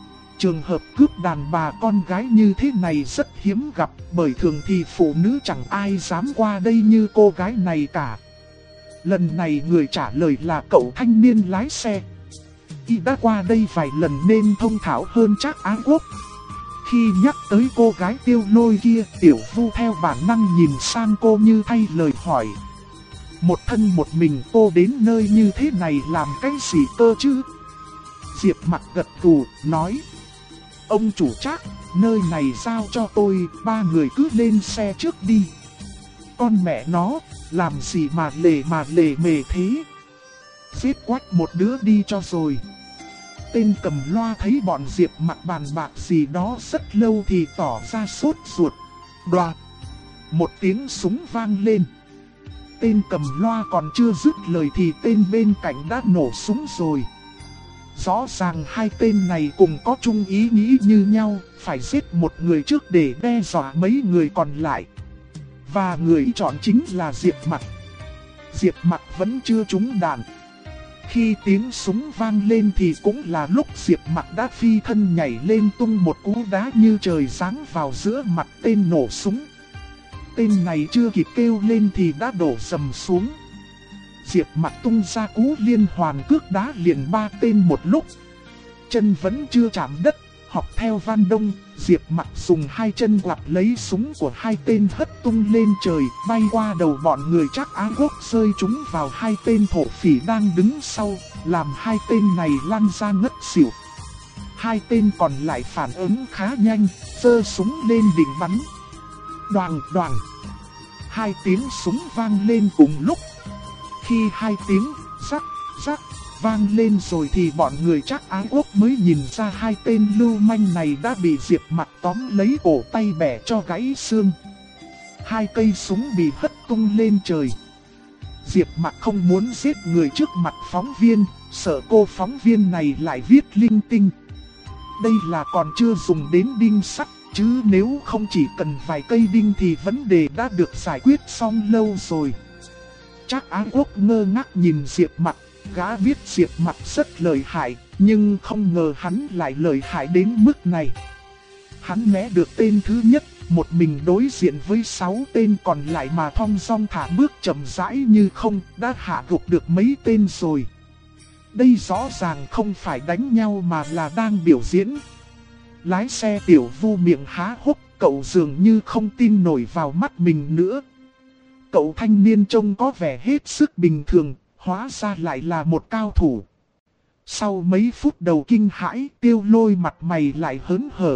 Trường hợp cướp đàn bà con gái như thế này rất hiếm gặp, bởi thường thì phụ nữ chẳng ai dám qua đây như cô gái này cả. Lần này người trả lời là cậu thanh niên lái xe. Y đã qua đây vài lần nên thông thạo hơn Trác Á Quốc. Khi nhắc tới cô gái Tiêu Lôi kia, Tiểu Vu theo bản năng nhìn sang cô như thay lời hỏi. Một thân một mình cô đến nơi như thế này làm cái gì cơ chứ? Diệp Mặc gật gù, nói. Ông chủ Trác, nơi này giao cho tôi, ba người cứ lên xe trước đi. Con mẹ nó, làm gì mà lề mề thế? Giết quách một đứa đi cho rồi. Tên cầm loa thấy bọn Diệp Mặc bàn bạc gì đó rất lâu thì tỏ ra sốt ruột. Đoạt. Một tiếng súng vang lên. Tên cầm loa còn chưa dứt lời thì tên bên cạnh đã nổ súng rồi. Rõ ràng hai tên này cùng có chung ý nghĩ như nhau, phải giết một người trước để đe dọa mấy người còn lại. Và người chọn chính là Diệp Mặc. Diệp Mặc vẫn chưa trúng đạn. Khi tiếng súng vang lên thì cũng là lúc Diệp Mặc đã phi thân nhảy lên tung một cú đá như trời giáng vào giữa mặt tên nổ súng. Tên này chưa kịp kêu lên thì đã đổ sầm xuống. Diệp Mặc tung ra cú liên hoàn cước đá liền ba tên một lúc. Chân vẫn chưa chạm đất, học theo Văn Đông, Diệp Mặc dùng hai chân quặp lấy súng của hai tên hất tung lên trời, bay qua đầu bọn người Trác Á Quốc rơi chúng vào hai tên thổ phỉ đang đứng sau, làm hai tên này lăn ra ngất xỉu. Hai tên còn lại phản ứng khá nhanh, giơ súng lên định bắn. Đoàng đoàng. Hai tiếng súng vang lên cùng lúc. Khi hai tiếng rắc rắc vang lên rồi thì bọn người Trác Á Quốc mới nhìn ra hai tên lưu manh này đã bị Diệp Mặc tóm lấy cổ tay bẻ cho gãy xương. Hai cây súng bị hất tung lên trời. Diệp Mặc không muốn giết người trước mặt phóng viên, sợ cô phóng viên này lại viết linh tinh. Đây là còn chưa dùng đến đinh sắt, chứ nếu không chỉ cần vài cây đinh thì vấn đề đã được giải quyết xong lâu rồi. Trác Á Quốc ngơ ngác nhìn Diệp Mặc, gã biết Diệp Mặc rất lợi hại, nhưng không ngờ hắn lại lợi hại đến mức này. Hắn né được tên thứ nhất, một mình đối diện với 6 tên còn lại mà thong dong thả bước chậm rãi như không, đã hạ gục được mấy tên rồi. Đây rõ ràng không phải đánh nhau mà là đang biểu diễn. Lái xe Tiểu Vu miệng há hốc, cậu dường như không tin nổi vào mắt mình nữa. Cậu thanh niên trông có vẻ hết sức bình thường, hóa ra lại là một cao thủ. Sau mấy phút đầu kinh hãi, Tiêu Lôi mặt mày lại hớn hở.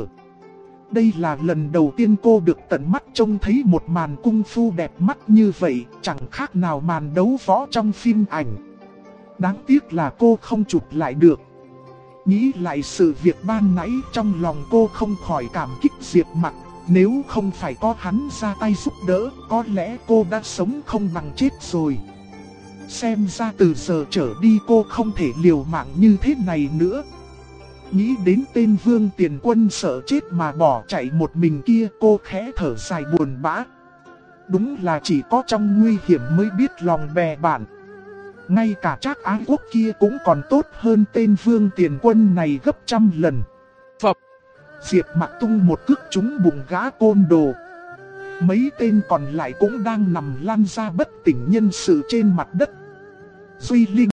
Đây là lần đầu tiên cô được tận mắt trông thấy một màn cung phu đẹp mắt như vậy, chẳng khác nào màn đấu võ trong phim ảnh. Đáng tiếc là cô không chụp lại được. Nghĩ lại sự việc ban nãy, trong lòng cô không khỏi cảm kích Diệp Mặc. Nếu không phải có hắn ra tay giúp đỡ, có lẽ cô đã sống không bằng chết rồi. Xem ra từ giờ trở đi cô không thể liều mạng như thế này nữa. Nghĩ đến tên Vương Tiền Quân sợ chết mà bỏ chạy một mình kia, cô khẽ thở dài buồn bã. Đúng là chỉ có trong nguy hiểm mới biết lòng bè bạn. Ngay cả Trác Á Quốc kia cũng còn tốt hơn tên Vương Tiền Quân này gấp trăm lần. Phập. Diệp Mặc tung một cước trúng bụng gã côn đồ. Mấy tên còn lại cũng đang nằm lăn ra bất tỉnh nhân sự trên mặt đất. Duy Linh